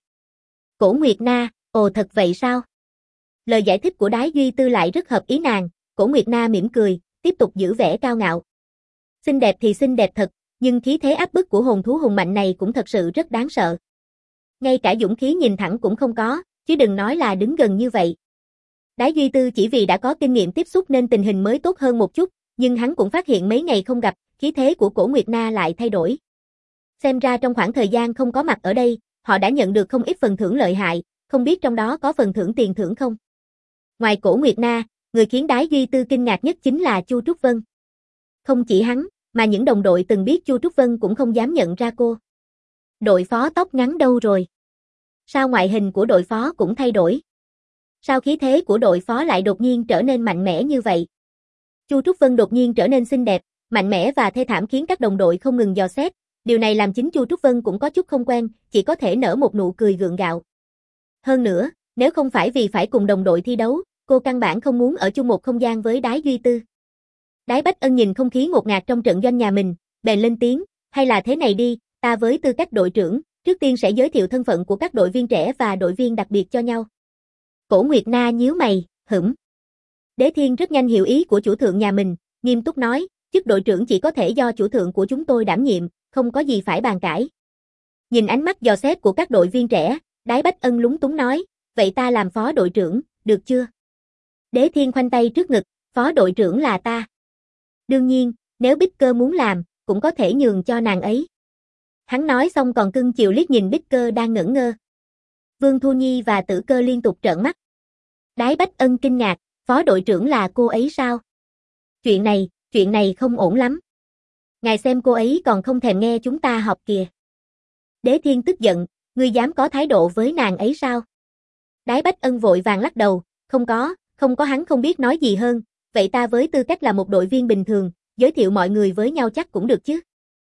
Cổ Nguyệt Na, ồ thật vậy sao? Lời giải thích của Đái Duy Tư lại rất hợp ý nàng, Cổ Nguyệt Na mỉm cười, tiếp tục giữ vẻ cao ngạo. Xinh đẹp thì xinh đẹp thật, nhưng khí thế áp bức của hồn thú hùng mạnh này cũng thật sự rất đáng sợ. Ngay cả dũng khí nhìn thẳng cũng không có, chứ đừng nói là đứng gần như vậy. Đái Duy Tư chỉ vì đã có kinh nghiệm tiếp xúc nên tình hình mới tốt hơn một chút, nhưng hắn cũng phát hiện mấy ngày không gặp, khí thế của Cổ Nguyệt Na lại thay đổi. Xem ra trong khoảng thời gian không có mặt ở đây, họ đã nhận được không ít phần thưởng lợi hại, không biết trong đó có phần thưởng tiền thưởng không? Ngoài Cổ Nguyệt Na, người khiến Đái Duy Tư kinh ngạc nhất chính là Chu Trúc Vân. Không chỉ hắn, mà những đồng đội từng biết Chu Trúc Vân cũng không dám nhận ra cô. Đội phó tóc ngắn đâu rồi? Sao ngoại hình của đội phó cũng thay đổi? Sao khí thế của đội phó lại đột nhiên trở nên mạnh mẽ như vậy? Chu Trúc Vân đột nhiên trở nên xinh đẹp, mạnh mẽ và thê thảm khiến các đồng đội không ngừng dò xét. Điều này làm chính Chu Trúc Vân cũng có chút không quen, chỉ có thể nở một nụ cười gượng gạo. Hơn nữa, nếu không phải vì phải cùng đồng đội thi đấu, cô căn bản không muốn ở chung một không gian với Đái Duy Tư. Đái Bách Ân nhìn không khí ngột ngạt trong trận doanh nhà mình, bèn lên tiếng, hay là thế này đi, ta với tư cách đội trưởng, trước tiên sẽ giới thiệu thân phận của các đội viên trẻ và đội viên đặc biệt cho nhau. Cổ Nguyệt Na nhíu mày, hửm. Đế Thiên rất nhanh hiểu ý của chủ thượng nhà mình, nghiêm túc nói, chức đội trưởng chỉ có thể do chủ thượng của chúng tôi đảm nhiệm, không có gì phải bàn cãi. Nhìn ánh mắt dò xét của các đội viên trẻ, Đái Bách Ân lúng túng nói, vậy ta làm phó đội trưởng, được chưa? Đế Thiên khoanh tay trước ngực, phó đội trưởng là ta. Đương nhiên, nếu Bích Cơ muốn làm, cũng có thể nhường cho nàng ấy. Hắn nói xong còn cưng chiều liếc nhìn Bích Cơ đang ngẩn ngơ. Vương Thu Nhi và Tử Cơ liên tục trợn mắt. Đái Bách Ân kinh ngạc, phó đội trưởng là cô ấy sao? Chuyện này không ổn lắm. Ngài xem cô ấy còn không thèm nghe chúng ta học kìa. Đế Thiên tức giận, ngươi dám có thái độ với nàng ấy sao? Đái Bách Ân vội vàng lắc đầu, không có hắn không biết nói gì hơn, vậy ta với tư cách là một đội viên bình thường, giới thiệu mọi người với nhau chắc cũng được chứ.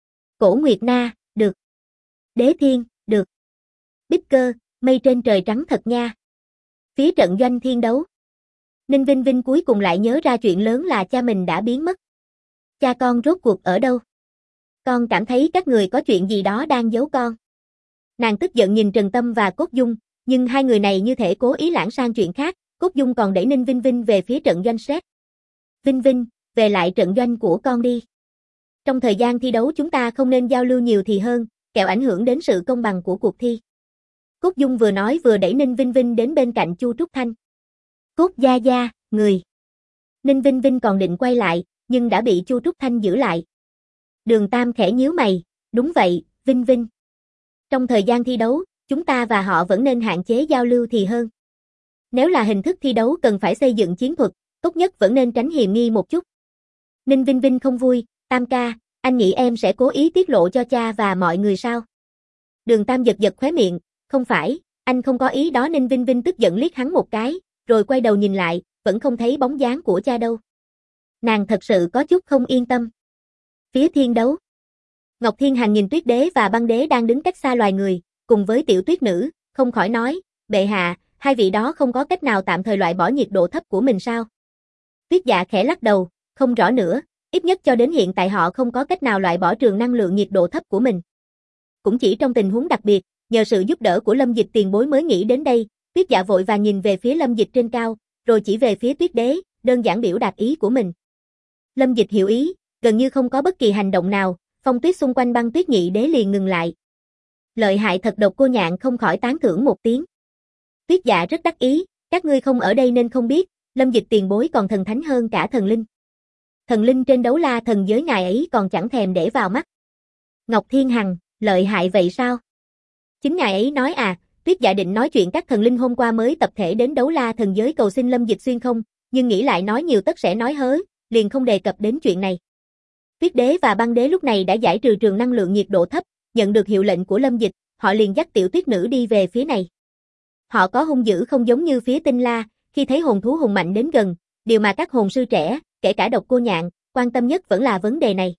Cổ Nguyệt Na, được. Đế Thiên, được. Bích Cơ, mây trên trời trắng thật nha. Phía trận doanh thiên đấu. Ninh Vinh Vinh cuối cùng lại nhớ ra chuyện lớn là cha mình đã biến mất. Cha con rốt cuộc ở đâu? Con cảm thấy các người có chuyện gì đó đang giấu con. Nàng tức giận nhìn Trần Tâm và Cốt Dung, nhưng hai người này như thể cố ý lãng sang chuyện khác, Cốt Dung còn đẩy Ninh Vinh Vinh về phía trận doanh xét. Vinh Vinh, về lại trận doanh của con đi. Trong thời gian thi đấu chúng ta không nên giao lưu nhiều thì hơn, kẻo ảnh hưởng đến sự công bằng của cuộc thi. Cốt Dung vừa nói vừa đẩy Ninh Vinh Vinh đến bên cạnh Chu Trúc Thanh. Cốt gia gia, người. Ninh Vinh Vinh còn định quay lại, nhưng đã bị Chu Trúc Thanh giữ lại. Đường Tam khẽ nhíu mày, đúng vậy, Vinh Vinh. Trong thời gian thi đấu, chúng ta và họ vẫn nên hạn chế giao lưu thì hơn. Nếu là hình thức thi đấu cần phải xây dựng chiến thuật, tốt nhất vẫn nên tránh hiềm nghi một chút. Ninh Vinh Vinh không vui, Tam ca, anh nghĩ em sẽ cố ý tiết lộ cho cha và mọi người sao? Đường Tam giật giật khóe miệng, không phải, anh không có ý đó. Ninh Vinh Vinh tức giận liếc hắn một cái, rồi quay đầu nhìn lại, vẫn không thấy bóng dáng của cha đâu. Nàng thật sự có chút không yên tâm. Phía thiên đấu. Ngọc Thiên Hằng nhìn Tuyết Đế và Băng Đế đang đứng cách xa loài người, cùng với Tiểu Tuyết Nữ, không khỏi nói, bệ hạ, hai vị đó không có cách nào tạm thời loại bỏ nhiệt độ thấp của mình sao? Tuyết Dạ khẽ lắc đầu, không rõ nữa, ít nhất cho đến hiện tại họ không có cách nào loại bỏ trường năng lượng nhiệt độ thấp của mình. Cũng chỉ trong tình huống đặc biệt, nhờ sự giúp đỡ của Lâm Dịch tiền bối mới nghĩ đến đây. Tuyết Dạ vội vàng nhìn về phía Lâm Dịch trên cao, rồi chỉ về phía Tuyết Đế, đơn giản biểu đạt ý của mình. Lâm Dịch hiểu ý, gần như không có bất kỳ hành động nào, phong tuyết xung quanh Băng Tuyết Nhị Đế liền ngừng lại. Lợi hại thật. Độc Cô Nhạn không khỏi tán thưởng một tiếng. Tuyết Dạ rất đắc ý, các ngươi không ở đây nên không biết, Lâm Dịch tiền bối còn thần thánh hơn cả thần linh. Thần linh trên đấu la thần giới ngài ấy còn chẳng thèm để vào mắt. Ngọc Thiên Hằng, lợi hại vậy sao? Chính ngài ấy nói à? Tuyết Dạ định nói chuyện các thần linh hôm qua mới tập thể đến đấu la thần giới cầu xin Lâm Dịch xuyên không, nhưng nghĩ lại nói nhiều tất sẽ nói hớ, liền không đề cập đến chuyện này. Tuyết Đế và Băng Đế lúc này đã giải trừ trường năng lượng nhiệt độ thấp, nhận được hiệu lệnh của Lâm Dịch, họ liền dắt Tiểu Tuyết Nữ đi về phía này. Họ có hung dữ không giống như phía Tinh La, khi thấy hồn thú hùng mạnh đến gần, điều mà các hồn sư trẻ, kể cả Độc Cô Nhạn, quan tâm nhất vẫn là vấn đề này.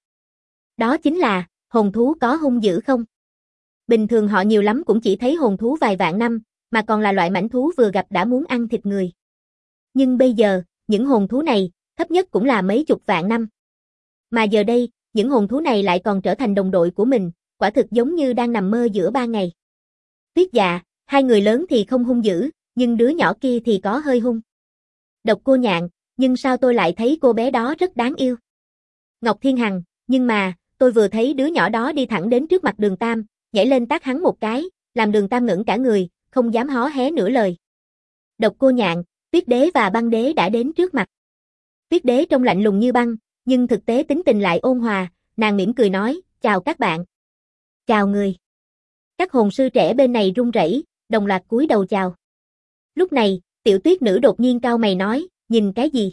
Đó chính là, hồn thú có hung dữ không? Bình thường họ nhiều lắm cũng chỉ thấy hồn thú vài vạn năm, mà còn là loại mãnh thú vừa gặp đã muốn ăn thịt người. Nhưng bây giờ, những hồn thú này, thấp nhất cũng là mấy chục vạn năm. Mà giờ đây, những hồn thú này lại còn trở thành đồng đội của mình, quả thực giống như đang nằm mơ giữa ban ngày. Tuyết Dạ, hai người lớn thì không hung dữ, nhưng đứa nhỏ kia thì có hơi hung. Độc Cô Nhạn, nhưng sao tôi lại thấy cô bé đó rất đáng yêu? Ngọc Thiên Hằng, nhưng mà, tôi vừa thấy đứa nhỏ đó đi thẳng đến trước mặt Đường Tam, nhảy lên tát hắn một cái, làm Đường Tam ngẩn cả người, không dám hó hé nửa lời. Độc Cô Nhạn, Tuyết Đế và Băng Đế đã đến trước mặt. Tuyết Đế trông lạnh lùng như băng, nhưng thực tế tính tình lại ôn hòa, nàng mỉm cười nói, chào các bạn. Chào người. Các hồn sư trẻ bên này run rẩy, đồng loạt cúi đầu chào. Lúc này, Tiểu Tuyết Nữ đột nhiên cau mày nói, nhìn cái gì?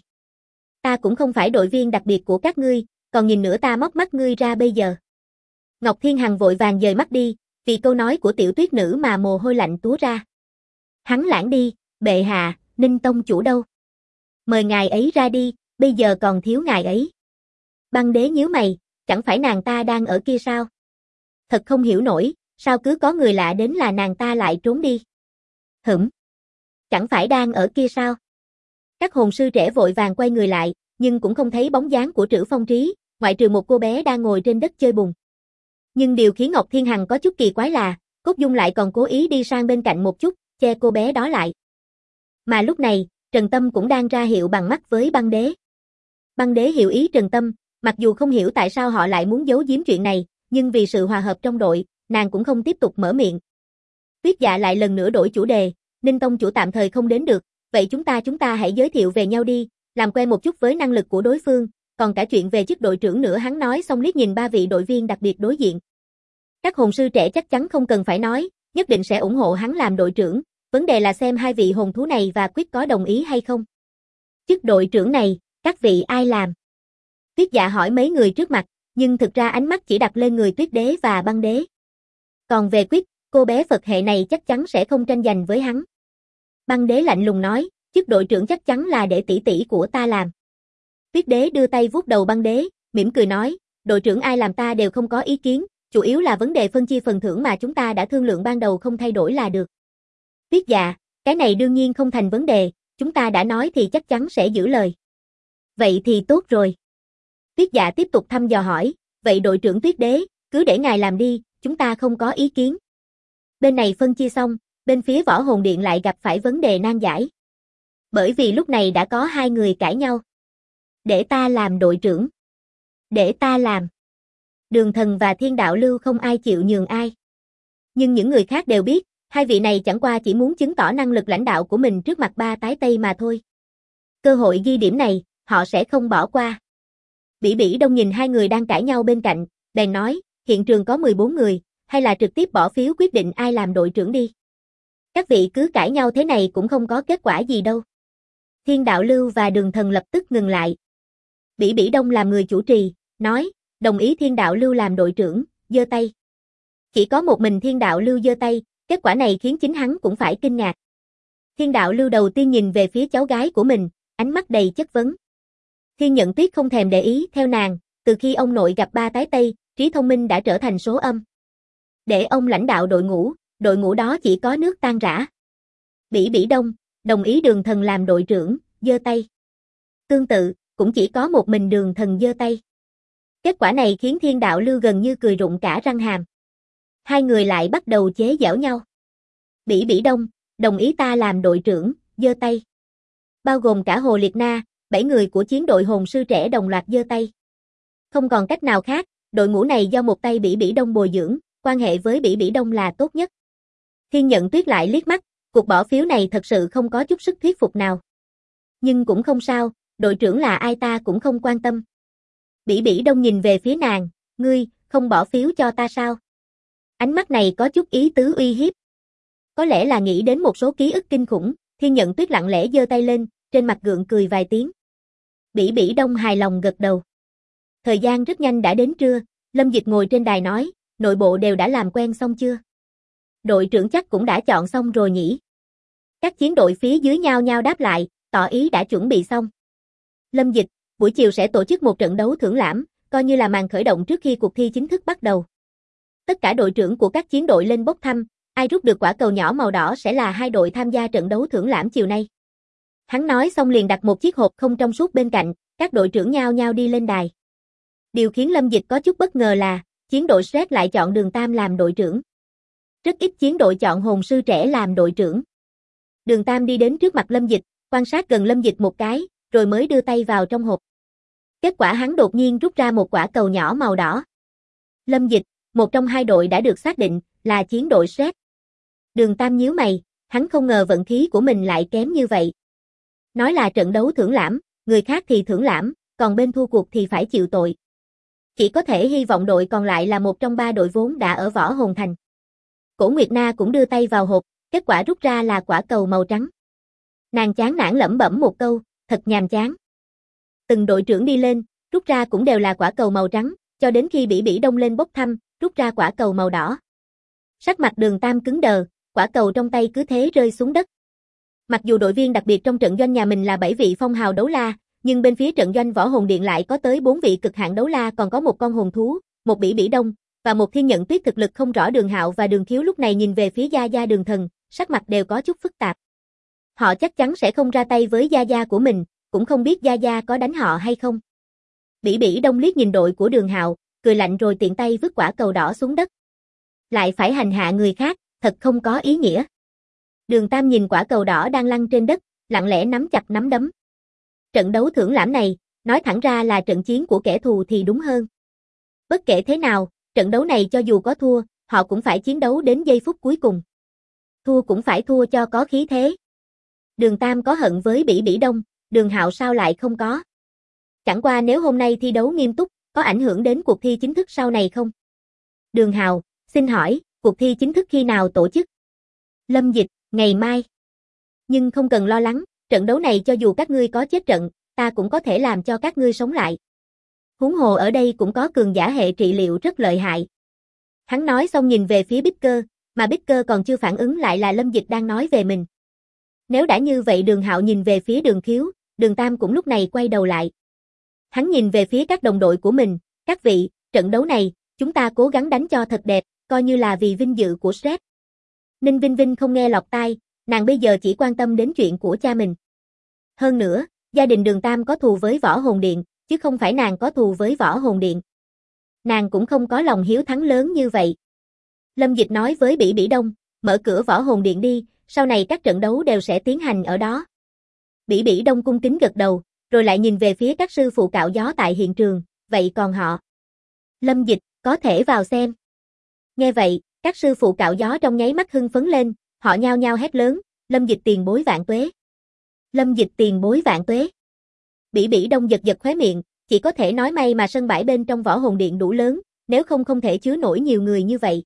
Ta cũng không phải đội viên đặc biệt của các ngươi, còn nhìn nữa ta móc mắt ngươi ra bây giờ. Ngọc Thiên Hằng vội vàng dời mắt đi, vì câu nói của Tiểu Tuyết Nữ mà mồ hôi lạnh túa ra. Hắn lãng đi, bệ hạ, Ninh tông chủ đâu? Mời ngài ấy ra đi, bây giờ còn thiếu ngài ấy. Băng Đế nhíu mày, chẳng phải nàng ta đang ở kia sao? Thật không hiểu nổi, sao cứ có người lạ đến là nàng ta lại trốn đi? Chẳng phải đang ở kia sao? Các hồn sư trẻ vội vàng quay người lại, nhưng cũng không thấy bóng dáng của Trữ Phong Trí, ngoại trừ một cô bé đang ngồi trên đất chơi bùn. Nhưng điều khiến Ngọc Thiên Hằng có chút kỳ quái là, Cốt Dung lại còn cố ý đi sang bên cạnh một chút, che cô bé đó lại. Mà lúc này, Trần Tâm cũng đang ra hiệu bằng mắt với Băng Đế. Băng Đế hiểu ý Trần Tâm, mặc dù không hiểu tại sao họ lại muốn giấu giếm chuyện này, nhưng vì sự hòa hợp trong đội, nàng cũng không tiếp tục mở miệng. Tuyết Dạ lại lần nữa đổi chủ đề, Ninh tông chủ tạm thời không đến được, vậy chúng ta hãy giới thiệu về nhau đi, làm quen một chút với năng lực của đối phương, còn cả chuyện về chức đội trưởng nữa. Hắn nói xong liếc nhìn ba vị đội viên đặc biệt đối diện. Các hồn sư trẻ chắc chắn không cần phải nói, nhất định sẽ ủng hộ hắn làm đội trưởng, vấn đề là xem hai vị hồn thú này và Quyết có đồng ý hay không. Chức đội trưởng này, các vị ai làm? Tuyết Dạ hỏi mấy người trước mặt, nhưng thực ra ánh mắt chỉ đặt lên người Tuyết Đế và Băng Đế. Còn về Quyết, cô bé Phật hệ này chắc chắn sẽ không tranh giành với hắn. Băng Đế lạnh lùng nói, chức đội trưởng chắc chắn là để tỷ tỷ của ta làm. Tuyết Đế đưa tay vuốt đầu Băng Đế, mỉm cười nói, đội trưởng ai làm ta đều không có ý kiến, chủ yếu là vấn đề phân chia phần thưởng mà chúng ta đã thương lượng ban đầu không thay đổi là được. Tuyết Dạ, cái này đương nhiên không thành vấn đề, chúng ta đã nói thì chắc chắn sẽ giữ lời. Vậy thì tốt rồi. Tuyết Dạ tiếp tục thăm dò hỏi, vậy đội trưởng Tuyết Đế, cứ để ngài làm đi, chúng ta không có ý kiến. Bên này phân chia xong, bên phía Võ Hồn Điện lại gặp phải vấn đề nan giải. Bởi vì lúc này đã có hai người cãi nhau. Để ta làm đội trưởng. Để ta làm. Đường Thần và Thiên Đạo Lưu không ai chịu nhường ai. Nhưng những người khác đều biết, hai vị này chẳng qua chỉ muốn chứng tỏ năng lực lãnh đạo của mình trước mặt ba tái Tây mà thôi. Cơ hội ghi điểm này, họ sẽ không bỏ qua. Bỉ Bỉ Đông nhìn hai người đang cãi nhau bên cạnh, bèn nói, hiện trường có 14 người, hay là trực tiếp bỏ phiếu quyết định ai làm đội trưởng đi. Các vị cứ cãi nhau thế này cũng không có kết quả gì đâu. Thiên Đạo Lưu và Đường Thần lập tức ngừng lại. Bỉ Bỉ Đông làm người chủ trì, nói, đồng ý Thiên Đạo Lưu làm đội trưởng, giơ tay. Chỉ có một mình Thiên Đạo Lưu giơ tay, kết quả này khiến chính hắn cũng phải kinh ngạc. Thiên Đạo Lưu đầu tiên nhìn về phía cháu gái của mình, ánh mắt đầy chất vấn. Thiên Nhận Tuyết không thèm để ý theo nàng, từ khi ông nội gặp ba tái Tây, trí thông minh đã trở thành số âm. Để ông lãnh đạo đội ngũ đó chỉ có nước tan rã. Bỉ Bỉ Đông, đồng ý Đường Thần làm đội trưởng, giơ tay. Tương tự, cũng chỉ có một mình Đường Thần giơ tay. Kết quả này khiến Thiên Đạo Lưu gần như cười rụng cả răng hàm. Hai người lại bắt đầu chế giễu nhau. Bỉ Bỉ Đông, đồng ý ta làm đội trưởng, giơ tay. Bao gồm cả Hồ Liệt Na, 7 người của chiến đội hồn sư trẻ đồng loạt giơ tay. Không còn cách nào khác, đội ngũ này do một tay Bỉ Bỉ Đông bồi dưỡng, quan hệ với Bỉ Bỉ Đông là tốt nhất. Thiên Nhận Tuyết lại liếc mắt, cuộc bỏ phiếu này thật sự không có chút sức thuyết phục nào. Nhưng cũng không sao, đội trưởng là ai ta cũng không quan tâm. Bỉ Bỉ Đông nhìn về phía nàng, ngươi, không bỏ phiếu cho ta sao? Ánh mắt này có chút ý tứ uy hiếp. Có lẽ là nghĩ đến một số ký ức kinh khủng, Thiên Nhận Tuyết lặng lẽ giơ tay lên, trên mặt gượng cười vài tiếng. Bỉ Bỉ Đông hài lòng gật đầu. Thời gian rất nhanh đã đến trưa, Lâm Dịch ngồi trên đài nói, nội bộ đều đã làm quen xong chưa? Đội trưởng chắc cũng đã chọn xong rồi nhỉ? Các chiến đội phía dưới nhao nhao đáp lại, tỏ ý đã chuẩn bị xong. Lâm Dịch, buổi chiều sẽ tổ chức một trận đấu thưởng lãm, coi như là màn khởi động trước khi cuộc thi chính thức bắt đầu. Tất cả đội trưởng của các chiến đội lên bốc thăm, ai rút được quả cầu nhỏ màu đỏ sẽ là hai đội tham gia trận đấu thưởng lãm chiều nay. Hắn nói xong liền đặt một chiếc hộp không trong suốt bên cạnh, các đội trưởng nhao nhao đi lên đài. Điều khiến Lâm Dịch có chút bất ngờ là, chiến đội Shrek lại chọn Đường Tam làm đội trưởng. Rất ít chiến đội chọn hồn sư trẻ làm đội trưởng. Đường Tam đi đến trước mặt Lâm Dịch, quan sát gần Lâm Dịch một cái, rồi mới đưa tay vào trong hộp. Kết quả hắn đột nhiên rút ra một quả cầu nhỏ màu đỏ. Lâm Dịch, một trong hai đội đã được xác định, là chiến đội Shrek. Đường Tam nhíu mày, hắn không ngờ vận khí của mình lại kém như vậy. Nói là trận đấu thưởng lãm, người khác thì thưởng lãm, còn bên thua cuộc thì phải chịu tội. Chỉ có thể hy vọng đội còn lại là một trong ba đội vốn đã ở Võ Hồn Thành. Cổ Nguyệt Na cũng đưa tay vào hộp, kết quả rút ra là quả cầu màu trắng. Nàng chán nản lẩm bẩm một câu, thật nhàm chán. Từng đội trưởng đi lên, rút ra cũng đều là quả cầu màu trắng, cho đến khi Bỉ Bỉ Đông lên bốc thăm, rút ra quả cầu màu đỏ. Sắc mặt Đường Tam cứng đờ, quả cầu trong tay cứ thế rơi xuống đất. Mặc dù đội viên đặc biệt trong trận doanh nhà mình là 7 vị phong hào đấu la, nhưng bên phía trận doanh Võ Hồn Điện lại có tới 4 vị cực hạn đấu la, còn có một con hồn thú, một Bỉ Bỉ Đông và một Thiên Nhận Tuyết thực lực không rõ. Đường Hạo và Đường Khiếu lúc này nhìn về phía Gia Gia Đường Thần, sắc mặt đều có chút phức tạp. Họ chắc chắn sẽ không ra tay với Gia Gia của mình, cũng không biết Gia Gia có đánh họ hay không. Bỉ Bỉ Đông liếc nhìn đội của Đường Hạo, cười lạnh rồi tiện tay vứt quả cầu đỏ xuống đất. Lại phải hành hạ người khác, thật không có ý nghĩa. Đường Tam nhìn quả cầu đỏ đang lăn trên đất, lặng lẽ nắm chặt nắm đấm. Trận đấu thưởng lãm này, nói thẳng ra là trận chiến của kẻ thù thì đúng hơn. Bất kể thế nào, trận đấu này cho dù có thua, họ cũng phải chiến đấu đến giây phút cuối cùng. Thua cũng phải thua cho có khí thế. Đường Tam có hận với Bỉ Bỉ Đông, Đường Hạo sao lại không có. Chẳng qua nếu hôm nay thi đấu nghiêm túc, có ảnh hưởng đến cuộc thi chính thức sau này không? Đường Hào, xin hỏi, cuộc thi chính thức khi nào tổ chức? Lâm Dịch, ngày mai. Nhưng không cần lo lắng, trận đấu này cho dù các ngươi có chết trận, ta cũng có thể làm cho các ngươi sống lại. Huống hồ ở đây cũng có cường giả hệ trị liệu rất lợi hại. Hắn nói xong nhìn về phía Bicker, mà Bicker còn chưa phản ứng lại là Lâm Dịch đang nói về mình. Nếu đã như vậy Đường Hạo nhìn về phía Đường Khiếu, Đường Tam cũng lúc này quay đầu lại. Hắn nhìn về phía các đồng đội của mình, các vị, trận đấu này, chúng ta cố gắng đánh cho thật đẹp, coi như là vì vinh dự của Shrek. Ninh Vinh Vinh không nghe lọt tai, nàng bây giờ chỉ quan tâm đến chuyện của cha mình. Hơn nữa, gia đình Đường Tam có thù với Võ Hồn Điện, chứ không phải nàng có thù với Võ Hồn Điện. Nàng cũng không có lòng hiếu thắng lớn như vậy. Lâm Dịch nói với Bỉ Bỉ Đông, mở cửa Võ Hồn Điện đi, sau này các trận đấu đều sẽ tiến hành ở đó. Bỉ Bỉ Đông cung kính gật đầu, rồi lại nhìn về phía các sư phụ cạo gió tại hiện trường, vậy còn họ? Lâm Dịch, có thể vào xem. Nghe vậy, các sư phụ cạo gió trong nháy mắt hưng phấn lên, họ nhao nhao hét lớn, Lâm Dịch tiền bối vạn tuế. Lâm Dịch tiền bối vạn tuế. Bỉ Bỉ Đông giật giật khóe miệng, chỉ có thể nói may mà sân bãi bên trong Võ Hồn Điện đủ lớn, nếu không thể chứa nổi nhiều người như vậy.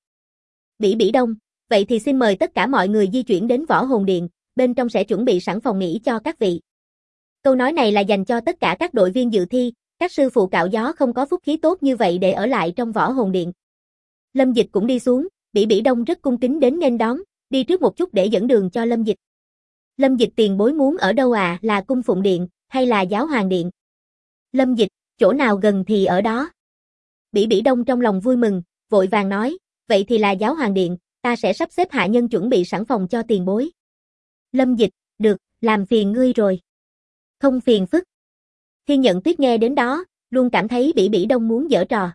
Bỉ Bỉ Đông, vậy thì xin mời tất cả mọi người di chuyển đến Võ Hồn Điện, bên trong sẽ chuẩn bị sẵn phòng nghỉ cho các vị. Câu nói này là dành cho tất cả các đội viên dự thi, các sư phụ cạo gió không có phúc khí tốt như vậy để ở lại trong Võ Hồn Điện. Lâm Dịch cũng đi xuống, Bỉ Bỉ Đông rất cung kính đến nghênh đón, đi trước một chút để dẫn đường cho Lâm Dịch. Lâm Dịch tiền bối muốn ở đâu à, là Cung Phụng Điện, hay là Giáo Hoàng Điện? Lâm Dịch, chỗ nào gần thì ở đó. Bỉ Bỉ Đông trong lòng vui mừng, vội vàng nói, vậy thì là Giáo Hoàng Điện, ta sẽ sắp xếp hạ nhân chuẩn bị sẵn phòng cho tiền bối. Lâm Dịch, được, làm phiền ngươi rồi. Không phiền phức. Thiên Nhận Tuyết nghe đến đó, luôn cảm thấy Bỉ Bỉ Đông muốn giở trò.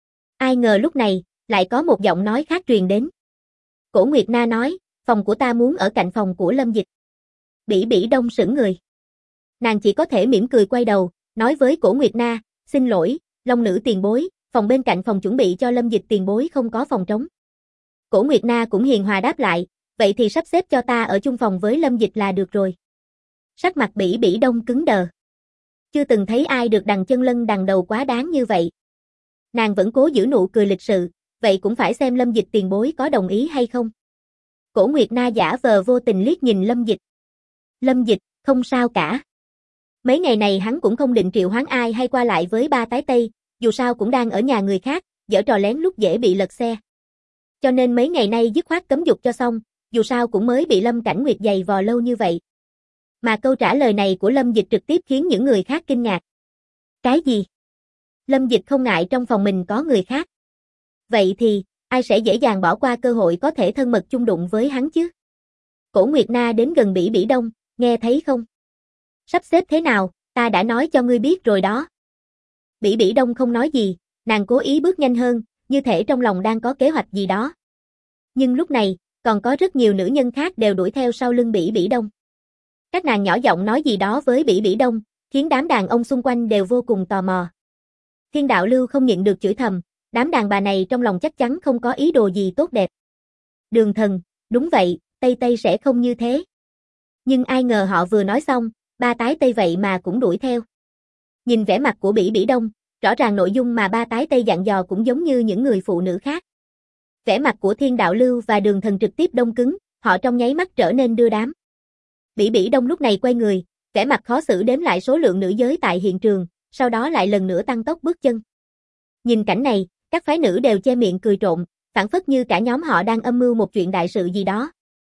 Ai ngờ lúc này, lại có một giọng nói khác truyền đến. Cổ Nguyệt Na nói, phòng của ta muốn ở cạnh phòng của Lâm Dịch. Bỉ Bỉ Đông sững người. Nàng chỉ có thể mỉm cười quay đầu, nói với Cổ Nguyệt Na, xin lỗi, Long nữ tiền bối, phòng bên cạnh phòng chuẩn bị cho Lâm Dịch tiền bối không có phòng trống. Cổ Nguyệt Na cũng hiền hòa đáp lại, vậy thì sắp xếp cho ta ở chung phòng với Lâm Dịch là được rồi. Sắc mặt Bỉ Bỉ Đông cứng đờ. Chưa từng thấy ai được đằng chân lân đằng đầu quá đáng như vậy. Nàng vẫn cố giữ nụ cười lịch sự, vậy cũng phải xem Lâm Dịch tiền bối có đồng ý hay không. Cổ Nguyệt Na giả vờ vô tình liếc nhìn Lâm Dịch. Lâm Dịch, không sao cả. Mấy ngày này hắn cũng không định triệu hoán ai hay qua lại với ba tái Tây, dù sao cũng đang ở nhà người khác, giở trò lén lút dễ bị lật xe. Cho nên mấy ngày nay dứt khoát cấm dục cho xong, dù sao cũng mới bị Lâm Cảnh Nguyệt giày vò lâu như vậy. Mà câu trả lời này của Lâm Dịch trực tiếp khiến những người khác kinh ngạc. Cái gì? Lâm Dịch không ngại trong phòng mình có người khác. Vậy thì, ai sẽ dễ dàng bỏ qua cơ hội có thể thân mật chung đụng với hắn chứ? Cổ Nguyệt Na đến gần Bỉ Bỉ Đông, nghe thấy không? Sắp xếp thế nào, ta đã nói cho ngươi biết rồi đó. Bỉ Bỉ Đông không nói gì, nàng cố ý bước nhanh hơn, như thể trong lòng đang có kế hoạch gì đó. Nhưng lúc này, còn có rất nhiều nữ nhân khác đều đuổi theo sau lưng Bỉ Bỉ Đông. Các nàng nhỏ giọng nói gì đó với Bỉ Bỉ Đông, khiến đám đàn ông xung quanh đều vô cùng tò mò. Thiên Đạo Lưu không nhịn được chửi thầm, đám đàn bà này trong lòng chắc chắn không có ý đồ gì tốt đẹp. Đường Thần, đúng vậy, Tây Tây sẽ không như thế. Nhưng ai ngờ họ vừa nói xong, ba tái Tây vậy mà cũng đuổi theo. Nhìn vẻ mặt của Bỉ Bỉ Đông, rõ ràng nội dung mà ba tái Tây dặn dò cũng giống như những người phụ nữ khác. Vẻ mặt của Thiên Đạo Lưu và Đường Thần trực tiếp đông cứng, họ trong nháy mắt trở nên đưa đám. Bỉ Bỉ Đông lúc này quay người, vẻ mặt khó xử đếm lại số lượng nữ giới tại hiện trường, sau đó lại lần nữa tăng tốc bước chân. Nhìn cảnh này, các phái nữ đều che miệng cười trộm, phảng phất như cả nhóm họ đang âm mưu một chuyện đại sự gì đó.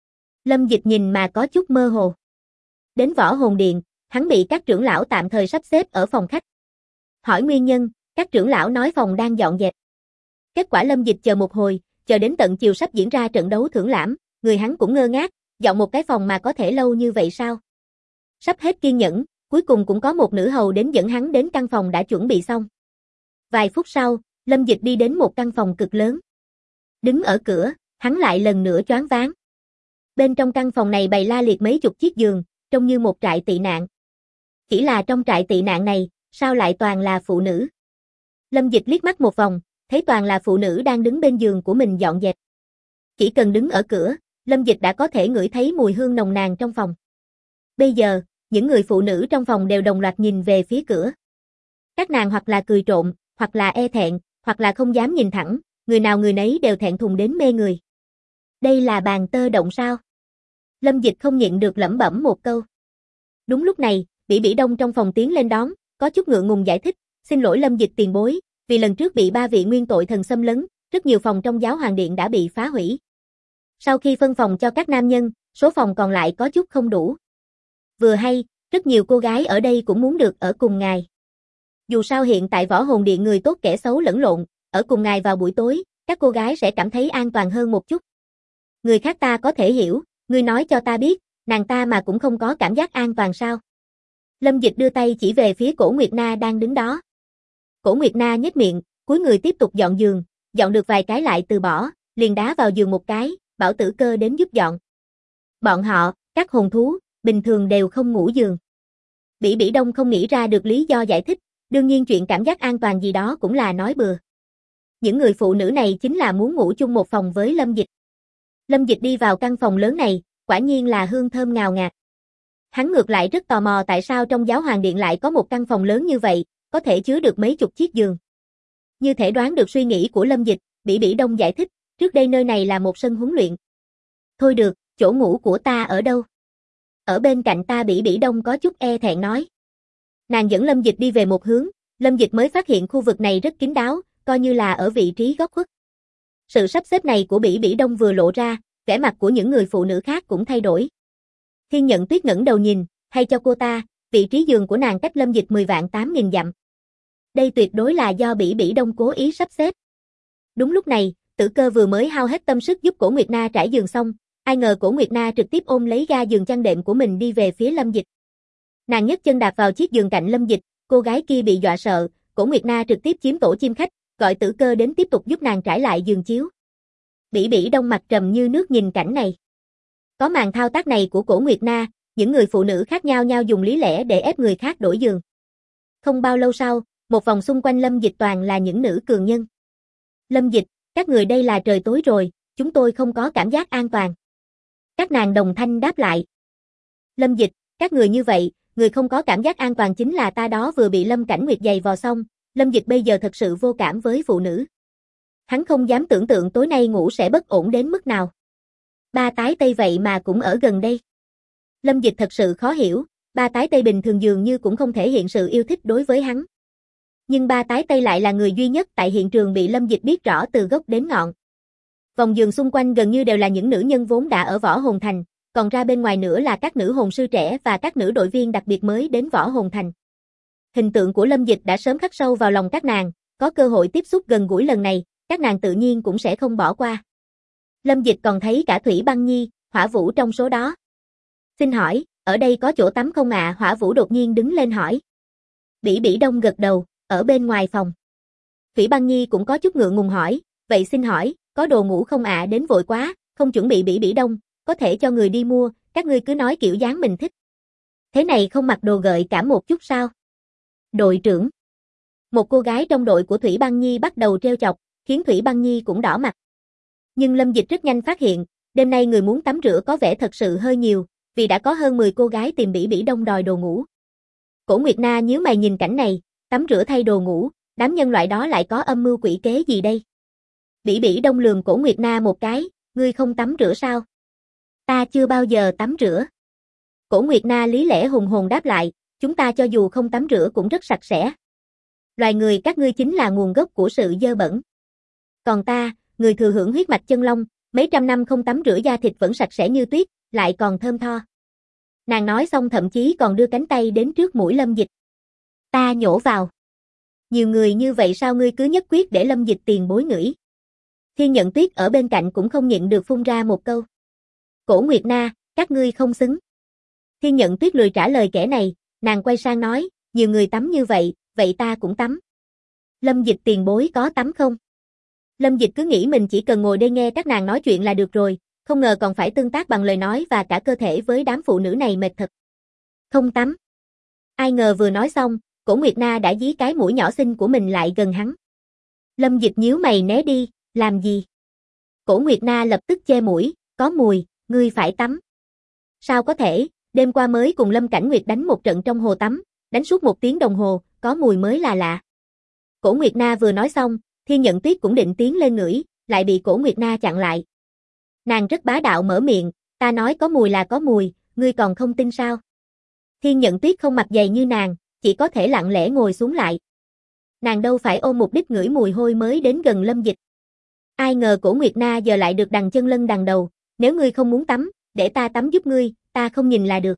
Lâm Dịch nhìn mà có chút mơ hồ. Đến Võ Hồn Điện, hắn bị các trưởng lão tạm thời sắp xếp ở phòng khách. Hỏi nguyên nhân, các trưởng lão nói phòng đang dọn dẹp. Kết quả Lâm Dịch chờ một hồi, chờ đến tận chiều sắp diễn ra trận đấu thưởng lãm, người hắn cũng ngơ ngác, dọn một cái phòng mà có thể lâu như vậy sao? Sắp hết kiên nhẫn, cuối cùng cũng có một nữ hầu đến dẫn hắn đến căn phòng đã chuẩn bị xong. Vài phút sau, Lâm Dịch đi đến một căn phòng cực lớn. Đứng ở cửa, hắn lại lần nữa choáng váng. Bên trong căn phòng này bày la liệt mấy chục chiếc giường, trông như một trại tị nạn. Chỉ là trong trại tị nạn này, sao lại toàn là phụ nữ? Lâm Dịch liếc mắt một vòng, thấy toàn là phụ nữ đang đứng bên giường của mình dọn dẹp. Chỉ cần đứng ở cửa, Lâm Dịch đã có thể ngửi thấy mùi hương nồng nàn trong phòng. Bây giờ, những người phụ nữ trong phòng đều đồng loạt nhìn về phía cửa. Các nàng hoặc là cười trộm, hoặc là e thẹn, hoặc là không dám nhìn thẳng, người nào người nấy đều thẹn thùng đến mê người. Đây là bàn tơ động sao? Lâm Dịch không nhịn được lẩm bẩm một câu. Đúng lúc này, Bỉ Bỉ Đông trong phòng tiến lên đón, có chút ngượng ngùng giải thích, xin lỗi Lâm Dịch tiền bối, vì lần trước bị 3 vị nguyên tội thần xâm lấn, rất nhiều phòng trong giáo hoàng điện đã bị phá hủy. Sau khi phân phòng cho các nam nhân, số phòng còn lại có chút không đủ. Vừa hay, rất nhiều cô gái ở đây cũng muốn được ở cùng ngài. Dù sao hiện tại võ hồn điện người tốt kẻ xấu lẫn lộn, ở cùng ngài vào buổi tối, các cô gái sẽ cảm thấy an toàn hơn một chút. Người khác ta có thể hiểu, ngươi nói cho ta biết, nàng ta mà cũng không có cảm giác an toàn sao? Lâm Dịch đưa tay chỉ về phía Cổ Nguyệt Na đang đứng đó. Cổ Nguyệt Na nhếch miệng, cúi người tiếp tục dọn giường, dọn được vài cái lại từ bỏ, liền đá vào giường một cái, bảo Tử Cơ đến giúp dọn. Bọn họ, các hồn thú, bình thường đều không ngủ giường. Bỉ Bỉ Đông không nghĩ ra được lý do giải thích, đương nhiên chuyện cảm giác an toàn gì đó cũng là nói bừa. Những người phụ nữ này chính là muốn ngủ chung một phòng với Lâm Dịch. Lâm Dịch đi vào căn phòng lớn này, quả nhiên là hương thơm ngào ngạt. Hắn ngược lại rất tò mò tại sao trong giáo hoàng điện lại có một căn phòng lớn như vậy, có thể chứa được mấy chục chiếc giường. Như thể đoán được suy nghĩ của Lâm Dịch, Bỉ Bỉ Đông giải thích, trước đây nơi này là một sân huấn luyện. Thôi được, chỗ ngủ của ta ở đâu? Ở bên cạnh ta. Bỉ Bỉ Đông có chút e thẹn nói. Nàng dẫn Lâm Dịch đi về một hướng, Lâm Dịch mới phát hiện khu vực này rất kín đáo, coi như là ở vị trí góc khuất. Sự sắp xếp này của Bỉ Bỉ Đông vừa lộ ra, vẻ mặt của những người phụ nữ khác cũng thay đổi. Thiên Nhận Tuyết ngẩng đầu nhìn, hay cho cô ta, vị trí giường của nàng cách Lâm Dịch 10.800.000 dặm. Đây tuyệt đối là do Bỉ Bỉ Đông cố ý sắp xếp. Đúng lúc này, Tử Cơ vừa mới hao hết tâm sức giúp Cổ Nguyệt Na trải giường xong, ai ngờ Cổ Nguyệt Na trực tiếp ôm lấy ga giường chăn đệm của mình đi về phía Lâm Dịch. Nàng nhấc chân đạp vào chiếc giường cạnh Lâm Dịch, cô gái kia bị dọa sợ, Cổ Nguyệt Na trực tiếp chiếm tổ chim khách, gọi Tử Cơ đến tiếp tục giúp nàng trải lại giường chiếu. Bỉ Bỉ Đông mặt trầm như nước nhìn cảnh này. Có màn thao tác này của Cổ Nguyệt Na, những người phụ nữ khác nhau nhau dùng lý lẽ để ép người khác đổi giường. Không bao lâu sau, một vòng xung quanh Lâm Dịch toàn là những nữ cường nhân. Lâm Dịch, các người đây là trời tối rồi, chúng tôi không có cảm giác an toàn. Các nàng đồng thanh đáp lại. Lâm Dịch, các người như vậy, người không có cảm giác an toàn chính là ta đó. Vừa bị Lâm Cảnh Nguyệt giày vò xong, Lâm Dịch bây giờ thật sự vô cảm với phụ nữ. Hắn không dám tưởng tượng tối nay ngủ sẽ bất ổn đến mức nào. Ba tái tây vậy mà cũng ở gần đây. Lâm Dịch thật sự khó hiểu, ba tái tây bình thường dường như cũng không thể hiện sự yêu thích đối với hắn. Nhưng ba tái tây lại là người duy nhất tại hiện trường bị Lâm Dịch biết rõ từ gốc đến ngọn. Vòng giường xung quanh gần như đều là những nữ nhân vốn đã ở Võ Hồn Thành, còn ra bên ngoài nữa là các nữ hồn sư trẻ và các nữ đội viên đặc biệt mới đến Võ Hồn Thành. Hình tượng của Lâm Dịch đã sớm khắc sâu vào lòng các nàng, có cơ hội tiếp xúc gần gũi lần này, các nàng tự nhiên cũng sẽ không bỏ qua. Lâm Dịch còn thấy cả Thủy Băng Nhi, Hỏa Vũ trong số đó. Xin hỏi, ở đây có chỗ tắm không ạ? Hỏa Vũ đột nhiên đứng lên hỏi. Bỉ Bỉ Đông gật đầu, ở bên ngoài phòng. Thủy Băng Nhi cũng có chút ngượng ngùng hỏi, vậy xin hỏi, có đồ ngủ không ạ? Đến vội quá, không chuẩn bị. Bỉ Bỉ Đông, có thể cho người đi mua, các ngươi cứ nói kiểu dáng mình thích. Thế này không mặc đồ gợi cảm một chút sao? Đội trưởng. Một cô gái trong đội của Thủy Băng Nhi bắt đầu trêu chọc, khiến Thủy Băng Nhi cũng đỏ mặt. Nhưng Lâm Dịch rất nhanh phát hiện, đêm nay người muốn tắm rửa có vẻ thật sự hơi nhiều, vì đã có hơn 10 cô gái tìm Bỉ Bỉ Đông đòi đồ ngủ. Cổ Nguyệt Na nhíu mày nhìn cảnh này, tắm rửa thay đồ ngủ, đám nhân loại đó lại có âm mưu quỷ kế gì đây? Bỉ Bỉ Đông lườm Cổ Nguyệt Na một cái, ngươi không tắm rửa sao? Ta chưa bao giờ tắm rửa. Cổ Nguyệt Na lý lẽ hùng hồn đáp lại, chúng ta cho dù không tắm rửa cũng rất sạch sẽ. Loài người các ngươi chính là nguồn gốc của sự dơ bẩn. Còn ta, người thừa hưởng huyết mạch chân long, mấy trăm năm không tắm rửa da thịt vẫn sạch sẽ như tuyết, lại còn thơm tho. Nàng nói xong thậm chí còn đưa cánh tay đến trước mũi Lâm Dịch. Ta nhổ vào. Nhiều người như vậy sao ngươi cứ nhất quyết để Lâm Dịch tiền bối ngửi? Thiên Nhận Tuyết ở bên cạnh cũng không nhịn được phun ra một câu. Cổ Nguyệt Na, các ngươi không xứng. Thiên Nhận Tuyết lười trả lời kẻ này, nàng quay sang nói, nhiều người tắm như vậy, vậy ta cũng tắm. Lâm Dịch tiền bối có tắm không? Lâm Dịch cứ nghĩ mình chỉ cần ngồi đây nghe các nàng nói chuyện là được rồi, không ngờ còn phải tương tác bằng lời nói và cả cơ thể với đám phụ nữ này mệt thật. Không tắm. Ai ngờ vừa nói xong, Cổ Nguyệt Na đã dí cái mũi nhỏ xinh của mình lại gần hắn. Lâm Dịch nhíu mày né đi, làm gì? Cổ Nguyệt Na lập tức che mũi, có mùi, ngươi phải tắm. Sao có thể, đêm qua mới cùng Lâm Cảnh Nguyệt đánh một trận trong hồ tắm, đánh suốt 1 tiếng đồng hồ, có mùi mới là lạ. Cổ Nguyệt Na vừa nói xong, Thiên Nhận Tuyết cũng định tiến lên ngửi, lại bị Cổ Nguyệt Na chặn lại. Nàng rất bá đạo mở miệng, ta nói có mùi là có mùi, ngươi còn không tin sao? Thiên Nhận Tuyết không mặt dày như nàng, chỉ có thể lặng lẽ ngồi xuống lại. Nàng đâu phải ôm mục đích ngửi mùi hôi mới đến gần Lâm Dịch. Ai ngờ Cổ Nguyệt Na giờ lại được đằng chân lân đằng đầu, nếu ngươi không muốn tắm, để ta tắm giúp ngươi, ta không nhìn là được.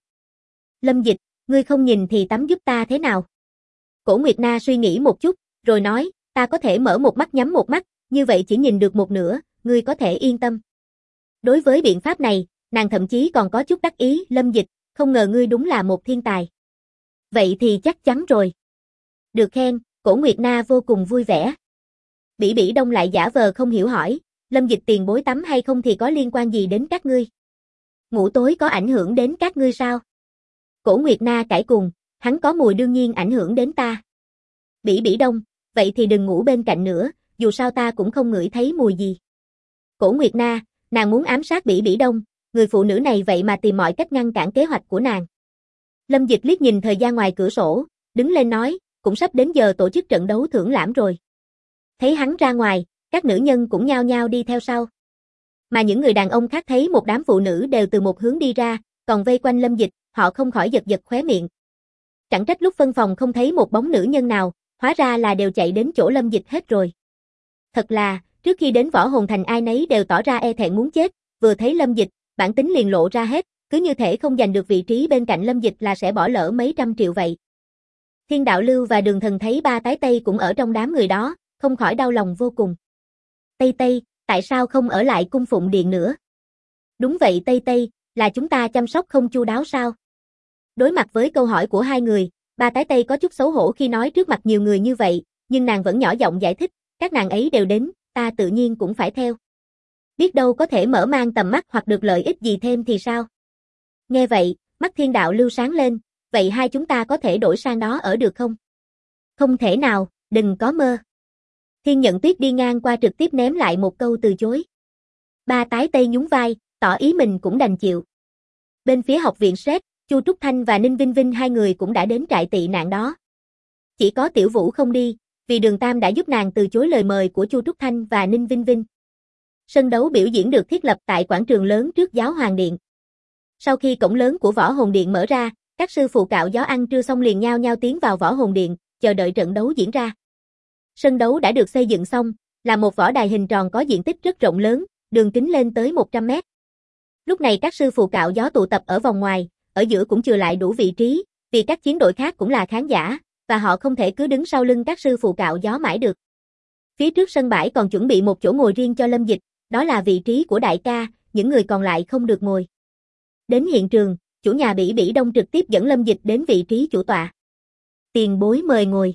Lâm Dịch, ngươi không nhìn thì tắm giúp ta thế nào? Cổ Nguyệt Na suy nghĩ một chút, rồi nói, ta có thể mở một mắt nhắm một mắt, như vậy chỉ nhìn được một nửa, ngươi có thể yên tâm. Đối với biện pháp này, nàng thậm chí còn có chút đắc ý, Lâm Dịch, không ngờ ngươi đúng là một thiên tài. Vậy thì chắc chắn rồi. Được khen, Cổ Nguyệt Na vô cùng vui vẻ. Bỉ Bỉ Đông lại giả vờ không hiểu hỏi, Lâm Dịch tiền bối tắm hay không thì có liên quan gì đến các ngươi? Ngủ tối có ảnh hưởng đến các ngươi sao? Cổ Nguyệt Na cãi cùng, hắn có mùi đương nhiên ảnh hưởng đến ta. Bỉ Bỉ Đông, vậy thì đừng ngủ bên cạnh nữa, dù sao ta cũng không ngửi thấy mùi gì. Cổ Nguyệt Na, nàng muốn ám sát Bỉ Bỉ Đông, người phụ nữ này vậy mà tìm mọi cách ngăn cản kế hoạch của nàng. Lâm Dịch liếc nhìn thời gian ngoài cửa sổ, đứng lên nói, cũng sắp đến giờ tổ chức trận đấu thưởng lãm rồi. Thấy hắn ra ngoài, các nữ nhân cũng nhao nhao đi theo sau. Mà những người đàn ông khác thấy một đám phụ nữ đều từ một hướng đi ra, còn vây quanh Lâm Dịch, họ không khỏi giật giật khóe miệng. Chẳng trách lúc phân phòng không thấy một bóng nữ nhân nào, hóa ra là đều chạy đến chỗ Lâm Dịch hết rồi. Thật là, trước khi đến Võ Hồn Thành ai nấy đều tỏ ra e thẹn muốn chết, vừa thấy Lâm Dịch, bản tính liền lộ ra hết, cứ như thể không giành được vị trí bên cạnh Lâm Dịch là sẽ bỏ lỡ mấy trăm triệu vậy. Thiên Đạo Lưu và Đường Thần thấy ba tái Tây cũng ở trong đám người đó, không khỏi đau lòng vô cùng. Tây Tây, tại sao không ở lại cung phụng điện nữa? Đúng vậy Tây Tây, là chúng ta chăm sóc không chu đáo sao? Đối mặt với câu hỏi của hai người, ba tái Tây có chút xấu hổ khi nói trước mặt nhiều người như vậy, nhưng nàng vẫn nhỏ giọng giải thích, các nàng ấy đều đến, ta tự nhiên cũng phải theo. Biết đâu có thể mở mang tầm mắt hoặc được lợi ích gì thêm thì sao? Nghe vậy, mắt Thiên Đạo Lưu sáng lên, vậy hai chúng ta có thể đổi sang đó ở được không? Không thể nào, đừng có mơ. Thiên Nhận Tuyết đi ngang qua trực tiếp ném lại một câu từ chối. Ba tái Tây nhún vai, tỏ ý mình cũng đành chịu. Bên phía học viện SET, Chu Trúc Thanh và Ninh Vinh Vinh hai người cũng đã đến trại tị nạn đó. Chỉ có Tiểu Vũ không đi, vì Đường Tam đã giúp nàng từ chối lời mời của Chu Trúc Thanh và Ninh Vinh Vinh. Sân đấu biểu diễn được thiết lập tại quảng trường lớn trước Giáo Hoàng Điện. Sau khi cổng lớn của Võ Hồn Điện mở ra, các sư phụ cạo gió ăn trưa xong liền nhao nhao tiến vào Võ Hồn Điện, chờ đợi trận đấu diễn ra. Sân đấu đã được xây dựng xong, là một võ đài hình tròn có diện tích rất rộng lớn, đường kính lên tới 100 mét. Lúc này các sư phụ cạo gió tụ tập ở vòng ngoài, ở giữa cũng chừa lại đủ vị trí, vì các chiến đội khác cũng là khán giả, và họ không thể cứ đứng sau lưng các sư phụ cạo gió mãi được. Phía trước sân bãi còn chuẩn bị một chỗ ngồi riêng cho Lâm Dịch, đó là vị trí của đại ca, những người còn lại không được ngồi. Đến hiện trường, chủ nhà Bỉ Bỉ Đông trực tiếp dẫn Lâm Dịch đến vị trí chủ tọa. Tiền bối mời ngồi.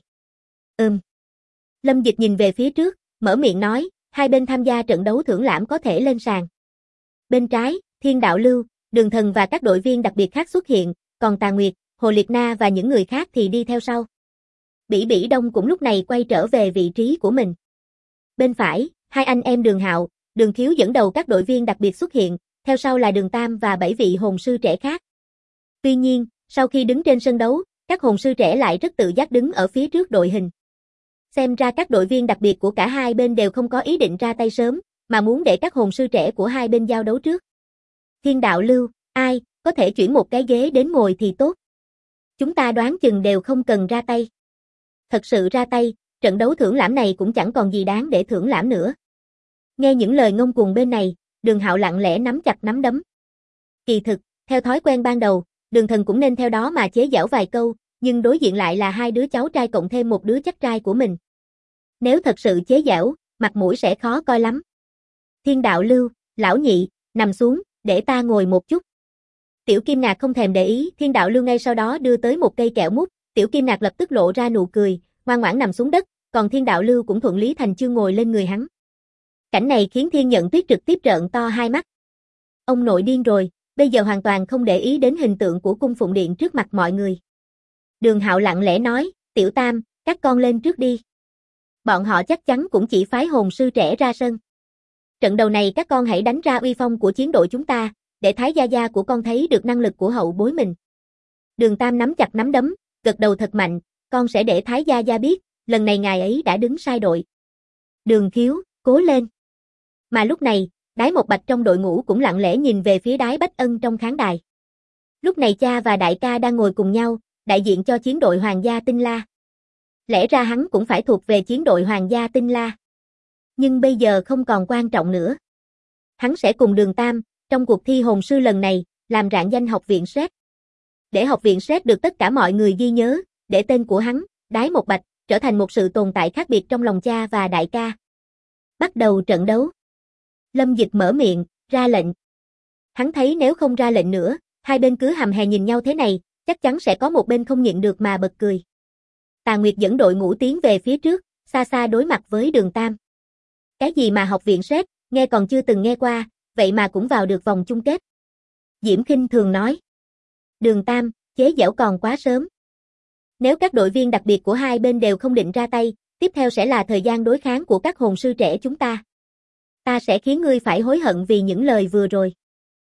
Lâm Dịch nhìn về phía trước, mở miệng nói, hai bên tham gia trận đấu thưởng lãm có thể lên sàn. Bên trái, Thiên Đạo Lưu, Đường Thần và các đội viên đặc biệt khác xuất hiện, còn Tà Nguyệt, Hồ Liệt Na và những người khác thì đi theo sau. Bỉ Bỉ Đông cũng lúc này quay trở về vị trí của mình. Bên phải, hai anh em Đường Hạo, Đường Khiếu dẫn đầu các đội viên đặc biệt xuất hiện, theo sau là Đường Tam và 7 vị hồn sư trẻ khác. Tuy nhiên, sau khi đứng trên sân đấu, các hồn sư trẻ lại rất tự giác đứng ở phía trước đội hình. Xem ra các đội viên đặc biệt của cả hai bên đều không có ý định ra tay sớm, mà muốn để các hồn sư trẻ của hai bên giao đấu trước. Thiên Đạo Lưu, ai, có thể chuyển một cái ghế đến ngồi thì tốt. Chúng ta đoán chừng đều không cần ra tay. Thật sự ra tay, trận đấu thưởng lãm này cũng chẳng còn gì đáng để thưởng lãm nữa. Nghe những lời ngông cuồng bên này, Đường Hạo lặng lẽ nắm chặt nắm đấm. Kỳ thực, theo thói quen ban đầu, Đường Thần cũng nên theo đó mà chế giễu vài câu, nhưng đối diện lại là hai đứa cháu trai cộng thêm một đứa chắc trai của mình. Nếu thật sự chế giễu, mặt mũi sẽ khó coi lắm. Thiên Đạo Lưu, lão nhị, nằm xuống, để ta ngồi một chút. Tiểu Kim Ngạc không thèm để ý, Thiên Đạo Lưu ngay sau đó đưa tới một cây kẹo mút, Tiểu Kim Ngạc lập tức lộ ra nụ cười, ngoan ngoãn nằm xuống đất, còn Thiên Đạo Lưu cũng thuận lý thành chương ngồi lên người hắn. Cảnh này khiến Thiên Nhận Tuyết trực tiếp trợn to hai mắt. Ông nội điên rồi, bây giờ hoàn toàn không để ý đến hình tượng của cung phụng điện trước mặt mọi người. Đường Hạo lặng lẽ nói, Tiểu Tam, các con lên trước đi. Bọn họ chắc chắn cũng chỉ phái hồn sư trẻ ra sân. Trận đầu này các con hãy đánh ra uy phong của chiến đội chúng ta, để Thái Gia Gia của con thấy được năng lực của hậu bối mình. Đường Tam nắm chặt nắm đấm, gật đầu thật mạnh, con sẽ để Thái Gia Gia biết, lần này ngài ấy đã đứng sai đội. Đường Khiếu, cố lên. Mà lúc này, Đái Một Bạch trong đội ngũ cũng lặng lẽ nhìn về phía Đái Bách Ân trong khán đài. Lúc này cha và đại ca đang ngồi cùng nhau, đại diện cho chiến đội Hoàng gia Tinh La. Lẽ ra hắn cũng phải thuộc về chiến đội Hoàng gia Tinh La. Nhưng bây giờ không còn quan trọng nữa. Hắn sẽ cùng Đường Tam, trong cuộc thi hồn sư lần này, làm rạng danh học viện Sét. Để học viện Sét được tất cả mọi người ghi nhớ, để tên của hắn, Đái Một Bạch, trở thành một sự tồn tại khác biệt trong lòng cha và đại ca. Bắt đầu trận đấu. Lâm Dịch mở miệng, ra lệnh. Hắn thấy nếu không ra lệnh nữa, hai bên cứ hầm hè nhìn nhau thế này, chắc chắn sẽ có một bên không nhịn được mà bật cười. Tà Nguyệt dẫn đội ngũ tiến về phía trước, xa xa đối mặt với Đường Tam. Cái gì mà học viện Sét, nghe còn chưa từng nghe qua, vậy mà cũng vào được vòng chung kết. Diễm khinh thường nói. Đường Tam, chế giễu còn quá sớm. Nếu các đội viên đặc biệt của hai bên đều không định ra tay, tiếp theo sẽ là thời gian đối kháng của các hồn sư trẻ chúng ta. Ta sẽ khiến ngươi phải hối hận vì những lời vừa rồi.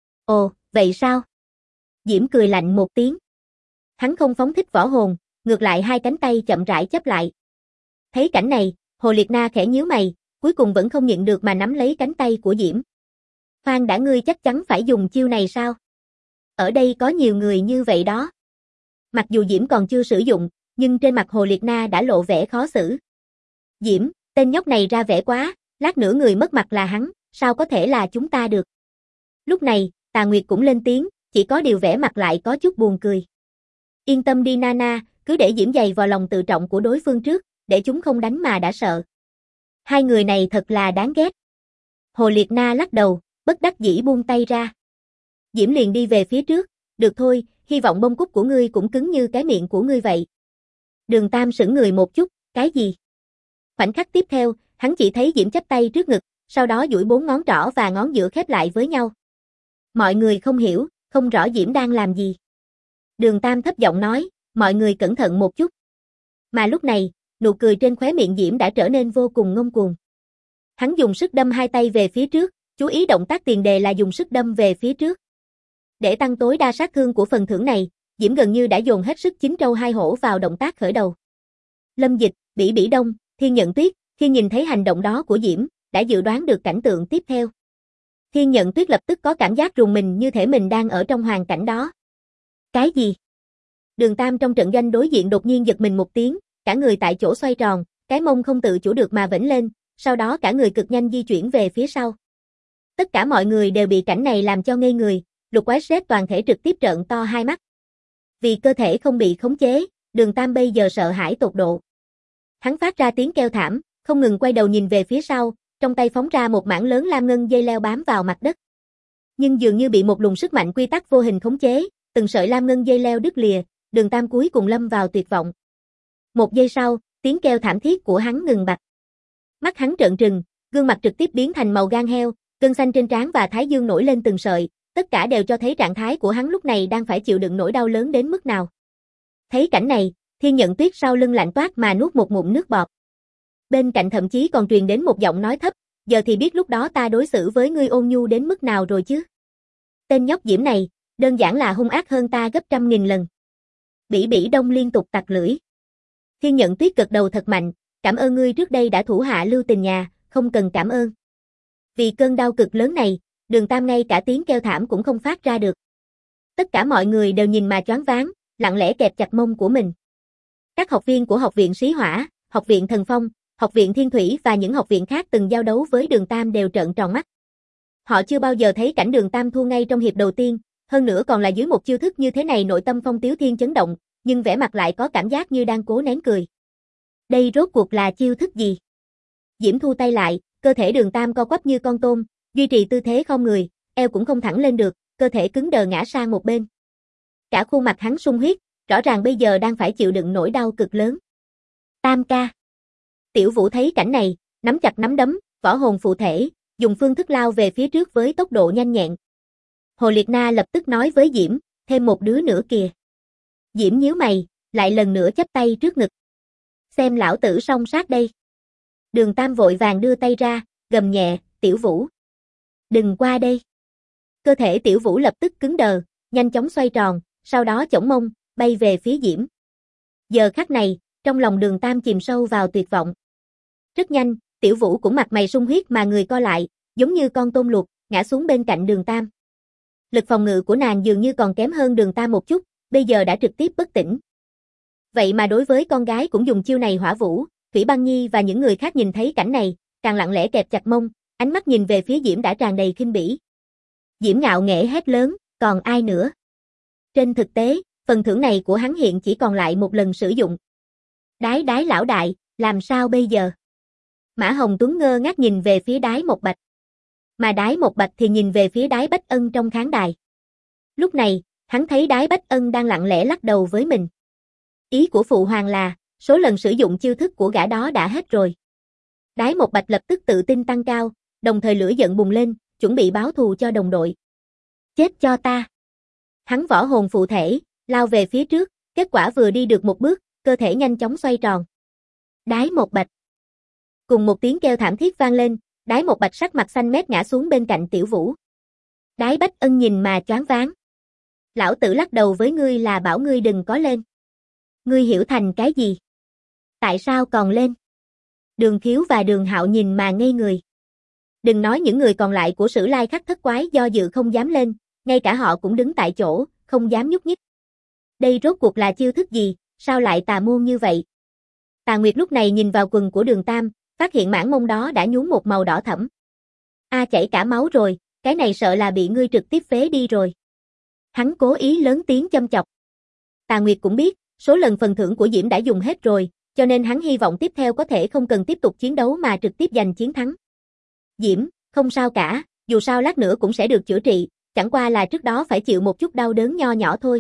Ồ, vậy sao? Diễm cười lạnh một tiếng. Hắn không phóng thích võ hồn, ngược lại hai cánh tay chậm rãi chắp lại. Thấy cảnh này, Hồ Liệt Na khẽ nhíu mày, cuối cùng vẫn không nhịn được mà nắm lấy cánh tay của Diễm. Khoan đã, ngươi chắc chắn phải dùng chiêu này sao? Ở đây có nhiều người như vậy đó. Mặc dù Diễm còn chưa sử dụng, nhưng trên mặt Hồ Liệt Na đã lộ vẻ khó xử. Diễm, tên nhóc này ra vẻ quá, lát nữa người mất mặt là hắn, sao có thể là chúng ta được? Lúc này, Tà Nguyệt cũng lên tiếng, chỉ có điều vẻ mặt lại có chút buồn cười. Yên tâm đi Nana, cứ để Diễm giày vào lòng tự trọng của đối phương trước, để chúng không đánh mà đã sợ. Hai người này thật là đáng ghét. Hồ Liệt Na lắc đầu, bất đắc dĩ buông tay ra. Diễm liền đi về phía trước, được thôi, hy vọng bông cúc của ngươi cũng cứng như cái miệng của ngươi vậy. Đường Tam sững người một chút, cái gì? Khoảnh khắc tiếp theo, hắn chỉ thấy Diễm chắp tay trước ngực, sau đó duỗi 4 ngón trỏ và ngón giữa khép lại với nhau. Mọi người không hiểu, không rõ Diễm đang làm gì. Đường Tam thấp giọng nói, mọi người cẩn thận một chút. Mà lúc này, nụ cười trên khóe miệng Diễm đã trở nên vô cùng ngông cuồng. Hắn dùng sức đâm hai tay về phía trước, chú ý động tác tiền đề là dùng sức đâm về phía trước. Để tăng tối đa sát thương của phần thưởng này, Diễm gần như đã dồn hết sức chín trâu hai hổ vào động tác khởi đầu. Lâm Dịch, Bỉ Bỉ Đông, Thiên Nhận Tuyết, khi nhìn thấy hành động đó của Diễm, đã dự đoán được cảnh tượng tiếp theo. Thiên Nhận Tuyết lập tức có cảm giác rùng mình như thể mình đang ở trong hoàn cảnh đó. Cái gì? Đường Tam trong trận doanh đối diện đột nhiên giật mình một tiếng, cả người tại chỗ xoay tròn, cái mông không tự chủ được mà vểnh lên, sau đó cả người cực nhanh di chuyển về phía sau. Tất cả mọi người đều bị cảnh này làm cho ngây người, Lục Quái Sét toàn thể trực tiếp trợn to hai mắt. Vì cơ thể không bị khống chế, Đường Tam bây giờ sợ hãi tột độ. Hắn phát ra tiếng kêu thảm, không ngừng quay đầu nhìn về phía sau, trong tay phóng ra một mảng lớn lam ngân dây leo bám vào mặt đất. Nhưng dường như bị một luồng sức mạnh quy tắc vô hình khống chế, từng sợi lam ngân dây leo đứt lìa, Đường Tam cuối cùng lâm vào tuyệt vọng. Một giây sau, tiếng kêu thảm thiết của hắn ngừng bặt. Mắt hắn trợn trừng, gương mặt trực tiếp biến thành màu gan heo, gân xanh trên trán và thái dương nổi lên từng sợi, tất cả đều cho thấy trạng thái của hắn lúc này đang phải chịu đựng nỗi đau lớn đến mức nào. Thấy cảnh này, Thiên Nhận Tuyết sau lưng lạnh toát mà nuốt một ngụm nước bọt. Bên cạnh thậm chí còn truyền đến một giọng nói thấp, giờ thì biết lúc đó ta đối xử với ngươi ôn nhu đến mức nào rồi chứ. Tên nhóc Diễm này, đơn giản là hung ác hơn ta gấp 100.000 lần. Bỉ Bỉ Đông liên tục tặc lưỡi. Thiên Nhận Tuyết gật đầu thật mạnh, cảm ơn ngươi trước đây đã thủ hạ lưu tình nhà, không cần cảm ơn. Vì cơn đau cực lớn này, Đường Tam ngay cả tiếng kêu thảm cũng không phát ra được. Tất cả mọi người đều nhìn mà choáng váng, lặng lẽ kẹp chặt mông của mình. Các học viên của Học viện Xí Hỏa, Học viện Thần Phong, Học viện Thiên Thủy và những học viện khác từng giao đấu với Đường Tam đều trợn tròn mắt. Họ chưa bao giờ thấy cảnh Đường Tam thua ngay trong hiệp đầu tiên, hơn nữa còn là dưới một chiêu thức như thế này. Nội tâm Phong Tiếu Thiên chấn động, nhưng vẻ mặt lại có cảm giác như đang cố nén cười. Đây rốt cuộc là chiêu thức gì? Diễm thu tay lại, cơ thể Đường Tam co quắp như con tôm, duy trì tư thế khom người, eo cũng không thẳng lên được, cơ thể cứng đờ ngã sang một bên. Cả khuôn mặt hắn sung huyết, rõ ràng bây giờ đang phải chịu đựng nỗi đau cực lớn. Tam ca. Tiểu Vũ thấy cảnh này, nắm chặt nắm đấm, võ hồn phụ thể, dùng phương thức lao về phía trước với tốc độ nhanh nhẹn. Hồ Liệt Na lập tức nói với Diễm, thêm một đứa nữa kìa. Diễm nhíu mày, lại lần nữa chắp tay trước ngực. Xem lão tử song sát đây. Đường Tam vội vàng đưa tay ra, gầm nhẹ, Tiểu Vũ. Đừng qua đây. Cơ thể Tiểu Vũ lập tức cứng đờ, nhanh chóng xoay tròn, sau đó chổng mông, bay về phía Diễm. Giờ khắc này, Trong lòng Đường Tam chìm sâu vào tuyệt vọng. Rất nhanh, Tiểu Vũ cũng mặt mày sung huyết mà người co lại, giống như con tôm luộc, ngã xuống bên cạnh Đường Tam. Lực phòng ngự của nàng dường như còn kém hơn Đường Tam một chút, bây giờ đã trực tiếp bất tỉnh. Vậy mà đối với con gái cũng dùng chiêu này Hỏa Vũ, Thủy Băng Nhi và những người khác nhìn thấy cảnh này, càng lặng lẽ kẹp chặt mông, ánh mắt nhìn về phía Diễm đã tràn đầy khinh bỉ. Diễm ngạo nghễ hét lớn, còn ai nữa? Trên thực tế, phần thưởng này của hắn hiện chỉ còn lại một lần sử dụng. Đái lão đại, làm sao bây giờ? Mã Hồng Tuấn ngơ ngác nhìn về phía Đái Một Bạch. Mà Đái Một Bạch thì nhìn về phía Đái Bách Ân trong khán đài. Lúc này, hắn thấy Đái Bách Ân đang lặng lẽ lắc đầu với mình. Ý của phụ hoàng là, số lần sử dụng chiêu thức của gã đó đã hết rồi. Đái Một Bạch lập tức tự tin tăng cao, đồng thời lửa giận bùng lên, chuẩn bị báo thù cho đồng đội. Chết cho ta! Hắn võ hồn phụ thể, lao về phía trước, kết quả vừa đi được một bước, cơ thể nhanh chóng xoay tròn. Đái Một Bạch! Cùng một tiếng kêu thảm thiết vang lên, Đái Một Bạch sắc mặt xanh mét ngã xuống bên cạnh Tiểu Vũ. Đái Bách Ân nhìn mà choáng váng. Lão tử lắc đầu với ngươi là bảo ngươi đừng có lên. Ngươi hiểu thành cái gì? Tại sao còn lên? Đường Khiếu và Đường Hạo nhìn mà ngây người. Đừng nói những người còn lại của Sử Lai Khắc Thất Quái do dự không dám lên, ngay cả họ cũng đứng tại chỗ, không dám nhúc nhích. Đây rốt cuộc là chiêu thức gì, sao lại tà môn như vậy? Tà Nguyệt lúc này nhìn vào quần của Đường Tam, phát hiện mảng mông đó đã nhuốm một màu đỏ thẫm. Chảy cả máu rồi, cái này sợ là bị ngươi trực tiếp phế đi rồi. Hắn cố ý lớn tiếng châm chọc. Tà Nguyệt cũng biết, số lần phần thưởng của Diễm đã dùng hết rồi, cho nên hắn hy vọng tiếp theo có thể không cần tiếp tục chiến đấu mà trực tiếp giành chiến thắng. Diễm, không sao cả, dù sao lát nữa cũng sẽ được chữa trị, chẳng qua là trước đó phải chịu một chút đau đớn nho nhỏ thôi.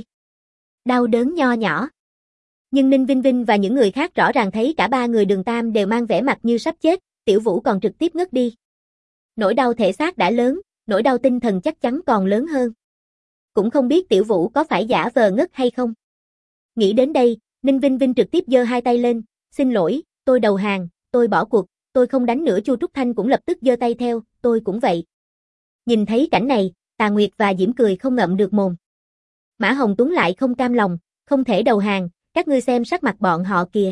Đau đớn nho nhỏ. Nhưng Ninh Vinh Vinh và những người khác rõ ràng thấy cả ba người Đường Tam đều mang vẻ mặt như sắp chết, Tiểu Vũ còn trực tiếp ngất đi. Nỗi đau thể xác đã lớn, nỗi đau tinh thần chắc chắn còn lớn hơn. Cũng không biết Tiểu Vũ có phải giả vờ ngất hay không. Nghĩ đến đây, Ninh Vinh Vinh trực tiếp giơ hai tay lên, xin lỗi, tôi đầu hàng, tôi bỏ cuộc, tôi không đánh nữa. Chu Trúc Thanh cũng lập tức giơ tay theo, tôi cũng vậy. Nhìn thấy cảnh này, Tà Nguyệt và Diễm cười không ngậm được mồm. Mã Hồng Tuấn lại không cam lòng, không thể đầu hàng, các ngươi xem sắc mặt bọn họ kìa.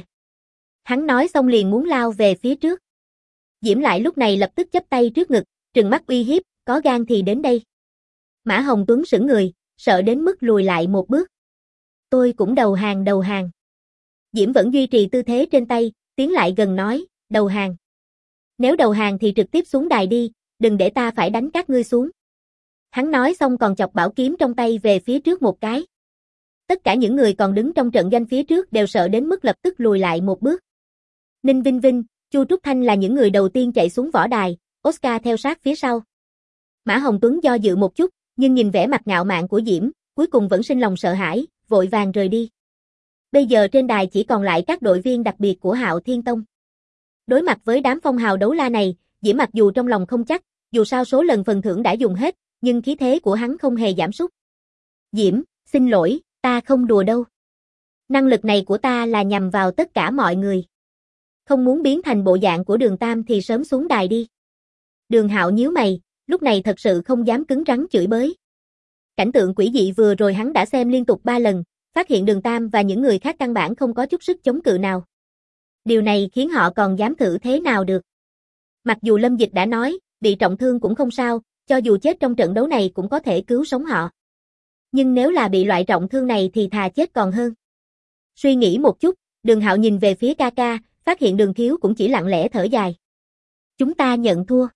Hắn nói xong liền muốn lao về phía trước. Diễm lại lúc này lập tức chắp tay trước ngực, trừng mắt uy hiếp, có gan thì đến đây. Mã Hồng Tuấn sững người, sợ đến mức lùi lại một bước. Tôi cũng đầu hàng. Diễm vẫn duy trì tư thế trên tay, tiến lại gần nói, đầu hàng. Nếu đầu hàng thì trực tiếp xuống đài đi, đừng để ta phải đánh các ngươi xuống. Hắn nói xong còn chọc bảo kiếm trong tay về phía trước một cái. Tất cả những người còn đứng trong trận doanh phía trước đều sợ đến mức lập tức lùi lại một bước. Ninh Vinh Vinh, Chu Trúc Thanh là những người đầu tiên chạy xuống võ đài, Oscar theo sát phía sau. Mã Hồng Tuấn do dự một chút, nhưng nhìn vẻ mặt ngạo mạn của Diễm, cuối cùng vẫn sinh lòng sợ hãi, vội vàng rời đi. Bây giờ trên đài chỉ còn lại các đội viên đặc biệt của Hạo Thiên Tông. Đối mặt với đám phong hào đấu la này, Diễm mặc dù trong lòng không chắc, dù sao số lần phần thưởng đã dùng hết, nhưng khí thế của hắn không hề giảm sút. Diễm, xin lỗi, ta không đùa đâu. Năng lực này của ta là nhằm vào tất cả mọi người. Không muốn biến thành bộ dạng của Đường Tam thì sớm xuống đài đi. Đường Hạo nhíu mày, lúc này thật sự không dám cứng rắn chửi bới. Cảnh tượng quỷ dị vừa rồi hắn đã xem liên tục 3 lần, phát hiện Đường Tam và những người khác căn bản không có chút sức chống cự nào. Điều này khiến họ còn dám thử thế nào được. Mặc dù Lâm Dịch đã nói, bị trọng thương cũng không sao, cho dù chết trong trận đấu này cũng có thể cứu sống họ. Nhưng nếu là bị loại trọng thương này thì thà chết còn hơn. Suy nghĩ một chút, Đường Hạo nhìn về phía ca ca, phát hiện Đường Khiếu cũng chỉ lặng lẽ thở dài. Chúng ta nhận thua.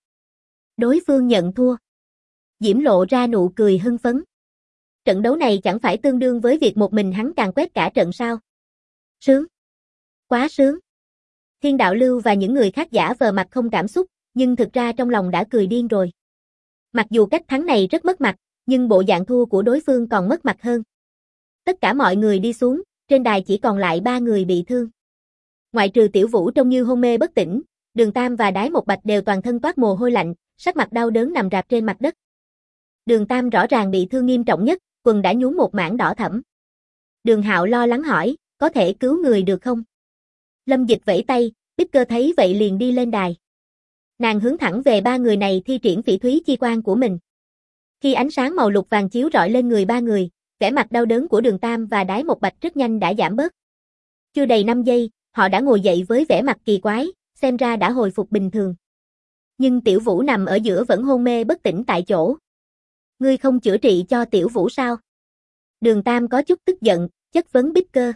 Đối phương nhận thua. Diễm lộ ra nụ cười hưng phấn. Trận đấu này chẳng phải tương đương với việc một mình hắn càn quét cả trận sao? Sướng. Quá sướng. Thiên Đạo Lưu và những người khác giả vờ mặt không cảm xúc, nhưng thực ra trong lòng đã cười điên rồi. Mặc dù cách thắng này rất mất mặt, nhưng bộ dạng thua của đối phương còn mất mặt hơn. Tất cả mọi người đi xuống, trên đài chỉ còn lại 3 người bị thương. Ngoại trừ Tiểu Vũ trông như hôn mê bất tỉnh, Đường Tam và Đái Một Bạch đều toàn thân toát mồ hôi lạnh, sắc mặt đau đớn nằm rạp trên mặt đất. Đường Tam rõ ràng bị thương nghiêm trọng nhất, quần đã nhuốm một mảng đỏ thẫm. Đường Hạo lo lắng hỏi, có thể cứu người được không? Lâm Dịch vẫy tay, Bích Cơ thấy vậy liền đi lên đài. Nàng hướng thẳng về 3 người này thi triển phỉ thúy chi quan của mình. Khi ánh sáng màu lục vàng chiếu rọi lên người 3 người, vẻ mặt đau đớn của Đường Tam và Đái Một Bạch rất nhanh đã giảm bớt. Chưa đầy 5 giây, họ đã ngồi dậy với vẻ mặt kỳ quái, xem ra đã hồi phục bình thường. Nhưng Tiểu Vũ nằm ở giữa vẫn hôn mê bất tỉnh tại chỗ. Ngươi không chữa trị cho Tiểu Vũ sao? Đường Tam có chút tức giận, chất vấn Bicker.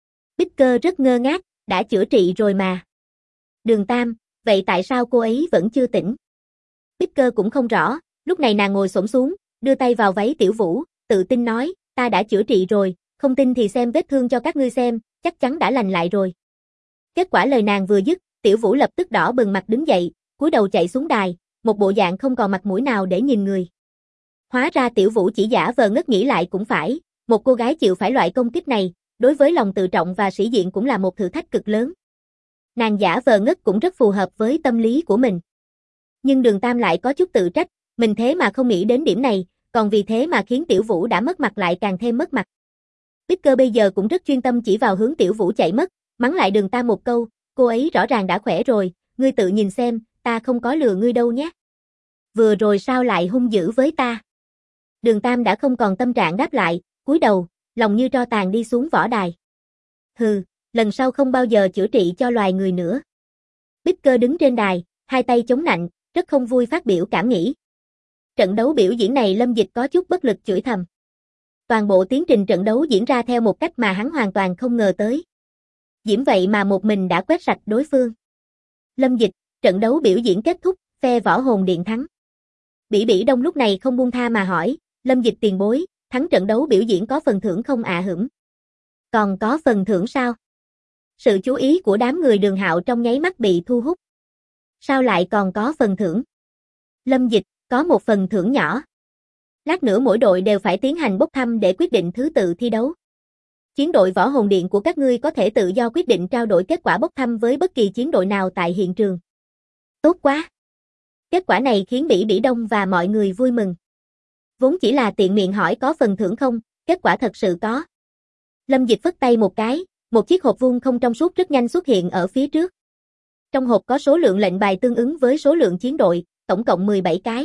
Bicker rất ngơ ngác, đã chữa trị rồi mà. Đường Tam, vậy tại sao cô ấy vẫn chưa tỉnh? Bicker cũng không rõ, lúc này nàng ngồi xổm xuống, đưa tay vào váy Tiểu Vũ, tự tin nói, ta đã chữa trị rồi, không tin thì xem vết thương cho các ngươi xem, chắc chắn đã lành lại rồi. Kết quả lời nàng vừa dứt, Tiểu Vũ lập tức đỏ bừng mặt đứng dậy, cúi đầu chạy xuống đài, một bộ dạng không còn mặt mũi nào để nhìn người. Hóa ra Tiểu Vũ chỉ giả vờ ngất, nghĩ lại cũng phải, một cô gái chịu phải loại công kích này, đối với lòng tự trọng và sĩ diện cũng là một thử thách cực lớn. Nàng giả vờ ngất cũng rất phù hợp với tâm lý của mình. Nhưng Đường Tam lại có chút tự trách, mình thế mà không nghĩ đến điểm này, còn vì thế mà khiến Tiểu Vũ đã mất mặt lại càng thêm mất mặt. Bicker bây giờ cũng rất chuyên tâm chỉ vào hướng Tiểu Vũ chạy mất, mắng lại Đường Tam một câu, cô ấy rõ ràng đã khỏe rồi, ngươi tự nhìn xem, ta không có lừa ngươi đâu nhé. Vừa rồi sao lại hung dữ với ta? Đường Tam đã không còn tâm trạng đáp lại, cúi đầu, lòng như tro tàn đi xuống võ đài. Hừ, lần sau không bao giờ chữa trị cho loài người nữa. Bicker đứng trên đài, hai tay chống nạnh, rất không vui phát biểu cảm nghĩ. Trận đấu biểu diễn này Lâm Dịch có chút bất lực chửi thầm. Toàn bộ tiến trình trận đấu diễn ra theo một cách mà hắn hoàn toàn không ngờ tới. Diễm vậy mà một mình đã quét sạch đối phương. Lâm Dịch, trận đấu biểu diễn kết thúc, phe Võ Hồn Điện thắng. Bỉ Bỉ Đông lúc này không buông tha mà hỏi, Lâm Dịch tiền bối, thắng trận đấu biểu diễn có phần thưởng không ạ hửng? Còn có phần thưởng sao? Sự chú ý của đám người Đường Hạo trong nháy mắt bị thu hút. Sao lại còn có phần thưởng? Lâm Dịch, có một phần thưởng nhỏ. Lát nữa mỗi đội đều phải tiến hành bốc thăm để quyết định thứ tự thi đấu. Chiến đội Võ Hồn Điện của các ngươi có thể tự do quyết định trao đổi kết quả bốc thăm với bất kỳ chiến đội nào tại hiện trường. Tốt quá! Kết quả này khiến Bỉ Bỉ Đông và mọi người vui mừng. Vốn chỉ là tiện miệng hỏi có phần thưởng không, kết quả thật sự có. Lâm Dịch phất tay một cái, một chiếc hộp vuông không trong suốt rất nhanh xuất hiện ở phía trước. Trong hộp có số lượng lệnh bài tương ứng với số lượng chiến đội, tổng cộng 17 cái.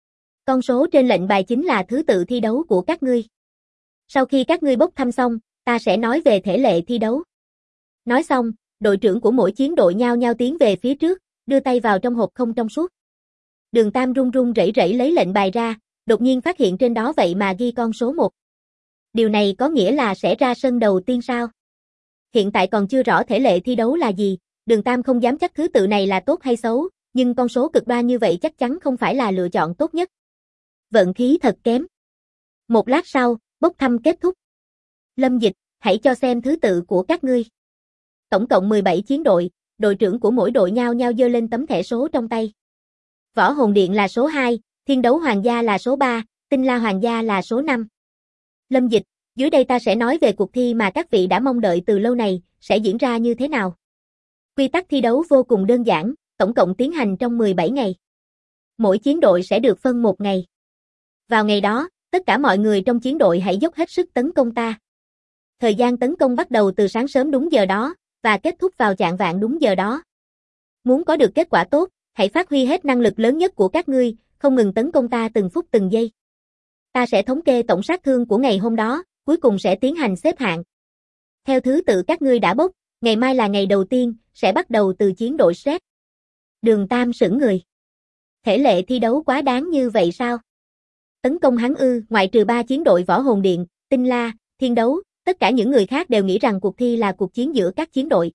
Con số trên lệnh bài chính là thứ tự thi đấu của các ngươi. Sau khi các ngươi bốc thăm xong, ta sẽ nói về thể lệ thi đấu. Nói xong, đội trưởng của mỗi chiến đội nhao nhao tiến về phía trước, đưa tay vào trong hộp không trong suốt. Đường Tam run run rẩy rẩy lấy lệnh bài ra, đột nhiên phát hiện trên đó vậy mà ghi con số 1. Điều này có nghĩa là sẽ ra sân đầu tiên sao? Hiện tại còn chưa rõ thể lệ thi đấu là gì, Đường Tam không dám chắc thứ tự này là tốt hay xấu, nhưng con số cực đoan như vậy chắc chắn không phải là lựa chọn tốt nhất. Vận khí thật kém. Một lát sau, bốc thăm kết thúc. Lâm Dịch, hãy cho xem thứ tự của các ngươi. Tổng cộng 17 chiến đội, đội trưởng của mỗi đội nhao nhao giơ lên tấm thẻ số trong tay. Võ Hồn Điện là số 2, Thiên Đấu Hoàng gia là số 3, Tinh La Hoàng gia là số 5. Lâm Dịch, dưới đây ta sẽ nói về cuộc thi mà các vị đã mong đợi từ lâu này, sẽ diễn ra như thế nào. Quy tắc thi đấu vô cùng đơn giản, tổng cộng tiến hành trong 17 ngày. Mỗi chiến đội sẽ được phân một ngày. Vào ngày đó, tất cả mọi người trong chiến đội hãy dốc hết sức tấn công ta. Thời gian tấn công bắt đầu từ sáng sớm đúng giờ đó, và kết thúc vào chạng vạng đúng giờ đó. Muốn có được kết quả tốt, hãy phát huy hết năng lực lớn nhất của các ngươi, không ngừng tấn công ta từng phút từng giây. Ta sẽ thống kê tổng sát thương của ngày hôm đó, cuối cùng sẽ tiến hành xếp hạng. Theo thứ tự các ngươi đã bốc, ngày mai là ngày đầu tiên, sẽ bắt đầu từ chiến đội Sret. Đường Tam sững người. Thể lệ thi đấu quá đáng như vậy sao? Tấn công hắn ư? Ngoại trừ 3 chiến đội Võ Hồn Điện, Tinh La, Thiên Đấu, tất cả những người khác đều nghĩ rằng cuộc thi là cuộc chiến giữa các chiến đội.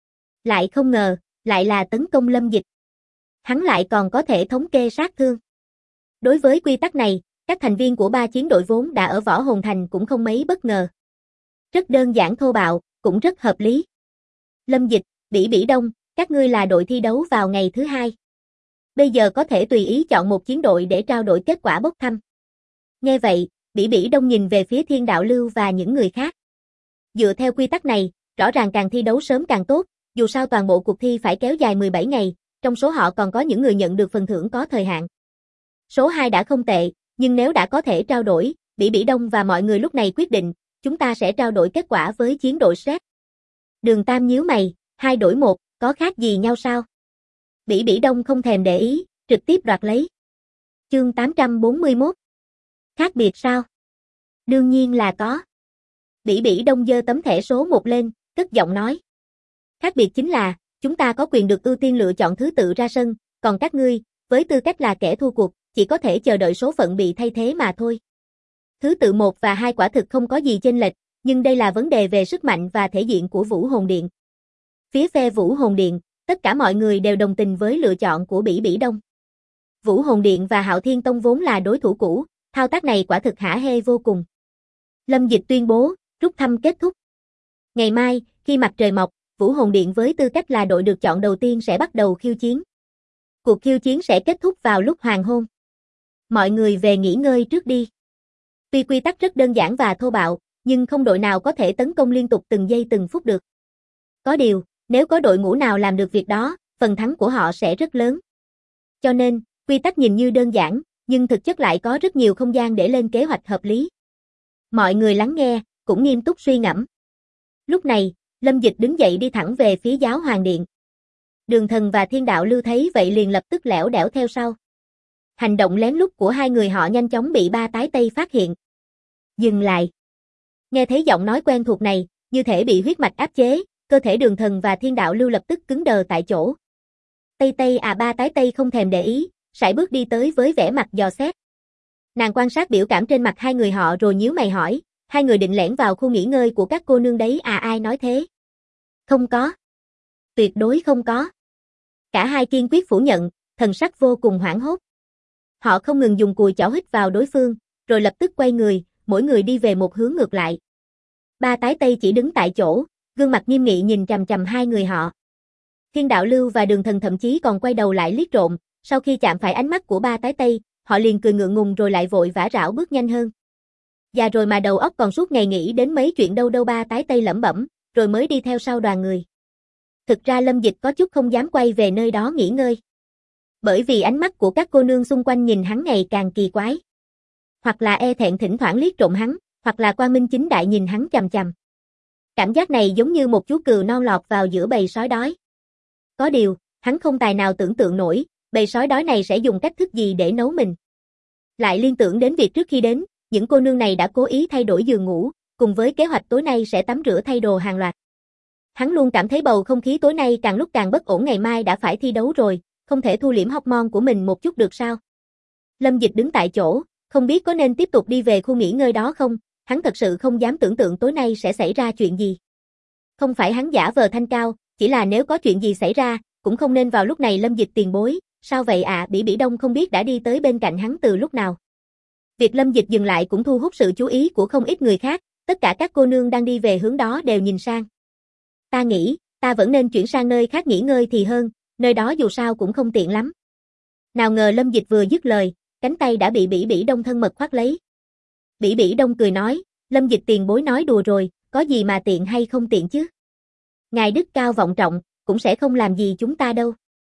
Lại không ngờ, lại là tấn công Lâm Dịch. Hắn lại còn có thể thống kê sát thương. Đối với quy tắc này, các thành viên của 3 chiến đội vốn đã ở Võ Hồn Thành cũng không mấy bất ngờ. Rất đơn giản thô bạo, cũng rất hợp lý. Lâm Dịch, Bỉ Bỉ Đông, các ngươi là đội thi đấu vào ngày thứ 2. Bây giờ có thể tùy ý chọn một chiến đội để trao đổi kết quả bốc thăm. Nghe vậy, Bỉ Bỉ Đông nhìn về phía Thiên Đạo Lưu và những người khác. Dựa theo quy tắc này, rõ ràng càng thi đấu sớm càng tốt, dù sao toàn bộ cuộc thi phải kéo dài 17 ngày, trong số họ còn có những người nhận được phần thưởng có thời hạn. Số 2 đã không tệ, nhưng nếu đã có thể trao đổi, Bỉ Bỉ Đông và mọi người lúc này quyết định, chúng ta sẽ trao đổi kết quả với chiến đội Sret. Đường Tam nhíu mày, 2 đổi 1, có khác gì nhau sao? Bỉ Bỉ Đông không thèm để ý, trực tiếp đoạt lấy. Chương 841. Khác biệt sao? Đương nhiên là có. Bỉ Bỉ Đông giơ tấm thẻ số 1 lên, cất giọng nói. Khác biệt chính là, chúng ta có quyền được ưu tiên lựa chọn thứ tự ra sân, còn các ngươi, với tư cách là kẻ thua cuộc, chỉ có thể chờ đợi số phận bị thay thế mà thôi. Thứ tự 1 và 2 quả thực không có gì chênh lệch, nhưng đây là vấn đề về sức mạnh và thể diện của Vũ Hồn Điện. Phía phe Vũ Hồn Điện, tất cả mọi người đều đồng tình với lựa chọn của Bỉ Bỉ Đông. Vũ Hồn Điện và Hạo Thiên Tông vốn là đối thủ cũ, thao tác này quả thực hả hê vô cùng. Lâm Dịch tuyên bố, rút thăm kết thúc. Ngày mai, khi mặt trời mọc, Vũ Hồn Điện với tư cách là đội được chọn đầu tiên sẽ bắt đầu khiêu chiến. Cuộc khiêu chiến sẽ kết thúc vào lúc hoàng hôn. Mọi người về nghỉ ngơi trước đi. Tuy quy tắc rất đơn giản và thô bạo, nhưng không đội nào có thể tấn công liên tục từng giây từng phút được. Có điều, nếu có đội ngũ nào làm được việc đó, phần thắng của họ sẽ rất lớn. Cho nên, quy tắc nhìn như đơn giản, nhưng thực chất lại có rất nhiều không gian để lên kế hoạch hợp lý. Mọi người lắng nghe, cũng nghiêm túc suy ngẫm. Lúc này, Lâm Dịch đứng dậy đi thẳng về phía Giáo Hoàng Điện. Đường Thần và Thiên Đạo Lưu thấy vậy liền lập tức lẻo đẻo theo sau. Hành động lén lút của hai người họ nhanh chóng bị ba tái Tây phát hiện. Dừng lại. Nghe thấy giọng nói quen thuộc này, như thể bị huyết mạch áp chế, cơ thể Đường Thần và Thiên Đạo Lưu lập tức cứng đờ tại chỗ. Tây Tây à, ba tái Tây không thèm để ý, sải bước đi tới với vẻ mặt dò xét. Nàng quan sát biểu cảm trên mặt hai người họ rồi nhíu mày hỏi, hai người định lẻn vào khu nghỉ ngơi của các cô nương đấy à, ai nói thế? Không có. Tuyệt đối không có. Cả hai kiên quyết phủ nhận, thần sắc vô cùng hoảng hốt. Họ không ngừng dùng cùi chỏ hít vào đối phương, rồi lập tức quay người, mỗi người đi về một hướng ngược lại. Ba tái Tây chỉ đứng tại chỗ, gương mặt nghiêm nghị nhìn chằm chằm hai người họ. Thiên Đạo Lưu và Đường Thần thậm chí còn quay đầu lại liếc trộm, sau khi chạm phải ánh mắt của ba tái Tây, họ liền cười ngượng ngùng rồi lại vội vã rảo bước nhanh hơn. Già rồi mà đầu óc còn suốt ngày nghĩ đến mấy chuyện đâu đâu, ba tái Tây lẩm bẩm, rồi mới đi theo sau đoàn người. Thực ra Lâm Dịch có chút không dám quay về nơi đó nghỉ ngơi. Bởi vì ánh mắt của các cô nương xung quanh nhìn hắn ngày càng kỳ quái. Hoặc là e thẹn thỉnh thoảng liếc trộm hắn, hoặc là quang minh chính đại nhìn hắn chằm chằm. Cảm giác này giống như một chú cừu non lọt vào giữa bầy sói đói. Có điều, hắn không tài nào tưởng tượng nổi, bầy sói đói này sẽ dùng cách thức gì để nấu mình. Lại liên tưởng đến việc trước khi đến, những cô nương này đã cố ý thay đổi giường ngủ, cùng với kế hoạch tối nay sẽ tắm rửa thay đồ hàng loạt. Hắn luôn cảm thấy bầu không khí tối nay càng lúc càng bất ổn, ngày mai đã phải thi đấu rồi, không thể thu liễm hormone của mình một chút được sao? Lâm Dịch đứng tại chỗ, không biết có nên tiếp tục đi về khu nghỉ ngơi đó không, hắn thật sự không dám tưởng tượng tối nay sẽ xảy ra chuyện gì. Không phải hắn giả vờ thanh cao, chỉ là nếu có chuyện gì xảy ra, cũng không nên vào lúc này. Lâm Dịch tiền bối, sao vậy ạ? Bỉ Bỉ Đông không biết đã đi tới bên cạnh hắn từ lúc nào. Việc Lâm Dịch dừng lại cũng thu hút sự chú ý của không ít người khác, tất cả các cô nương đang đi về hướng đó đều nhìn sang. Ta nghĩ, ta vẫn nên chuyển sang nơi khác nghỉ ngơi thì hơn, nơi đó dù sao cũng không tiện lắm. Nào ngờ Lâm Dịch vừa dứt lời, cánh tay đã bị Bỉ Bỉ Đông thân mật khoác lấy. Bỉ Bỉ Đông cười nói, Lâm Dịch tiền bối nói đùa rồi, có gì mà tiện hay không tiện chứ? Ngài đức cao vọng trọng, cũng sẽ không làm gì chúng ta đâu.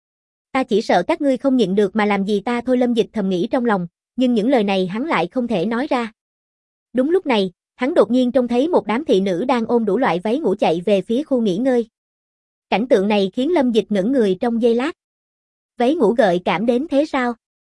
Ta chỉ sợ các ngươi không nhịn được mà làm gì ta thôi. Lâm Dịch thầm nghĩ trong lòng, nhưng những lời này hắn lại không thể nói ra. Đúng lúc này, hắn đột nhiên trông thấy một đám thị nữ đang ôm đủ loại váy ngủ chạy về phía khu nghỉ ngơi. Cảnh tượng này khiến Lâm Dịch ngẩn người trong giây lát. Váy ngủ gợi cảm đến thế sao?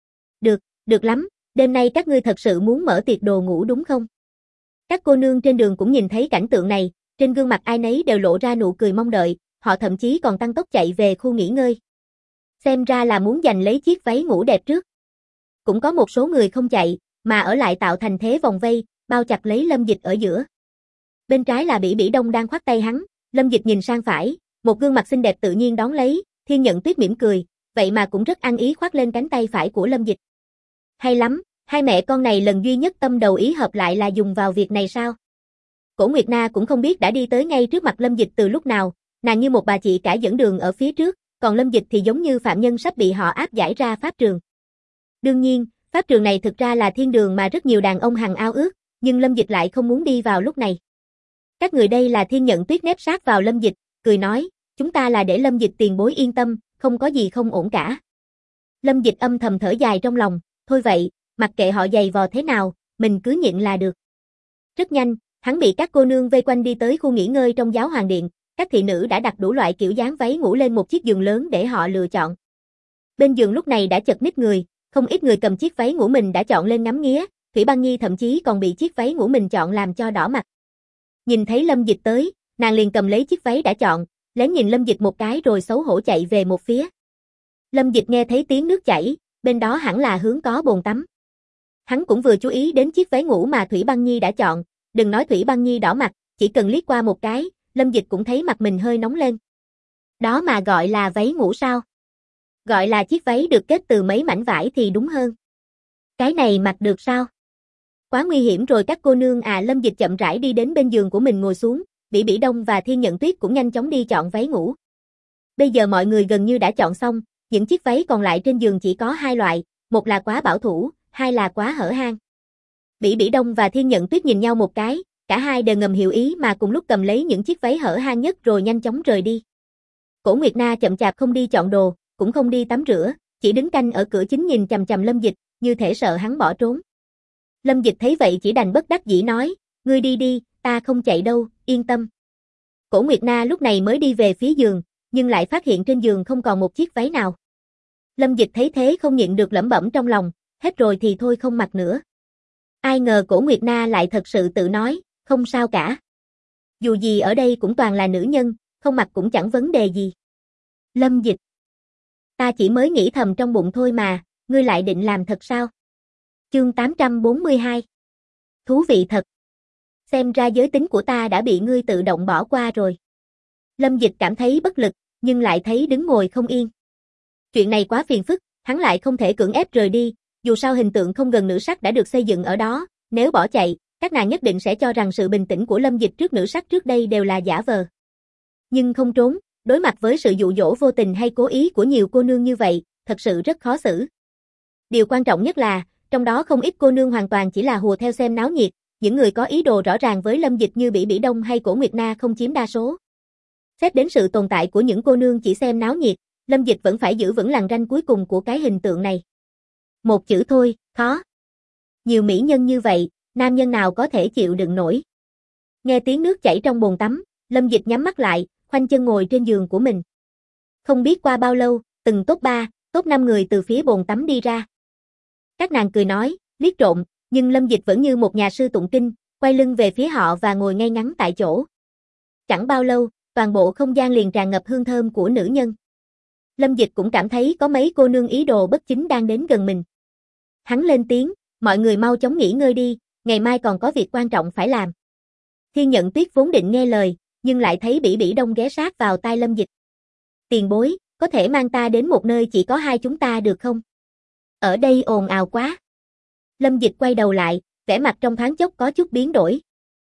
Được lắm, đêm nay các ngươi thật sự muốn mở tiệc đồ ngủ đúng không? Các cô nương trên đường cũng nhìn thấy cảnh tượng này, trên gương mặt ai nấy đều lộ ra nụ cười mong đợi, họ thậm chí còn tăng tốc chạy về khu nghỉ ngơi. Xem ra là muốn giành lấy chiếc váy ngủ đẹp trước. Cũng có một số người không chạy, mà ở lại tạo thành thế vòng vây, bao chặt lấy Lâm Dịch ở giữa. Bên trái là Bỉ Bỉ Đông đang khoác tay hắn, Lâm Dịch nhìn sang phải, một gương mặt xinh đẹp tự nhiên đón lấy, Thiên Nhận Tuyết mỉm cười, vậy mà cũng rất ăn ý khoác lên cánh tay phải của Lâm Dịch. Hay lắm, hai mẹ con này lần duy nhất tâm đầu ý hợp lại là dùng vào việc này sao? Cổ Nguyệt Na cũng không biết đã đi tới ngay trước mặt Lâm Dịch từ lúc nào, nàng như một bà chị cả dẫn đường ở phía trước, còn Lâm Dịch thì giống như phạm nhân sắp bị họ áp giải ra pháp trường. Đương nhiên, pháp trường này thực ra là thiên đường mà rất nhiều đàn ông hằng ao ước, nhưng Lâm Dịch lại không muốn đi vào lúc này. Các người đây là Thiên Nhận Tuyết nép sát vào Lâm Dịch, cười nói, chúng ta là để Lâm Dịch tiền bối yên tâm, không có gì không ổn cả. Lâm Dịch âm thầm thở dài trong lòng, thôi vậy, mặc kệ họ giày vò thế nào, mình cứ nhịn là được. Rất nhanh, hắn bị các cô nương vây quanh đi tới khu nghỉ ngơi trong Giáo Hoàng Điện, các thị nữ đã đặt đủ loại kiểu dáng váy ngủ lên một chiếc giường lớn để họ lựa chọn. Bên giường lúc này đã chật ních người, không ít người cầm chiếc váy ngủ mình đã chọn lên ngắm nghía, Thủy Băng Nhi thậm chí còn bị chiếc váy ngủ mình chọn làm cho đỏ mặt. Nhìn thấy Lâm Dịch tới, nàng liền cầm lấy chiếc váy đã chọn, lén nhìn Lâm Dịch một cái rồi xấu hổ chạy về một phía. Lâm Dịch nghe thấy tiếng nước chảy, bên đó hẳn là hướng có bồn tắm. Hắn cũng vừa chú ý đến chiếc váy ngủ mà Thủy Băng Nhi đã chọn, đừng nói Thủy Băng Nhi đỏ mặt, chỉ cần liếc qua một cái, Lâm Dịch cũng thấy mặt mình hơi nóng lên. Đó mà gọi là váy ngủ sao? Gọi là chiếc váy được kết từ mấy mảnh vải thì đúng hơn. Cái này mặc được sao? Quá nguy hiểm rồi các cô nương à. Lâm Dịch chậm rãi đi đến bên giường của mình ngồi xuống, Bỉ Bỉ Đông và Thiên Nhận Tuyết cũng nhanh chóng đi chọn váy ngủ. Bây giờ mọi người gần như đã chọn xong, những chiếc váy còn lại trên giường chỉ có hai loại, một là quá bảo thủ, hai là quá hở hang. Bỉ Bỉ Đông và Thiên Nhận Tuyết nhìn nhau một cái, cả hai đều ngầm hiểu ý mà cùng lúc cầm lấy những chiếc váy hở hang nhất rồi nhanh chóng rời đi. Cổ Nguyệt Na chậm chạp không đi chọn đồ, cũng không đi tắm rửa, chỉ đứng canh ở cửa chính nhìn chằm chằm Lâm Dịch, như thể sợ hắn bỏ trốn. Lâm Dịch thấy vậy chỉ đành bất đắc dĩ nói, ngươi đi đi, ta không chạy đâu, yên tâm. Cổ Nguyệt Na lúc này mới đi về phía giường, nhưng lại phát hiện trên giường không còn một chiếc váy nào. Lâm Dịch thấy thế không nhịn được lẩm bẩm trong lòng, hết rồi thì thôi không mặc nữa. Ai ngờ Cổ Nguyệt Na lại thật sự tự nói, không sao cả. Dù gì ở đây cũng toàn là nữ nhân, không mặc cũng chẳng vấn đề gì. Lâm Dịch, ta chỉ mới nghĩ thầm trong bụng thôi mà, ngươi lại định làm thật sao? Chương 842. Thú vị thật. Xem ra giới tính của ta đã bị ngươi tự động bỏ qua rồi. Lâm Dịch cảm thấy bất lực, nhưng lại thấy đứng ngồi không yên. Chuyện này quá phiền phức, hắn lại không thể cưỡng ép rời đi, dù sao hình tượng không gần nữ sắc đã được xây dựng ở đó, nếu bỏ chạy, các nàng nhất định sẽ cho rằng sự bình tĩnh của Lâm Dịch trước nữ sắc trước đây đều là giả vờ. Nhưng không trốn, đối mặt với sự dụ dỗ vô tình hay cố ý của nhiều cô nương như vậy, thật sự rất khó xử. Điều quan trọng nhất là, trong đó không ít cô nương hoàn toàn chỉ là hùa theo xem náo nhiệt, những người có ý đồ rõ ràng với Lâm Dịch như Bỉ Bỉ Đông hay Cổ Nguyệt Na không chiếm đa số. Xét đến sự tồn tại của những cô nương chỉ xem náo nhiệt, Lâm Dịch vẫn phải giữ vững lằn ranh cuối cùng của cái hình tượng này. Một chữ thôi, khó. Nhiều mỹ nhân như vậy, nam nhân nào có thể chịu đựng nổi. Nghe tiếng nước chảy trong bồn tắm, Lâm Dịch nhắm mắt lại, khoanh chân ngồi trên giường của mình. Không biết qua bao lâu, từng top 3, top 5 người từ phía bồn tắm đi ra. Các nàng cười nói, liếc trộm, nhưng Lâm Dịch vẫn như một nhà sư tụng kinh, quay lưng về phía họ và ngồi ngay ngắn tại chỗ. Chẳng bao lâu, toàn bộ không gian liền tràn ngập hương thơm của nữ nhân. Lâm Dịch cũng cảm thấy có mấy cô nương ý đồ bất chính đang đến gần mình. Hắn lên tiếng, mọi người mau chóng nghỉ ngơi đi, ngày mai còn có việc quan trọng phải làm. Thiên Nhận Tuyết vốn định nghe lời, nhưng lại thấy Bỉ Bỉ Đông ghé sát vào tai Lâm Dịch. Tiền bối, có thể mang ta đến một nơi chỉ có hai chúng ta được không? Ở đây ồn ào quá. Lâm Dịch quay đầu lại, vẻ mặt trong thoáng chốc có chút biến đổi.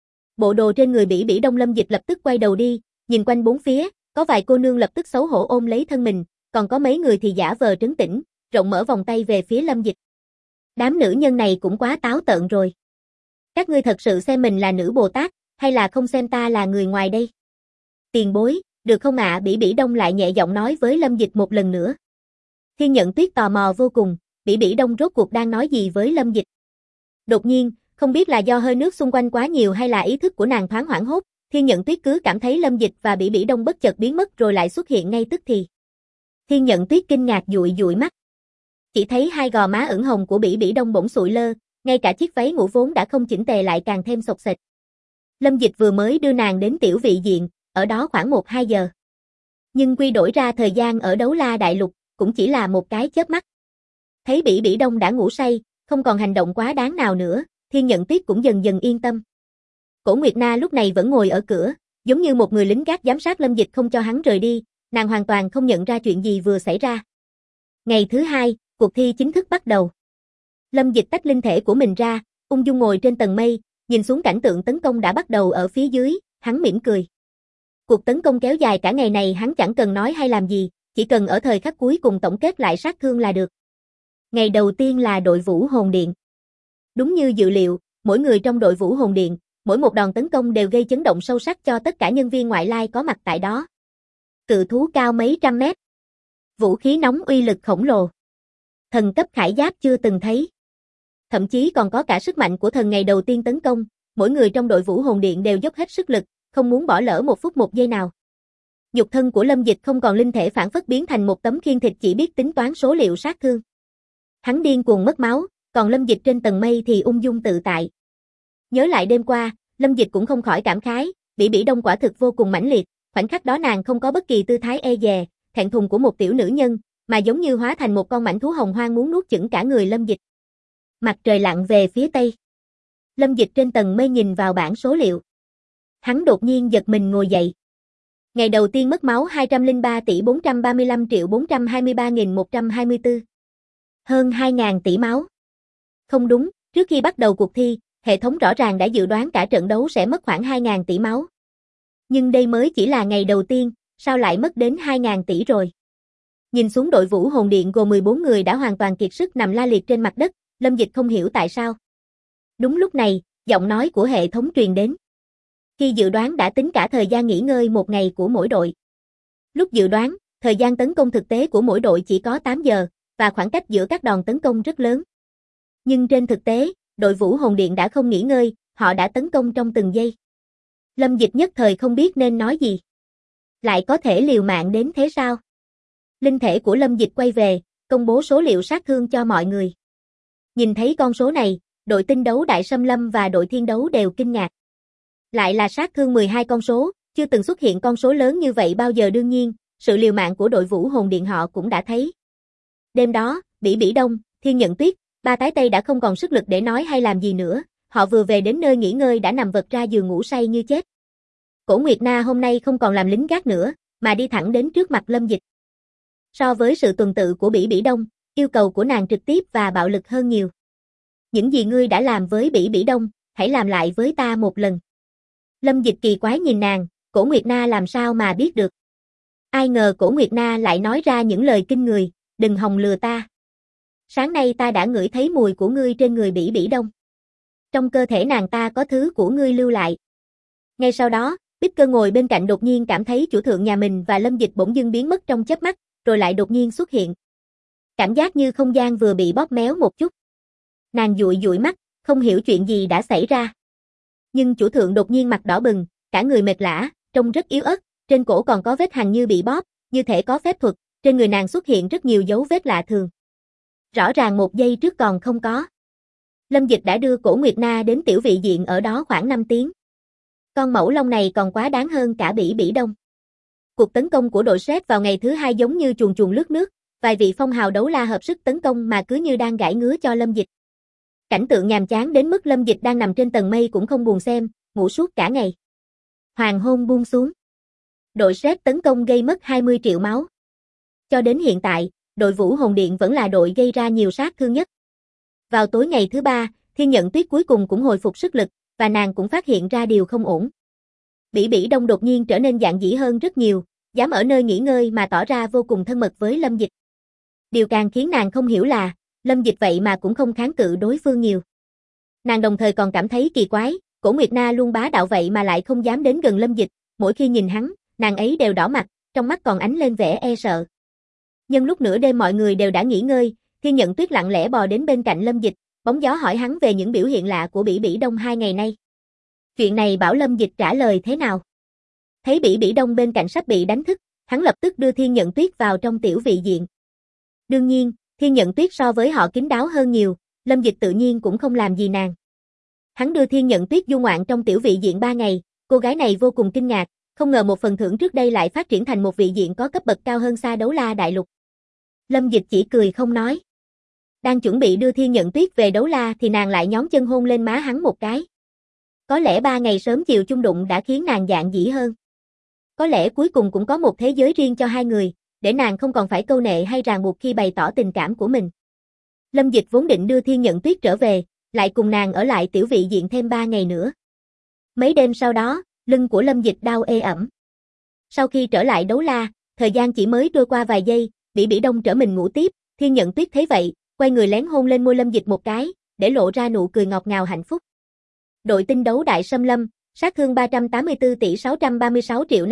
Bộ đồ trên người Bỉ Bỉ Đông. Lâm Dịch lập tức quay đầu đi, nhìn quanh bốn phía, có vài cô nương lập tức xấu hổ ôm lấy thân mình, còn có mấy người thì giả vờ trấn tĩnh, rộng mở vòng tay về phía Lâm Dịch. Đám nữ nhân này cũng quá táo tợn rồi. Các ngươi thật sự xem mình là nữ Bồ Tát, hay là không xem ta là người ngoài đây? Tiền bối, được không ạ? Bỉ Bỉ Đông lại nhẹ giọng nói với Lâm Dịch một lần nữa. Thiên Nhận Tuyết tò mò vô cùng, Bỉ Bỉ Đông rốt cuộc đang nói gì với Lâm Dịch. Đột nhiên, không biết là do hơi nước xung quanh quá nhiều hay là ý thức của nàng thoáng hoảng hốt, Thiên Nhận Tuyết cứ cảm thấy Lâm Dịch và Bỉ Bỉ Đông bất chợt biến mất rồi lại xuất hiện ngay tức thì. Thiên Nhận Tuyết kinh ngạc dụi dụi mắt. Chỉ thấy hai gò má ửng hồng của Bỉ Bỉ Đông bỗng sụi lơ, ngay cả chiếc váy ngủ vốn đã không chỉnh tề lại càng thêm xộc xệch. Lâm Dịch vừa mới đưa nàng đến tiểu vị diện, ở đó khoảng 1-2 giờ. Nhưng quy đổi ra thời gian ở Đấu La Đại Lục, cũng chỉ là một cái chớp mắt. Thấy Bỉ Bỉ Đông đã ngủ say, không còn hành động quá đáng nào nữa, Thiên Nhận Tuyết cũng dần dần yên tâm. Cổ Nguyệt Na lúc này vẫn ngồi ở cửa, giống như một người lính gác giám sát Lâm Dịch không cho hắn rời đi, nàng hoàn toàn không nhận ra chuyện gì vừa xảy ra. Ngày thứ 2, cuộc thi chính thức bắt đầu. Lâm Dịch tách linh thể của mình ra, ung dung ngồi trên tầng mây, nhìn xuống cảnh tượng tấn công đã bắt đầu ở phía dưới, hắn mỉm cười. Cuộc tấn công kéo dài cả ngày này hắn chẳng cần nói hay làm gì, chỉ cần ở thời khắc cuối cùng tổng kết lại sát thương là được. Ngày đầu tiên là đội Vũ Hồn Điện. Đúng như dự liệu, mỗi người trong đội Vũ Hồn Điện, mỗi một đòn tấn công đều gây chấn động sâu sắc cho tất cả nhân viên ngoại lai có mặt tại đó. Cự thú cao mấy trăm mét. Vũ khí nóng uy lực khổng lồ. Thần cấp khải giáp chưa từng thấy. Thậm chí còn có cả sức mạnh của thần ngày đầu tiên tấn công, mỗi người trong đội Vũ Hồn Điện đều dốc hết sức lực, không muốn bỏ lỡ một phút một giây nào. Nhục thân của Lâm Dịch không còn linh thể phản phất biến thành một tấm khiên thịt chỉ biết tính toán số liệu sát thương. Hắn điên cuồng mất máu, còn Lâm Dịch trên tầng mây thì ung dung tự tại. Nhớ lại đêm qua, Lâm Dịch cũng không khỏi cảm khái, Bỉ Bỉ Đông quả thực vô cùng mãnh liệt, khoảnh khắc đó nàng không có bất kỳ tư thái e dè, thẹn thùng của một tiểu nữ nhân, mà giống như hóa thành một con mãnh thú hồng hoang muốn nuốt chửng cả người Lâm Dịch. Mặt trời lặn về phía tây. Lâm Dịch trên tầng mây nhìn vào bảng số liệu. Hắn đột nhiên giật mình ngồi dậy. Ngày đầu tiên mất máu 203 tỷ 435 triệu 423.124. Hơn 2.000 tỷ máu. Không đúng, trước khi bắt đầu cuộc thi, hệ thống rõ ràng đã dự đoán cả trận đấu sẽ mất khoảng 2.000 tỷ máu. Nhưng đây mới chỉ là ngày đầu tiên, sao lại mất đến 2.000 tỷ rồi? Nhìn xuống đội Vũ Hồn Điện gồm 14 người đã hoàn toàn kiệt sức nằm la liệt trên mặt đất, Lâm Dịch không hiểu tại sao. Đúng lúc này, giọng nói của hệ thống truyền đến. Khi dự đoán đã tính cả thời gian nghỉ ngơi một ngày của mỗi đội. Lúc dự đoán, thời gian tấn công thực tế của mỗi đội chỉ có 8 giờ, và khoảng cách giữa các đòn tấn công rất lớn. Nhưng trên thực tế, đội Vũ Hồn Điện đã không nghỉ ngơi, họ đã tấn công trong từng giây. Lâm Dịch nhất thời không biết nên nói gì. Lại có thể liều mạng đến thế sao? Linh thể của Lâm Dịch quay về, công bố số liệu sát thương cho mọi người. Nhìn thấy con số này, đội tinh đấu Đại Sâm Lâm và đội thiên đấu đều kinh ngạc. Lại là sát thương 12 con số, chưa từng xuất hiện con số lớn như vậy bao giờ. Đương nhiên, sự liều mạng của đội Vũ Hồn Điện họ cũng đã thấy. Đêm đó, Bỉ Bỉ Đông, Thiên Nhận Tuyết, ba tái Tây đã không còn sức lực để nói hay làm gì nữa, họ vừa về đến nơi nghỉ ngơi đã nằm vật ra giường ngủ say như chết. Cổ Nguyệt Na hôm nay không còn làm lính gác nữa, mà đi thẳng đến trước mặt Lâm Dịch. So với sự tuần tự của Bỉ Bỉ Đông, yêu cầu của nàng trực tiếp và bạo lực hơn nhiều. Những gì ngươi đã làm với Bỉ Bỉ Đông, hãy làm lại với ta một lần. Lâm Dịch kỳ quái nhìn nàng, Cổ Nguyệt Na làm sao mà biết được. Ai ngờ Cổ Nguyệt Na lại nói ra những lời kinh người, đừng hòng lừa ta. Sáng nay ta đã ngửi thấy mùi của ngươi trên người Bỉ Bỉ Đông. Trong cơ thể nàng ta có thứ của ngươi lưu lại. Ngay sau đó, Bích Cơ ngồi bên cạnh đột nhiên cảm thấy chủ thượng nhà mình và Lâm Dịch bỗng dưng biến mất trong chớp mắt, rồi lại đột nhiên xuất hiện. Cảm giác như không gian vừa bị bóp méo một chút. Nàng dụi dụi mắt, không hiểu chuyện gì đã xảy ra. Nhưng chủ thượng đột nhiên mặt đỏ bừng, cả người mệt lả, trông rất yếu ớt, trên cổ còn có vết hằn như bị bóp, như thể có phép thuật, trên người nàng xuất hiện rất nhiều dấu vết lạ thường. Rõ ràng một giây trước còn không có. Lâm Dịch đã đưa Cổ Nguyệt Na đến tiểu vị diện ở đó khoảng 5 tiếng. Con mẫu long này còn quá đáng hơn cả Bỉ Bỉ Đông. Cuộc tấn công của đội Sét vào ngày thứ hai giống như chuồn chuồn lướt nước, vài vị phong hào đấu la hợp sức tấn công mà cứ như đang gãi ngứa cho Lâm Dịch. Cảnh tượng nhàm chán đến mức Lâm Dịch đang nằm trên tầng mây cũng không buồn xem, ngủ suốt cả ngày. Hoàng hôn buông xuống. Đội Sét tấn công gây mất 20 triệu máu. Cho đến hiện tại, đội Vũ Hồn Điện vẫn là đội gây ra nhiều sát thương nhất. Vào tối ngày thứ ba, Thiên Nhận Tuyết cuối cùng cũng hồi phục sức lực, và nàng cũng phát hiện ra điều không ổn. Bỉ Bỉ Đông đột nhiên trở nên dạn dĩ hơn rất nhiều, dám ở nơi nghỉ ngơi mà tỏ ra vô cùng thân mật với Lâm Dịch. Điều càng khiến nàng không hiểu là, Lâm Dịch vậy mà cũng không kháng cự đối phương nhiều. Nàng đồng thời còn cảm thấy kỳ quái, Cổ Nguyệt Na luôn bá đạo vậy mà lại không dám đến gần Lâm Dịch, mỗi khi nhìn hắn, nàng ấy đều đỏ mặt, trong mắt còn ánh lên vẻ e sợ. Nhưng lúc nửa đêm mọi người đều đã nghỉ ngơi, Thiên Nhận Tuyết lặng lẽ bò đến bên cạnh Lâm Dịch, bóng gió hỏi hắn về những biểu hiện lạ của Bỉ Bỉ Đông 2 ngày nay. Chuyện này bảo Lâm Dịch trả lời thế nào? Thấy Bỉ Bỉ Đông bên cạnh sắp bị đánh thức, hắn lập tức đưa Thiên Nhận Tuyết vào trong tiểu vị diện. Đương nhiên, Thiên Nhận Tuyết so với họ kín đáo hơn nhiều, Lâm Dịch tự nhiên cũng không làm gì nàng. Hắn đưa Thiên Nhận Tuyết du ngoạn trong tiểu vị diện 3 ngày, cô gái này vô cùng kinh ngạc, không ngờ một phần thưởng trước đây lại phát triển thành một vị diện có cấp bậc cao hơn xa Đấu La Đại Lục. Lâm Dịch chỉ cười không nói. Đang chuẩn bị đưa Thiên Nhận Tuyết về Đấu La thì nàng lại nhón chân hôn lên má hắn một cái. Có lẽ 3 ngày sớm chiều chung đụng đã khiến nàng dạn dĩ hơn. Có lẽ cuối cùng cũng có một thế giới riêng cho hai người, để nàng không còn phải câu nệ hay ràng buộc khi bày tỏ tình cảm của mình. Lâm Dịch vốn định đưa Thiên Nhận Tuyết trở về, lại cùng nàng ở lại tiểu vị diện thêm 3 ngày nữa. Mấy đêm sau đó, lưng của Lâm Dịch đau ê ẩm. Sau khi trở lại Đấu La, thời gian chỉ mới trôi qua vài giây, Bỉ Bỉ Đông trở mình ngủ tiếp, Thiên Nhận Tuyết thấy vậy, quay người lén hôn lên môi Lâm Dịch một cái, để lộ ra nụ cười ngọt ngào hạnh phúc. Đội tinh đấu Đại Sâm Lâm, sát thương 384 tỷ 636 triệu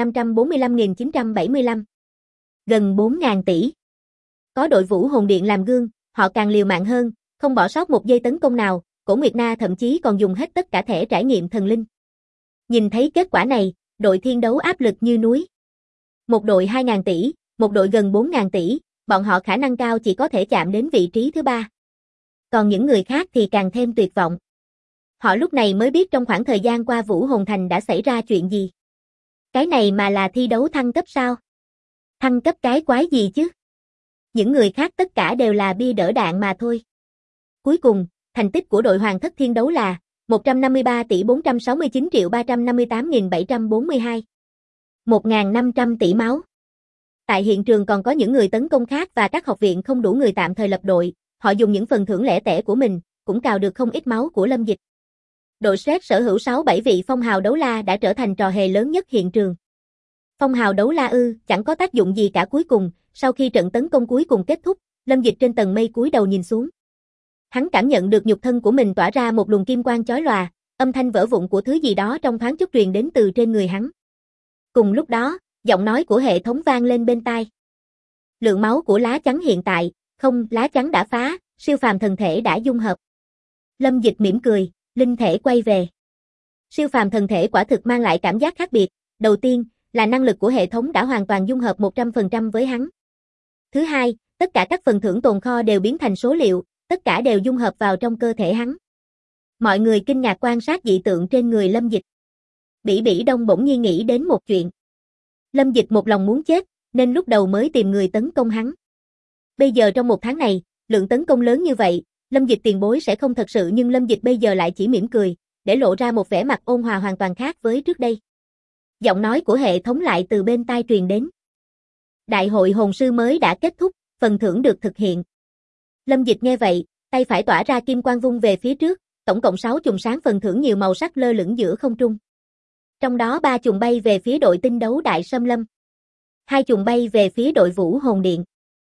545.975. Gần 4.000 tỷ. Có đội Vũ Hồn Điện làm gương, họ càng liều mạng hơn, không bỏ sót một giây tấn công nào, Cổ Nguyệt Na thậm chí còn dùng hết tất cả thẻ trải nghiệm thần linh. Nhìn thấy kết quả này, đội thiên đấu áp lực như núi. Một đội 2.000 tỷ, một đội gần 4.000 tỷ, bọn họ khả năng cao chỉ có thể chạm đến vị trí thứ 3. Còn những người khác thì càng thêm tuyệt vọng. Họ lúc này mới biết trong khoảng thời gian qua Vũ Hồn Thành đã xảy ra chuyện gì. Cái này mà là thi đấu thăng cấp sao? Thăng cấp cái quái gì chứ? Những người khác tất cả đều là bia đỡ đạn mà thôi. Cuối cùng, thành tích của đội Hoàng Thất Thiên Đấu là 153 tỷ 469 triệu 358.742. 1.500 tỷ máu. Tại hiện trường còn có những người tấn công khác và các học viện không đủ người tạm thời lập đội, họ dùng những phần thưởng lẻ tẻ của mình, cũng cào được không ít máu của Lâm Dịch. Đội Shrek sở hữu 6-7 vị phong hào đấu la đã trở thành trò hề lớn nhất hiện trường. Phong hào đấu la chẳng có tác dụng gì cả. Cuối cùng, sau khi trận tấn công cuối cùng kết thúc, Lâm Dịch trên tầng mây cúi đầu nhìn xuống. Hắn cảm nhận được nhục thân của mình tỏa ra một luồng kim quang chói lòa, âm thanh vỡ vụn của thứ gì đó trong thoáng chốc truyền đến từ trên người hắn. Cùng lúc đó, giọng nói của hệ thống vang lên bên tai. Lượng máu của lá chắn hiện tại, không, lá chắn đã phá, siêu phàm thần thể đã dung hợp. Lâm Dịch mỉm cười, linh thể quay về. Siêu phàm thần thể quả thực mang lại cảm giác khác biệt. Đầu tiên, là năng lực của hệ thống đã hoàn toàn dung hợp 100% với hắn. Thứ hai, tất cả các phần thưởng tồn kho đều biến thành số liệu, tất cả đều dung hợp vào trong cơ thể hắn. Mọi người kinh ngạc quan sát dị tượng trên người Lâm Dịch. Bỉ Bỉ Đông bỗng nhiên nghĩ đến một chuyện. Lâm Dịch một lòng muốn chết, nên lúc đầu mới tìm người tấn công hắn. Bây giờ trong một tháng này, lượng tấn công lớn như vậy, Lâm Dịch tiền bối sẽ không thật sự, nhưng Lâm Dịch bây giờ lại chỉ mỉm cười, để lộ ra một vẻ mặt ôn hòa hoàn toàn khác với trước đây. Giọng nói của hệ thống lại từ bên tai truyền đến. Đại hội hồn sư mới đã kết thúc, phần thưởng được thực hiện. Lâm Dịch nghe vậy, tay phải tỏa ra kim quang vung về phía trước, tổng cộng 6 chùm sáng phần thưởng nhiều màu sắc lơ lửng giữa không trung. Trong đó 3 chùm bay về phía đội tinh đấu Đại Sâm Lâm, 2 chùm bay về phía đội Vũ Hồn Điện,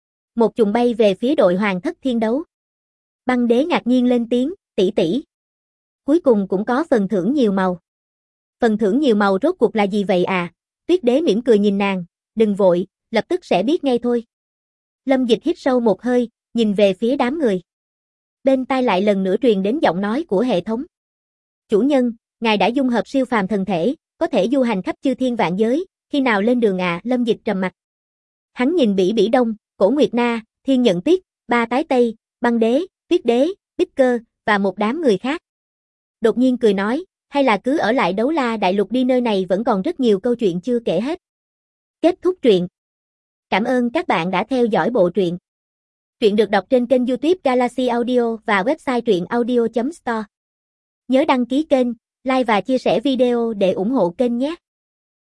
1 chùm bay về phía đội Hoàng Thất Thiên Đấu. Băng Đế ngạc nhiên lên tiếng, tỷ tỷ. Cuối cùng cũng có phần thưởng nhiều màu. Phần thưởng nhiều màu rốt cuộc là gì vậy à? Tuyết Đế mỉm cười nhìn nàng, đừng vội, lập tức sẽ biết ngay thôi. Lâm Dịch hít sâu một hơi, nhìn về phía đám người. Bên tai lại lần nữa truyền đến giọng nói của hệ thống. Chủ nhân, ngài đã dung hợp siêu phàm thần thể, có thể du hành khắp chư thiên vạn giới, khi nào lên đường à? Lâm Dịch trầm mặt. Hắn nhìn Bỉ Bỉ Đông, Cổ Nguyệt Na, Thiên Nhận Tuyết, Ba Tái Tây, Băng Đế, Tuyết Đế, Bích Cơ, và một đám người khác. Đột nhiên cười nói, hay là cứ ở lại Đấu La Đại Lục đi, nơi này vẫn còn rất nhiều câu chuyện chưa kể hết. Kết thúc truyện. Cảm ơn các bạn đã theo dõi bộ truyện. Truyện được đọc trên kênh YouTube Galaxy Audio và website truyệnaudio.store. Nhớ đăng ký kênh, like và chia sẻ video để ủng hộ kênh nhé.